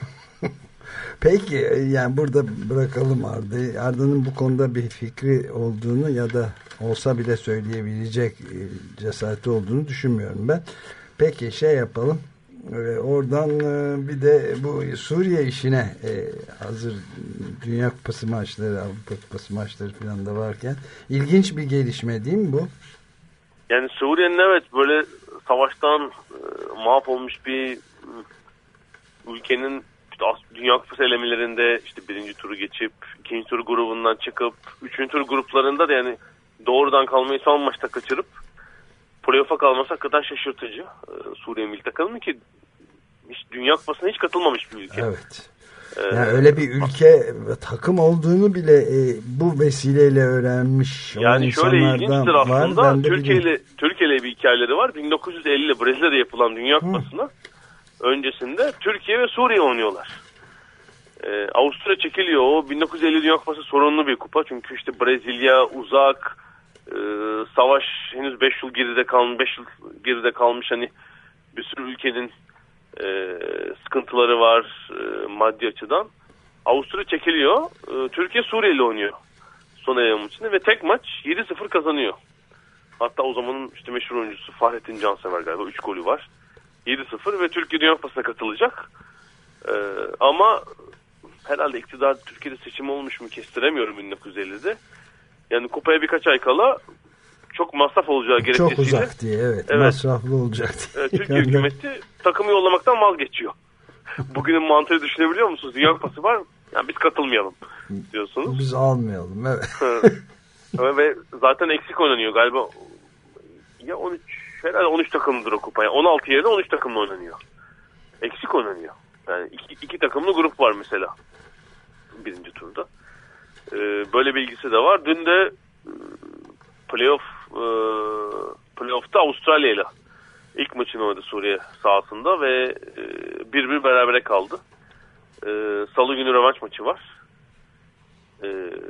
Peki yani burada bırakalım Arda'yı. Arda'nın bu konuda bir fikri olduğunu ya da olsa bile söyleyebilecek cesareti olduğunu düşünmüyorum ben. Peki şey yapalım. Ee, oradan e, bir de bu Suriye işine e, hazır Dünya Kupası maçları, Avrupa Kupası maçları falan da varken ilginç bir gelişme değil mi bu? Yani Suriye'nin evet böyle savaştan e, mahvolmuş bir ülkenin işte Dünya Kupası elemelerinde işte birinci turu geçip ikinci tur grubundan çıkıp üçüncü tur gruplarında da yani doğrudan kalmayı son maçta kaçırıp playoff'a kalması hakikaten şaşırtıcı. Ee, Suriye milli takımı ki hiç Dünya Kupası'na hiç katılmamış bir ülke. Evet. Ee, yani öyle bir ülke takım olduğunu bile e, bu vesileyle öğrenmiş. Yani şöyle ilginçtir aslında. Var, Türkiye ile Türkiye ile bir hikayeleri var. bin dokuz yüz elli Brezilya'da yapılan Dünya Kupası'na öncesinde Türkiye ve Suriye oynuyorlar. Ee, Avusturya çekiliyor. O bin dokuz yüz elli Dünya Kupası sorunlu bir kupa. Çünkü işte Brezilya uzak, e, savaş henüz beş yıl geride kalmış, beş yıl geride kalmış, hani bir sürü ülkenin e, sıkıntıları var e, maddi açıdan. Avusturya çekiliyor. E, Türkiye Suriye ile oynuyor son eleme maçını ve tek maç yedi sıfır kazanıyor. Hatta o zamanın işte meşhur oyuncusu Fahrettin Cansever galiba üç golü var. yedi sıfır ve Türkiye Dünya Kupası'na katılacak. Ee, ama herhalde iktidar Türkiye'de seçim olmuş mu kestiremiyorum bin dokuz yüz ellide. Yani kupaya birkaç ay kala çok masraf olacağı gerekçesiyle. Çok uzak diye evet, evet. Masraflı olacak diye. Evet, Türkiye hükümeti takımı yollamaktan vazgeçiyor. Bugünün mantığı düşünebiliyor musunuz? Dünya Kupası var. Yani biz katılmayalım diyorsunuz. Biz almayalım evet. Ve zaten eksik oynanıyor galiba. Ya on üç herhalde on üç takımlıdır o kupa. Yani on altı yerde on üç takımla oynanıyor. Eksik oynanıyor. Yani iki, iki takımlı grup var mesela. Birinci turda. Ee, böyle bir ilgisi de var. Dün de playoff e, playoff'ta Avustralya ile ilk maçını oynadı Suriye sahasında ve bir bir berabere kaldı. E, Salı günü rövanş maçı var. E,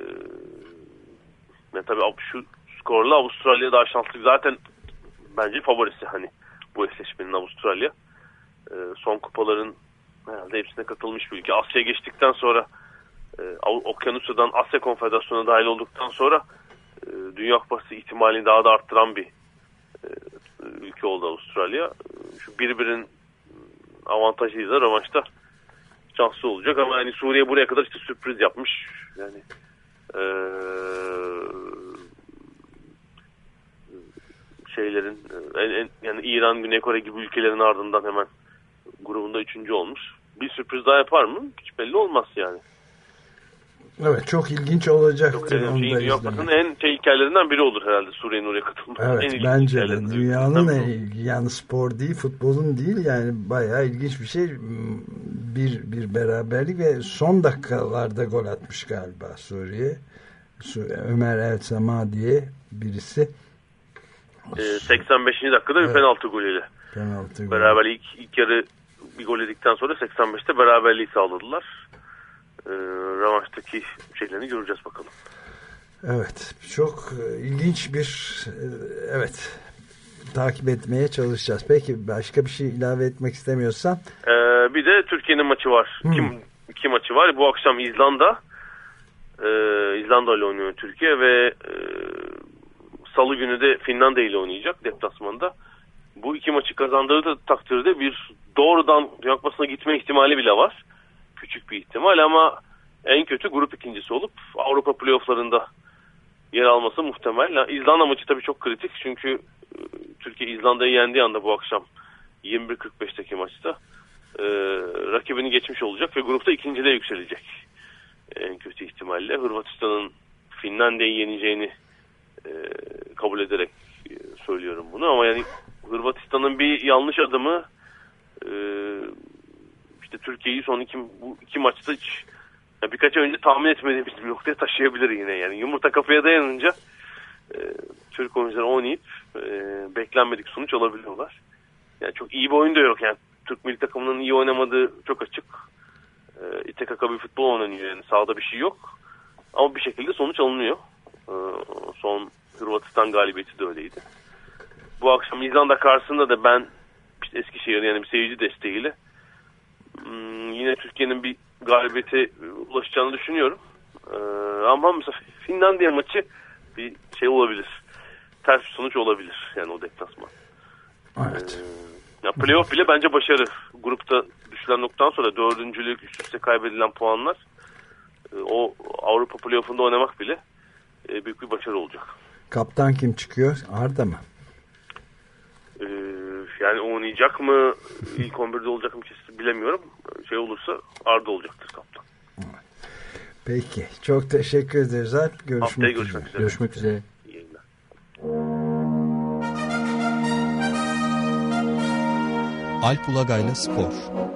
yani tabii şu skorla Avustralya daha şanslı. Zaten bence favorisi hani bu eşleşmenin Avustralya. E, son kupaların herhalde hepsine katılmış bir ülke. Asya'ya geçtikten sonra e, Okyanusya'dan Asya Konfederasyonu'na dahil olduktan sonra e, Dünya Kupası ihtimalini daha da arttıran bir e, ülke oldu Avustralya. Şu birbirin avantajıyla rövanşta şanslı olacak ama yani Suriye buraya kadar işte sürpriz yapmış. Yani e, şeylerin en, en, yani İran, Güney Kore gibi ülkelerin ardından hemen grubunda üçüncü olmuş. Bir sürpriz daha yapar mı? Hiç belli olmaz yani. Evet, çok ilginç olacaktır. Çok şey, Dünya Kupası'nın en şey hikayelerinden biri olur herhalde Suriye'nin oraya katılması. Evet, en bence de dünyanın en, yani spor değil, futbolun değil yani bayağı ilginç bir şey. Bir, bir beraberlik ve son dakikalarda gol atmış galiba Suriye. Ömer El Sama diye birisi. Ee, seksen beşinci dakikada evet. Bir penaltı golüyle. Penaltı golü. Beraber ilk, ilk yarı bir gol edikten sonra seksen beşte beraberliği sağladılar. Ee, Rövanştaki şeylerini göreceğiz bakalım. Evet, çok ilginç bir evet takip etmeye çalışacağız. Peki başka bir şey ilave etmek istemiyorsan? Ee, bir de Türkiye'nin maçı var. Hmm. İki, iki maçı var. Bu akşam İzlanda ee, İzlanda ile oynuyor Türkiye ve e, Salı günü de Finlandiya ile oynayacak deplasmanda. Bu iki maçı kazandığı da takdirde bir doğrudan Dünya Kupası'na gitme ihtimali bile var. Küçük bir ihtimal ama en kötü grup ikincisi olup Avrupa playofflarında yer alması muhtemel. İzlanda maçı tabii çok kritik çünkü Türkiye İzlanda'yı yendiği anda bu akşam yirmi bir kırk beşteki maçta e, rakibini geçmiş olacak ve grupta ikinciliğe yükselecek. En kötü ihtimalle Hırvatistan'ın Finlandiya'yı yeneceğini e, kabul ederek e, söylüyorum bunu ama yani Hırvatistan'ın bir yanlış adımı e, işte Türkiye'yi son iki, bu iki maçta hiç yani birkaç ay önce tahmin etmediğimiz bir noktaya taşıyabilir yine. Yani yumurta kapıya dayanınca e, Türk oyuncular oynayıp e, beklenmedik sonuç alabiliyorlar. Yani çok iyi bir oyun da yok. Yani Türk milli takımının iyi oynamadığı çok açık. E, İte kaka bir futbol oynanıyor. Yani sahada bir şey yok. Ama bir şekilde sonuç alınıyor. E, son Hırvatistan galibiyeti de öyleydi. Bu akşam İzlanda karşısında da ben işte Eskişehir yani bir seyirci desteğiyle hmm, yine Türkiye'nin bir galibiyete ulaşacağını düşünüyorum. Ee, ama mesela Finlandiya maçı bir şey olabilir. Ters bir sonuç olabilir. Yani o deplasman. Evet. Ee, ya playoff bile bence başarı. Grupta düşülen noktadan sonra dördüncülük üst üste kaybedilen puanlar e, o Avrupa playoff'unda oynamak bile e, büyük bir başarı olacak. Kaptan kim çıkıyor? Arda mı? Ee, yani oynayacak mı? İlk on birde olacak mı kesin bilemiyorum. Şey olursa Arda olacaktır kaptan. Peki. Çok teşekkür ederiz. Görüşmek, Haftaya görüşmek üzere. Görüşmek üzere. İyi yayınlar. Alp Ulagay'la Spor.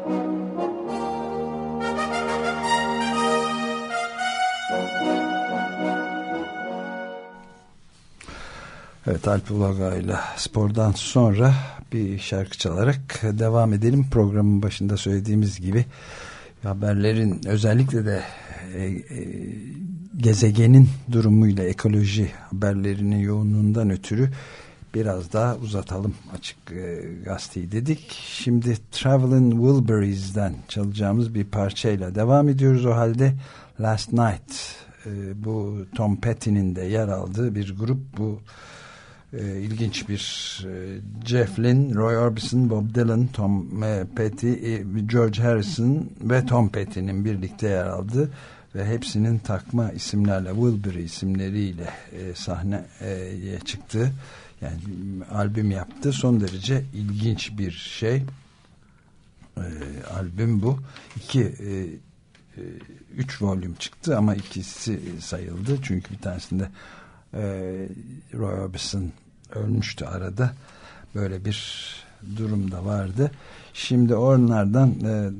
Evet, Alp Ulagay'la spordan sonra bir şarkı çalarak devam edelim. Programın başında söylediğimiz gibi haberlerin özellikle de e, e, gezegenin durumuyla ekoloji haberlerinin yoğunluğundan ötürü biraz daha uzatalım açık e, gazeteyi dedik. Şimdi Traveling Wilburys'den çalacağımız bir parçayla devam ediyoruz o halde. Last Night e, bu Tom Petty'nin de yer aldığı bir grup. Bu e, ilginç bir e, Jeff Lynne, Roy Orbison, Bob Dylan, Tom e, Petty, e, George Harrison ve Tom Petty'nin birlikte yer aldığı ve hepsinin takma isimlerle, Wilbury isimleriyle e, sahneye çıktı. Yani albüm yaptı. Son derece ilginç bir şey. E, albüm bu. İki e, e, üç volüm çıktı ama ikisi sayıldı. Çünkü bir tanesinde e, Roy Orbison ölmüştü arada. Böyle bir durum da vardı. Şimdi onlardan e,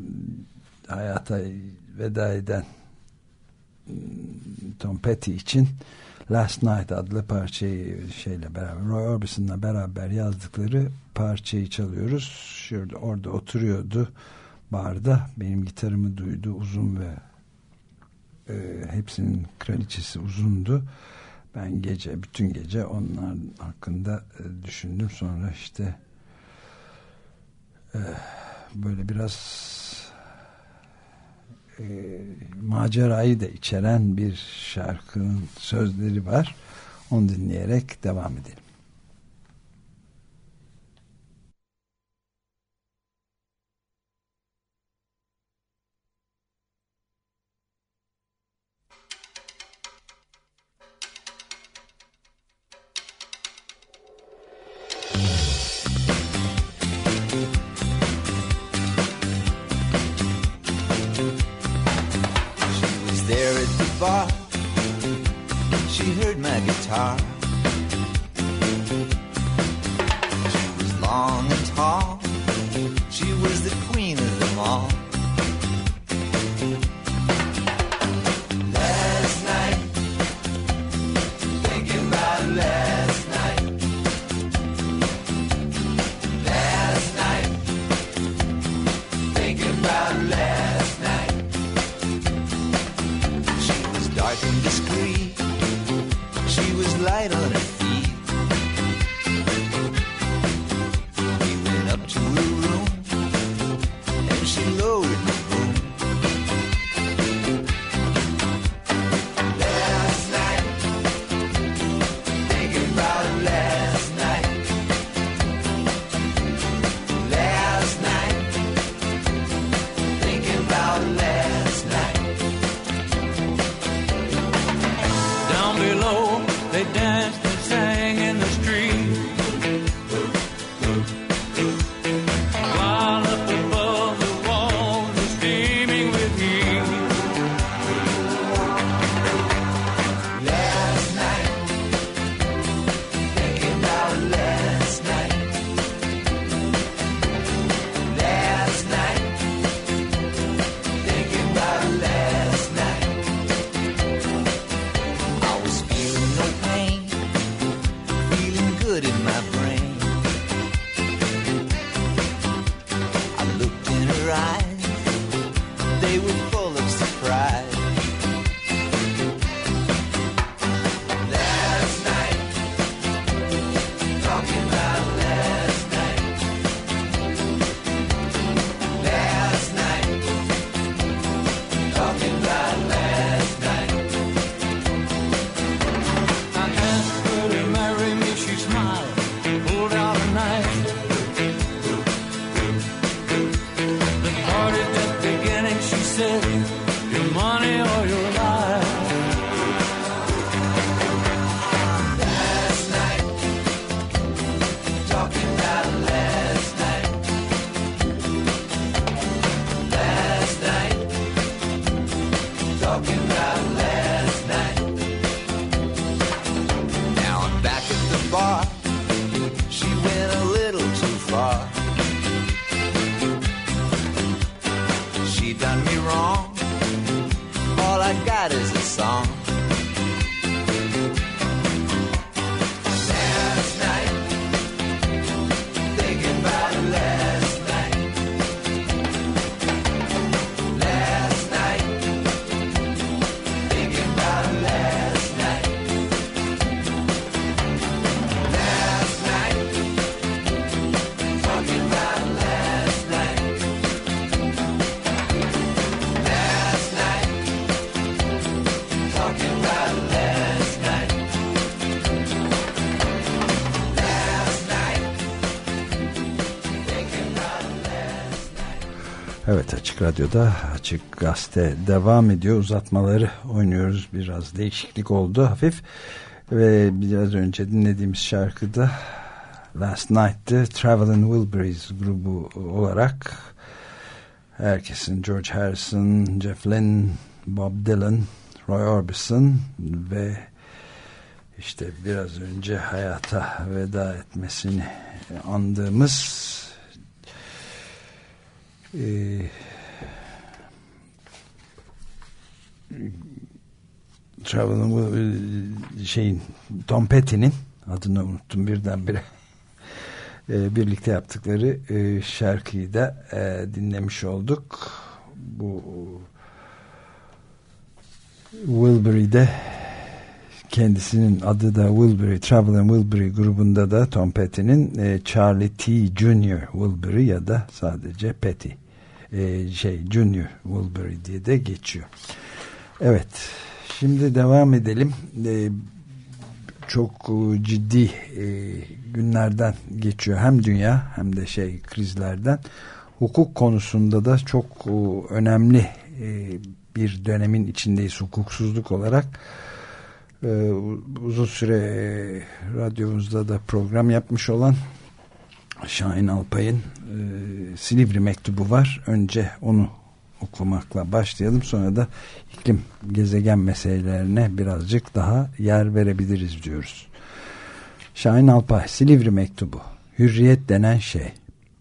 hayata veda eden Tom Petty için Last Night adlı parçayı şeyle beraber, Roy Orbison'la beraber yazdıkları parçayı çalıyoruz. Şurada, orada oturuyordu barda, benim gitarımı duydu, uzun ve e, hepsinin kraliçesi uzundu. Ben gece, bütün gece onlar hakkında e, düşündüm. Sonra işte e, böyle biraz e, macerayı da içeren bir şarkının sözleri var. Onu dinleyerek devam edelim. Bar. She heard my guitar. She was long and tall. She was the queen of them all. Last night, thinking about last night. Last night, thinking about last night. Dark and discreet, she was light on her feet. We went up to her room, and she lowered the boom. Last night, thinking about last night. Last night, thinking about last night. Below, they danced and sang in the street, while up above the walls were steaming with heat. Last night, thinking about last night. Last night, thinking about last night. In my brain, I looked in her eyes, they were full of surprise. Last night, talking about last night. Last night, talking about last night. I asked her to marry me, she smiled, pulled out a knife. The party's just beginning, she said, your money or your life. Last night, talking about last night. Last night, talking about last night. Now I'm back at the bar. She went a little too far. She done me wrong. All I got is a song. Last night, thinking about last night. Last night, thinking about last night. Last night, talking about last night. Last night, talking about last night. Last night, thinking about last night. Evet, Açık Radyo'da Açık Gazete devam ediyor. Uzatmaları oynuyoruz. Biraz değişiklik oldu hafif. Ve biraz önce dinlediğimiz şarkıda Last Night'tı. Traveling Wilburys grubu olarak herkesin, George Harrison, Jeff Lynne, Bob Dylan, Roy Orbison ve işte biraz önce hayata veda etmesini andığımız e, Traveling şeyin Tom Petty'nin adını unuttum birdenbire. E, birlikte yaptıkları e, şarkıyı da e, dinlemiş olduk. Bu Wilbury'de kendisinin adı da Wilbury, Traveling Wilbury grubunda da Tom Petty'nin e, Charlie T. Junior Wilbury ya da sadece Petty e, şey Junior Wilbury diye de geçiyor. Evet, şimdi devam edelim. E, çok ciddi e, günlerden geçiyor hem dünya hem de şey krizlerden. Hukuk konusunda da çok e, önemli e, bir dönemin içindeyiz hukuksuzluk olarak. Ee, uzun süre e, radyomuzda da program yapmış olan Şahin Alpay'ın e, Silivri mektubu var. Önce onu okumakla başlayalım. Sonra da iklim, gezegen meselelerine birazcık daha yer verebiliriz diyoruz. Şahin Alpay, Silivri mektubu. Hürriyet denen şey.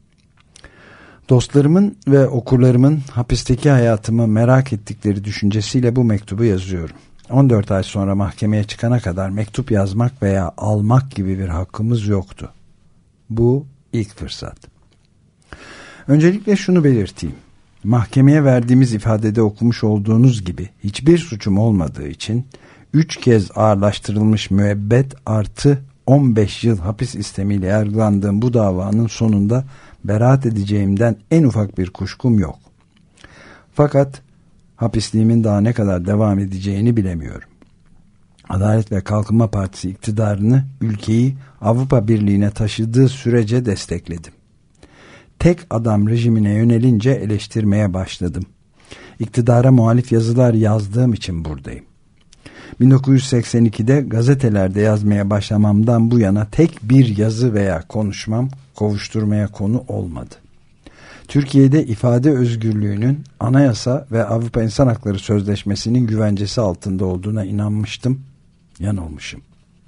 Dostlarımın ve okurlarımın hapisteki hayatımı merak ettikleri düşüncesiyle bu mektubu yazıyorum. on dört ay sonra mahkemeye çıkana kadar mektup yazmak veya almak gibi bir hakkımız yoktu. Bu ilk fırsat. Öncelikle şunu belirteyim. Mahkemeye verdiğimiz ifadede okumuş olduğunuz gibi hiçbir suçum olmadığı için üç kez ağırlaştırılmış müebbet artı on beş yıl hapis istemiyle yargılandığım bu davanın sonunda beraat edeceğimden en ufak bir kuşkum yok. Fakat hapisliğimin daha ne kadar devam edeceğini bilemiyorum. Adalet ve Kalkınma Partisi iktidarını, ülkeyi Avrupa Birliği'ne taşıdığı sürece destekledim. Tek adam rejimine yönelince eleştirmeye başladım. İktidara muhalif yazılar yazdığım için buradayım. bin dokuz yüz seksen ikide gazetelerde yazmaya başlamamdan bu yana tek bir yazı veya konuşmam kovuşturmaya konu olmadı. Türkiye'de ifade özgürlüğünün anayasa ve Avrupa İnsan Hakları Sözleşmesi'nin güvencesi altında olduğuna inanmıştım, yanılmışım.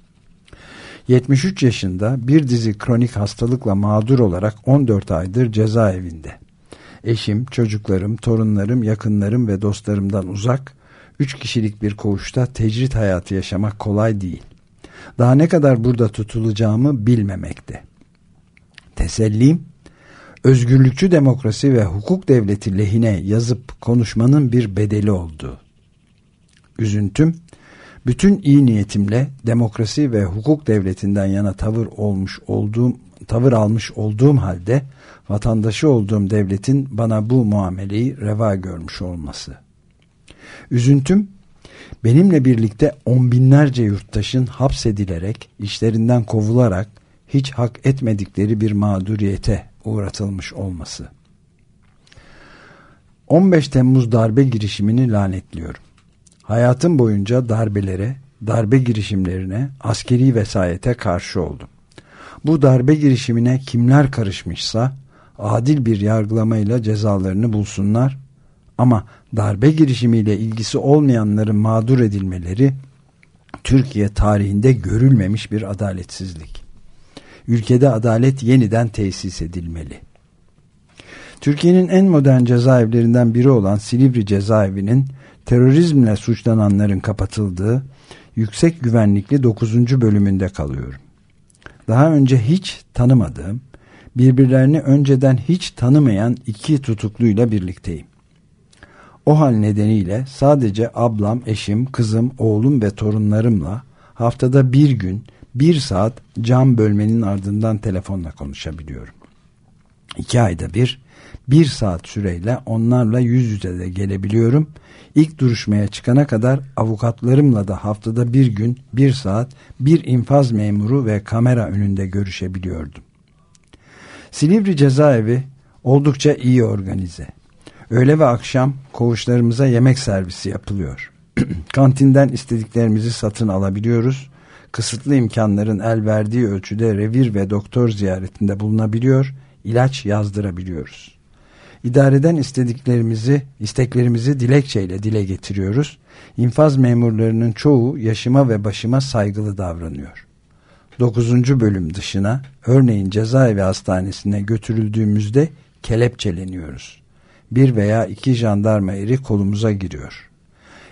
yetmiş üç yaşında bir dizi kronik hastalıkla mağdur olarak on dört aydır cezaevinde. Eşim, çocuklarım, torunlarım, yakınlarım ve dostlarımdan uzak, üç kişilik bir koğuşta tecrit hayatı yaşamak kolay değil. Daha ne kadar burada tutulacağımı bilmemekte. Tesellim, özgürlükçü demokrasi ve hukuk devleti lehine yazıp konuşmanın bir bedeli oldu. Üzüntüm, bütün iyi niyetimle demokrasi ve hukuk devletinden yana tavır olmuş olduğum, tavır almış olduğum halde vatandaşı olduğum devletin bana bu muameleyi reva görmüş olması. Üzüntüm, benimle birlikte on binlerce yurttaşın hapsedilerek, işlerinden kovularak hiç hak etmedikleri bir mağduriyete uğratılmış olması. on beş Temmuz darbe girişimini lanetliyorum. Hayatım boyunca darbelere, darbe girişimlerine, askeri vesayete karşı oldum. Bu darbe girişimine kimler karışmışsa adil bir yargılamayla cezalarını bulsunlar ama darbe girişimiyle ilgisi olmayanların mağdur edilmeleri Türkiye tarihinde görülmemiş bir adaletsizlik. Ülkede adalet yeniden tesis edilmeli. Türkiye'nin en modern cezaevlerinden biri olan Silivri cezaevinin terörizmle suçlananların kapatıldığı yüksek güvenlikli dokuzuncu bölümünde kalıyorum. Daha önce hiç tanımadığım, birbirlerini önceden hiç tanımayan iki tutukluyla birlikteyim. O hal nedeniyle sadece ablam, eşim, kızım, oğlum ve torunlarımla haftada bir gün, bir saat cam bölmenin ardından telefonla konuşabiliyorum. İki ayda bir, bir saat süreyle onlarla yüz yüze de gelebiliyorum. İlk duruşmaya çıkana kadar avukatlarımla da haftada bir gün, bir saat, bir infaz memuru ve kamera önünde görüşebiliyordum. Silivri cezaevi oldukça iyi organize. Öğle ve akşam koğuşlarımıza yemek servisi yapılıyor. Kantinden istediklerimizi satın alabiliyoruz. Kısıtlı imkanların el verdiği ölçüde revir ve doktor ziyaretinde bulunabiliyor, ilaç yazdırabiliyoruz. İdareden istediklerimizi, isteklerimizi dilekçeyle dile getiriyoruz. İnfaz memurlarının çoğu yaşıma ve başıma saygılı davranıyor. dokuzuncu bölüm dışına, örneğin cezaevi hastanesine götürüldüğümüzde kelepçeleniyoruz. Bir veya iki jandarma eri kolumuza giriyor.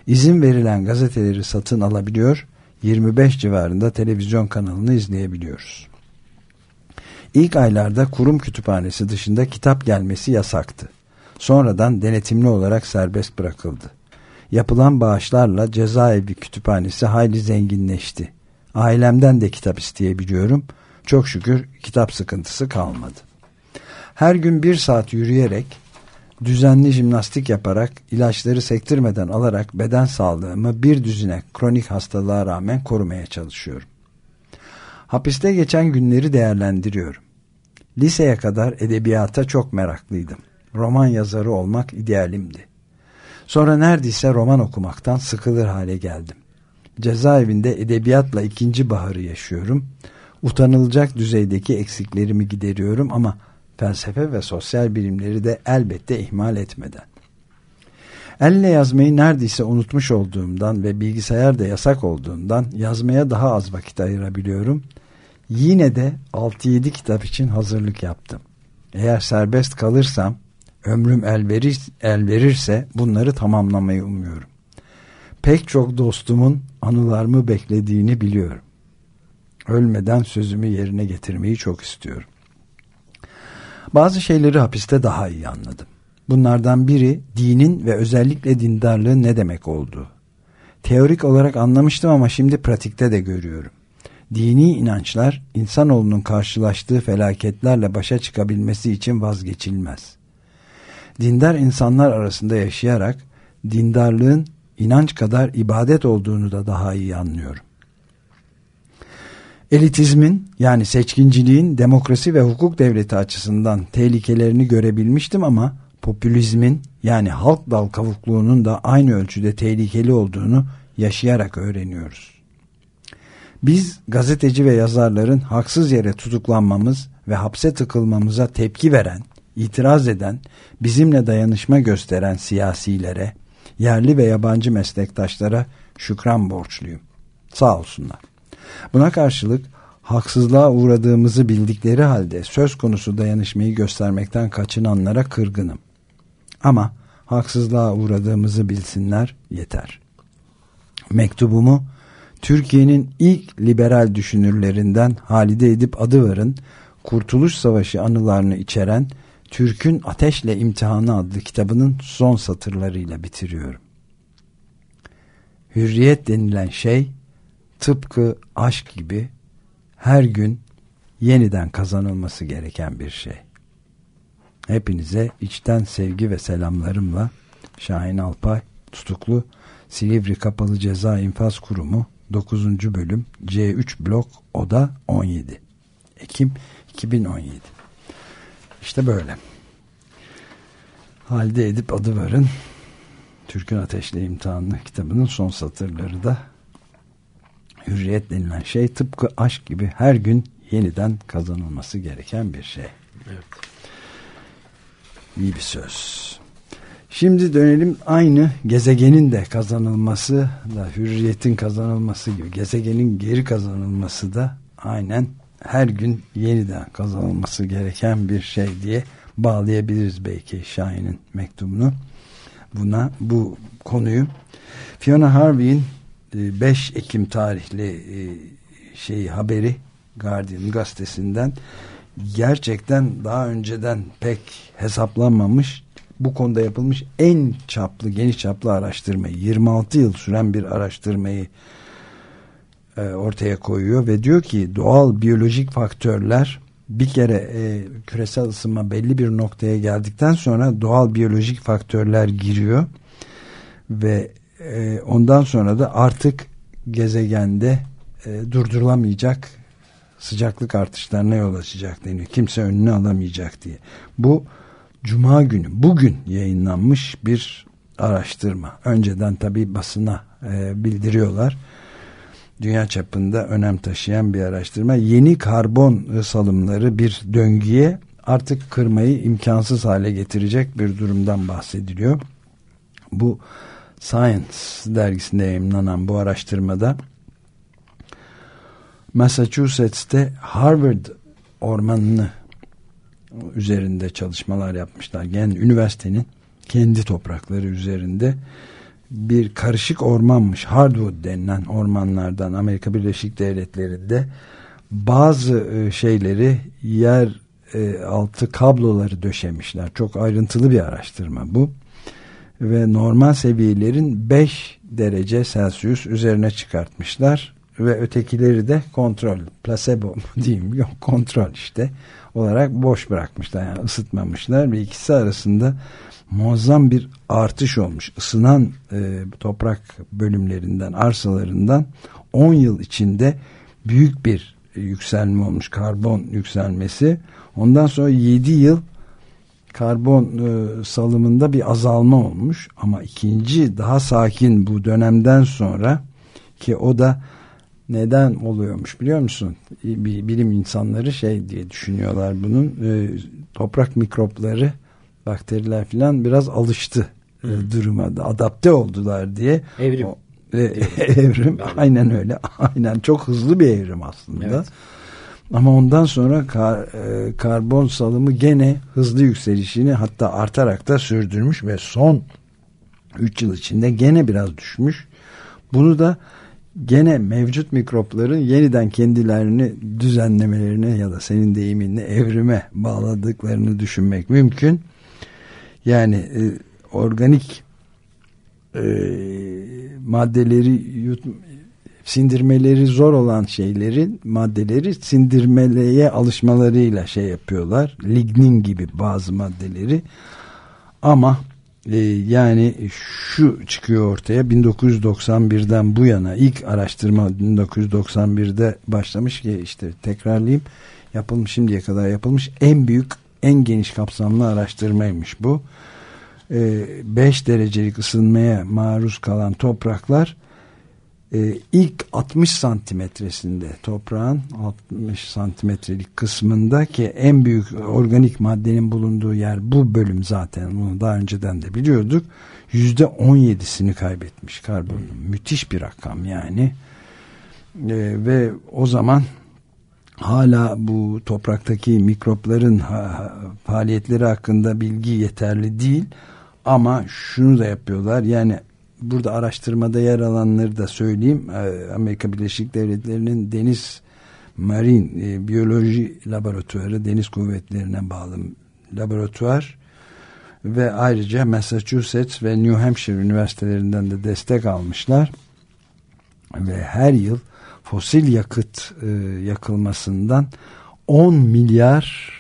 İzin verilen gazeteleri satın alabiliyor, yirmi beş civarında televizyon kanalını izleyebiliyoruz. İlk aylarda kurum kütüphanesi dışında kitap gelmesi yasaktı. Sonradan denetimli olarak serbest bırakıldı. Yapılan bağışlarla cezaevi kütüphanesi hayli zenginleşti. Ailemden de kitap isteyebiliyorum. Çok şükür kitap sıkıntısı kalmadı. Her gün bir saat yürüyerek, düzenli jimnastik yaparak, ilaçları sektirmeden alarak beden sağlığımı bir düzine kronik hastalığa rağmen korumaya çalışıyorum. Hapiste geçen günleri değerlendiriyorum. Liseye kadar edebiyata çok meraklıydım. Roman yazarı olmak idealimdi. Sonra neredeyse roman okumaktan sıkılır hale geldim. Cezaevinde edebiyatla ikinci baharı yaşıyorum. Utanılacak düzeydeki eksiklerimi gideriyorum ama felsefe ve sosyal bilimleri de elbette ihmal etmeden. Elle yazmayı neredeyse unutmuş olduğumdan ve bilgisayar da yasak olduğundan yazmaya daha az vakit ayırabiliyorum. Yine de altı yedi kitap için hazırlık yaptım. Eğer serbest kalırsam, ömrüm el, verir, el verirse bunları tamamlamayı umuyorum. Pek çok dostumun anılarımı beklediğini biliyorum. Ölmeden sözümü yerine getirmeyi çok istiyorum. Bazı şeyleri hapiste daha iyi anladım. Bunlardan biri dinin ve özellikle dindarlığın ne demek olduğu. Teorik olarak anlamıştım ama şimdi pratikte de görüyorum. Dini inançlar insanoğlunun karşılaştığı felaketlerle başa çıkabilmesi için vazgeçilmez. Dindar insanlar arasında yaşayarak dindarlığın inanç kadar ibadet olduğunu da daha iyi anlıyorum. Elitizmin yani seçkinciliğin demokrasi ve hukuk devleti açısından tehlikelerini görebilmiştim ama popülizmin yani halk dal kavukluğunun da aynı ölçüde tehlikeli olduğunu yaşayarak öğreniyoruz. Biz gazeteci ve yazarların haksız yere tutuklanmamız ve hapse tıkılmamıza tepki veren, itiraz eden, bizimle dayanışma gösteren siyasilere, yerli ve yabancı meslektaşlara şükran borçluyum. Sağ olsunlar. Buna karşılık haksızlığa uğradığımızı bildikleri halde söz konusu dayanışmayı göstermekten kaçınanlara kırgınım. Ama haksızlığa uğradığımızı bilsinler yeter. Mektubumu Türkiye'nin ilk liberal düşünürlerinden Halide Edip Adıvar'ın Kurtuluş Savaşı anılarını içeren Türk'ün Ateşle İmtihanı adlı kitabının son satırlarıyla bitiriyorum. Hürriyet denilen şey tıpkı aşk gibi her gün yeniden kazanılması gereken bir şey. Hepinize içten sevgi ve selamlarımla Şahin Alpay, tutuklu, Silivri Kapalı Ceza İnfaz Kurumu, dokuzuncu bölüm, C üç blok, oda on yedi. Ekim iki bin on yedi. İşte böyle. Halide Edip Adıvar'ın Türk'ün Ateşle İmtihanı kitabının son satırları da hürriyet denilen şey tıpkı aşk gibi her gün yeniden kazanılması gereken bir şey. Evet. İyi bir söz. Şimdi dönelim aynı gezegenin de kazanılması da hürriyetin kazanılması gibi gezegenin geri kazanılması da aynen her gün yeniden kazanılması gereken bir şey diye bağlayabiliriz belki Şahin'in mektubunu. Buna bu konuyu Fiona Harvey'in beş Ekim tarihli şey haberi Guardian gazetesinden gerçekten daha önceden pek hesaplanmamış bu konuda yapılmış en çaplı geniş çaplı araştırmayı yirmi altı yıl süren bir araştırmayı e, ortaya koyuyor ve diyor ki doğal biyolojik faktörler bir kere e, küresel ısınma belli bir noktaya geldikten sonra doğal biyolojik faktörler giriyor ve e, ondan sonra da artık gezegende e, durdurulamayacak sıcaklık artışlarına yol açacak deniyor. Kimse önünü alamayacak diye. Bu Cuma günü bugün yayınlanmış bir araştırma. Önceden tabii basına e, bildiriyorlar. Dünya çapında önem taşıyan bir araştırma. Yeni karbon salımları bir döngüye artık kırmayı imkansız hale getirecek bir durumdan bahsediliyor. Bu Science dergisinde yayınlanan bu araştırmada Massachusetts'te Harvard ormanını üzerinde çalışmalar yapmışlar. Yani üniversitenin kendi toprakları üzerinde bir karışık ormanmış. Hardwood denilen ormanlardan Amerika Birleşik Devletleri'nde bazı şeyleri yer altı kabloları döşemişler. Çok ayrıntılı bir araştırma bu. Ve normal seviyelerin beş derece Celsius üzerine çıkartmışlar ve ötekileri de kontrol, placebo diyeyim, yok kontrol işte olarak boş bırakmışlar, yani ısıtmamışlar ve ikisi arasında muazzam bir artış olmuş. Isınan e, toprak bölümlerinden, arsalarından on yıl içinde büyük bir yükselme olmuş, karbon yükselmesi. Ondan sonra yedi yıl karbon e, salımında bir azalma olmuş, ama ikinci daha sakin bu dönemden sonra, ki o da neden oluyormuş biliyor musun? Bilim insanları şey diye düşünüyorlar bunun, e, toprak mikropları, bakteriler filan biraz alıştı e, duruma da, adapte oldular diye. Evrim. O, e, evrim aynen öyle, aynen, çok hızlı bir evrim aslında. Evet. Ama ondan sonra kar, e, karbon salımı gene hızlı yükselişini, hatta artarak da sürdürmüş ve son üç yıl içinde gene biraz düşmüş. Bunu da gene mevcut mikropların yeniden kendilerini düzenlemelerine ya da senin deyiminle evrime bağladıklarını düşünmek mümkün. Yani e, organik e, maddeleri yut, sindirmeleri zor olan şeylerin maddeleri sindirmeye alışmalarıyla şey yapıyorlar. Lignin gibi bazı maddeleri. Ama e, yani şu çıkıyor ortaya, bin dokuz yüz doksan birden bu yana ilk araştırma bin dokuz yüz doksan birde başlamış ki, işte tekrarlayayım, yapılmış, şimdiye kadar yapılmış en büyük, en geniş kapsamlı araştırmaymış bu. E, beş derecelik ısınmaya maruz kalan topraklar Ee, ilk altmış santimetresinde, toprağın altmış santimetrelik kısmında, ki en büyük organik maddenin bulunduğu yer bu bölüm zaten, bunu daha önceden de biliyorduk, yüzde on yedisini kaybetmiş karbon. Müthiş bir rakam yani. Ee, ve o zaman hala bu topraktaki mikropların ha, faaliyetleri hakkında bilgi yeterli değil, ama şunu da yapıyorlar, yani burada araştırmada yer alanları da söyleyeyim. Amerika Birleşik Devletleri'nin Deniz Marin e, Biyoloji Laboratuvarı, deniz kuvvetlerine bağlı laboratuvar ve ayrıca Massachusetts ve New Hampshire üniversitelerinden de destek almışlar. Ve her yıl fosil yakıt e, yakılmasından on milyar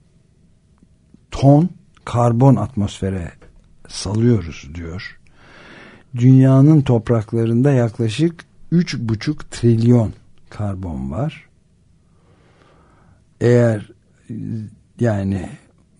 ton karbon atmosfere salıyoruz diyor. Dünyanın topraklarında yaklaşık üç buçuk trilyon karbon var. Eğer yani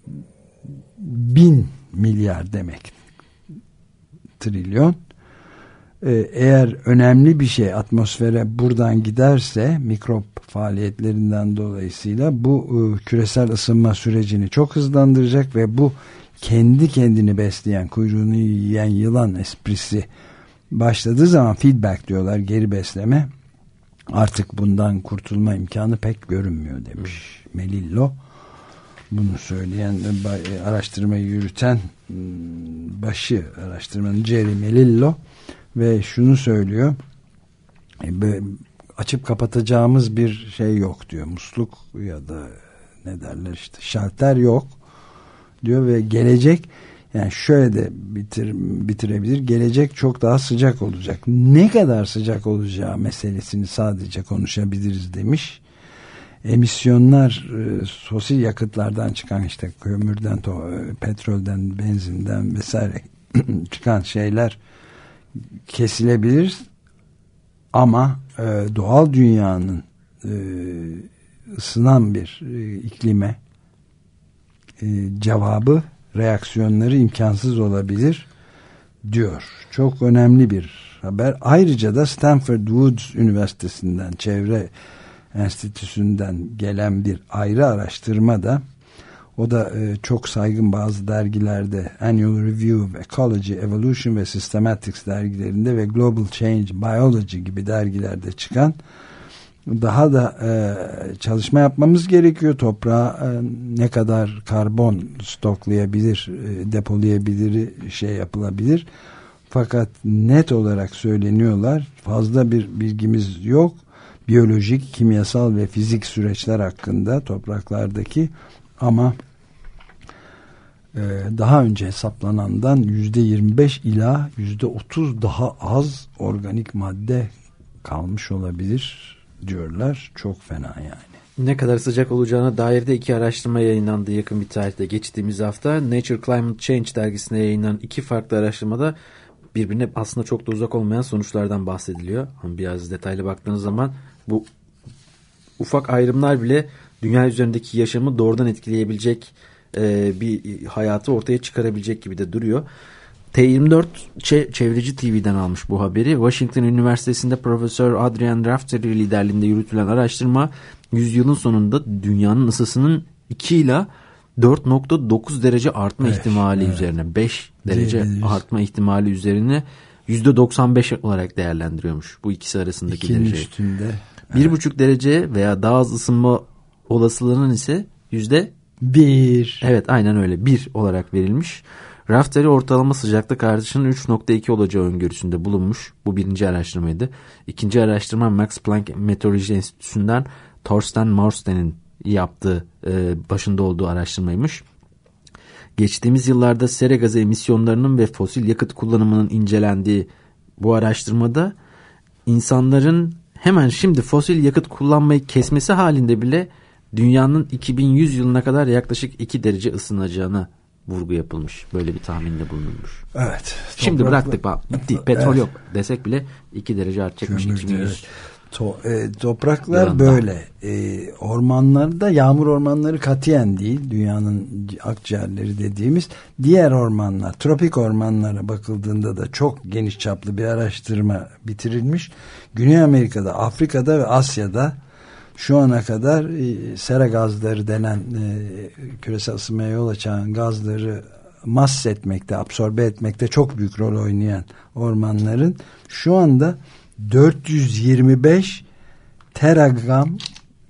bin milyar demek trilyon, eğer önemli bir şey atmosfere buradan giderse, mikrop faaliyetlerinden dolayısıyla bu küresel ısınma sürecini çok hızlandıracak ve bu kendi kendini besleyen, kuyruğunu yiyen yılan esprisi başladığı zaman, feedback diyorlar, geri besleme, artık bundan kurtulma imkanı pek görünmüyor demiş Melillo. Bunu söyleyen, araştırmayı yürüten başı araştırmanın Jerry Melillo, ve şunu söylüyor, açıp kapatacağımız bir şey yok diyor, musluk ya da ne derler işte, şalter yok diyor ve gelecek, yani şöyle de bitir, bitirebilir, gelecek çok daha sıcak olacak. Ne kadar sıcak olacağı meselesini sadece konuşabiliriz demiş. Emisyonlar, e, fosil yakıtlardan çıkan, işte kömürden, to, e, petrolden, benzinden vesaire çıkan şeyler kesilebilir, ama e, doğal dünyanın e, ısınan bir e, iklime e, cevabı, reaksiyonları imkansız olabilir diyor. Çok önemli bir haber. Ayrıca da Stanford Woods Üniversitesi'nden, çevre enstitüsünden gelen bir ayrı araştırma da, o da e, çok saygın bazı dergilerde, Annual Review of Ecology, Evolution ve Systematics dergilerinde ve Global Change Biology gibi dergilerde çıkan, daha da e, çalışma yapmamız gerekiyor. Toprağa e, ne kadar karbon stoklayabilir, e, depolayabilir, şey yapılabilir. Fakat net olarak söyleniyorlar. Fazla bir bilgimiz yok. Biyolojik, kimyasal ve fizik süreçler hakkında topraklardaki, ama e, daha önce hesaplanandan yüzde yirmi beş ila yüzde otuz daha az organik madde kalmış olabilir diyorlar. Çok fena yani. Ne kadar sıcak olacağına dair de iki araştırma yayınlandı yakın bir tarihte, geçtiğimiz hafta. Nature Climate Change dergisine yayınlanan iki farklı araştırmada birbirine aslında çok da uzak olmayan sonuçlardan bahsediliyor. Ama biraz detaylı baktığınız zaman bu ufak ayrımlar bile dünya üzerindeki yaşamı doğrudan etkileyebilecek e, bir hayatı ortaya çıkarabilecek gibi de duruyor. T yirmi dört Çevreci T V'den almış bu haberi. Washington Üniversitesi'nde Profesör Adrian Raftery liderliğinde yürütülen araştırma, yüzyılın sonunda dünyanın ısısının iki ila dört nokta dokuz derece artma evet, ihtimali evet. üzerine, beş derece artma ihtimali üzerine yüzde doksan beş olarak değerlendiriyormuş bu ikisi arasındaki İkinin dereceyi. Üstünde. Bir evet. buçuk derece veya daha az ısınma olasılığının ise yüzde bir. Evet, aynen öyle, bir olarak verilmiş. Raftery ortalama sıcaklık artışının üç nokta iki olacağı öngörüsünde bulunmuş. Bu birinci araştırmaydı. İkinci araştırma Max Planck Meteoroloji Enstitüsü'nden Thorsten Morsten'in yaptığı, e, başında olduğu araştırmaymış. Geçtiğimiz yıllarda sera gazı emisyonlarının ve fosil yakıt kullanımının incelendiği bu araştırmada insanların hemen şimdi fosil yakıt kullanmayı kesmesi halinde bile dünyanın iki bin yüz yılına kadar yaklaşık iki derece ısınacağına vurgu yapılmış. Böyle bir tahminde bulunmuş. Evet. Şimdi bıraktık bak, bitti. Petrol evet. yok desek bile iki derece artacakmış iki bin yüz. To, e, topraklar yılında. Böyle. E, ormanlarda, yağmur ormanları katiyen değil. Dünyanın akciğerleri dediğimiz diğer ormanlar, tropik ormanlara bakıldığında da çok geniş çaplı bir araştırma bitirilmiş. Güney Amerika'da, Afrika'da ve Asya'da şu ana kadar e, sera gazları denen e, küresel ısınmaya yol açan gazları mahsetmekte, absorbe etmekte çok büyük rol oynayan ormanların şu anda dört yüz yirmi beş teragram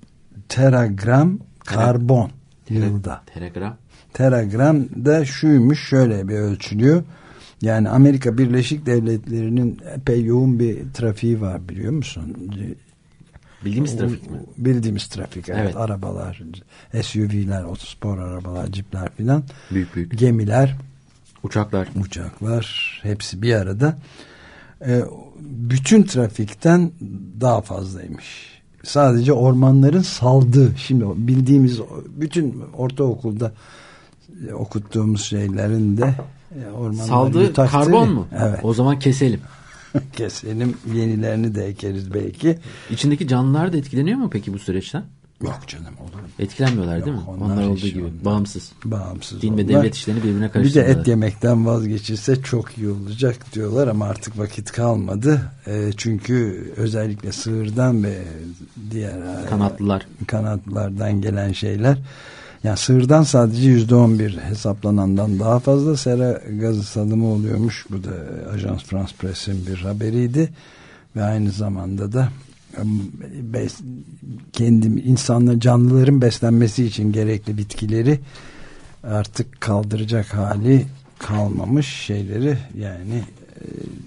teragram karbon Tera, yılda. Teragram. Teragram da şuymuş, şöyle bir ölçülüyor. Yani Amerika Birleşik Devletleri'nin epey yoğun bir trafiği var, biliyor musun? Bildiğimiz trafik mi? Bildiğimiz trafik, evet. evet. Arabalar, S U V'ler, otospor arabalar, cipler filan. Büyük büyük. Gemiler. Uçaklar. Uçaklar. Hepsi bir arada. Ee, bütün trafikten daha fazlaymış. Sadece ormanların saldığı, şimdi bildiğimiz bütün ortaokulda okuttuğumuz şeylerin de ormanların saldığı karbon mu? Evet. O zaman keselim. Keselim, yenilerini de ekeriz belki. İçindeki canlılar da etkileniyor mu peki bu süreçten? Yok canım, olur mu? Etkilenmiyorlar yok, değil mi? Onlar, onlar olduğu gibi. Onlar, bağımsız. Bağımsız. Din onlar. ve devlet işlerini birbirine karıştırıyorlar. Bir de et yemekten vazgeçilse çok iyi olacak diyorlar ama artık vakit kalmadı. E, çünkü özellikle sığırdan ve diğer kanatlılar. E, kanatlılardan gelen şeyler. Yani sığırdan sadece yüzde on bir hesaplanandan daha fazla sera gazı salımı oluyormuş. Bu da Ajans France Presse'in bir haberiydi. Ve aynı zamanda da bes, kendi insanlar, canlıların beslenmesi için gerekli bitkileri artık kaldıracak hali kalmamış şeyleri, yani e,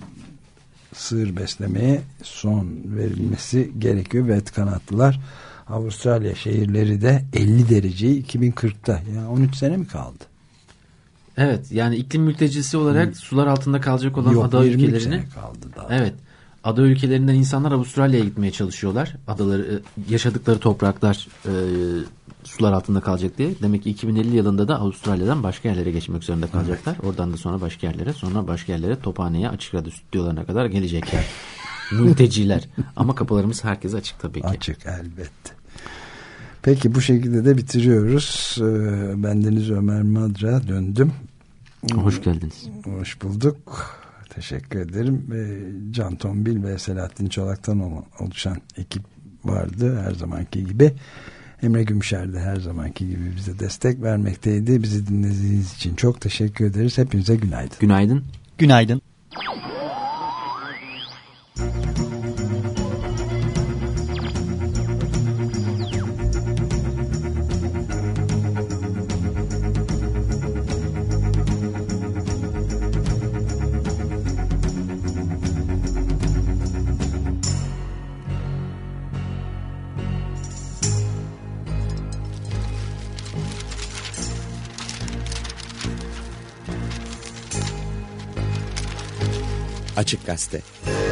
sığır beslemeye son verilmesi gerekiyor ve et kanatlılar, Avustralya şehirleri de elli dereceyi iki bin kırkta, yani on üç sene mi kaldı? Evet, yani iklim mültecisi olarak hmm. sular altında kalacak olan Yok, ada ülkelerini sene kaldı daha. Evet. Ada ülkelerinden insanlar Avustralya'ya gitmeye çalışıyorlar. Adaları, yaşadıkları topraklar e, sular altında kalacak diye. Demek ki iki bin elli yılında da Avustralya'dan başka yerlere geçmek zorunda kalacaklar. Evet. Oradan da sonra başka yerlere, sonra başka yerlere, Tophane'ye, Açık Radyo stüdyolarına kadar gelecekler. Mülteciler. Ama kapılarımız herkese açık tabii ki. Açık elbette. Peki bu şekilde de bitiriyoruz. Ee, bendeniz Ömer Madra, döndüm. Hoş geldiniz. Hoş bulduk. Teşekkür ederim. Ee, Can Tombil ve Selahattin Çolak'tan oluşan ekip vardı her zamanki gibi. Emre Gümüşer de her zamanki gibi bize destek vermekteydi. Bizi dinlediğiniz için çok teşekkür ederiz. Hepinize günaydın. Günaydın. Günaydın. Açık Gazete.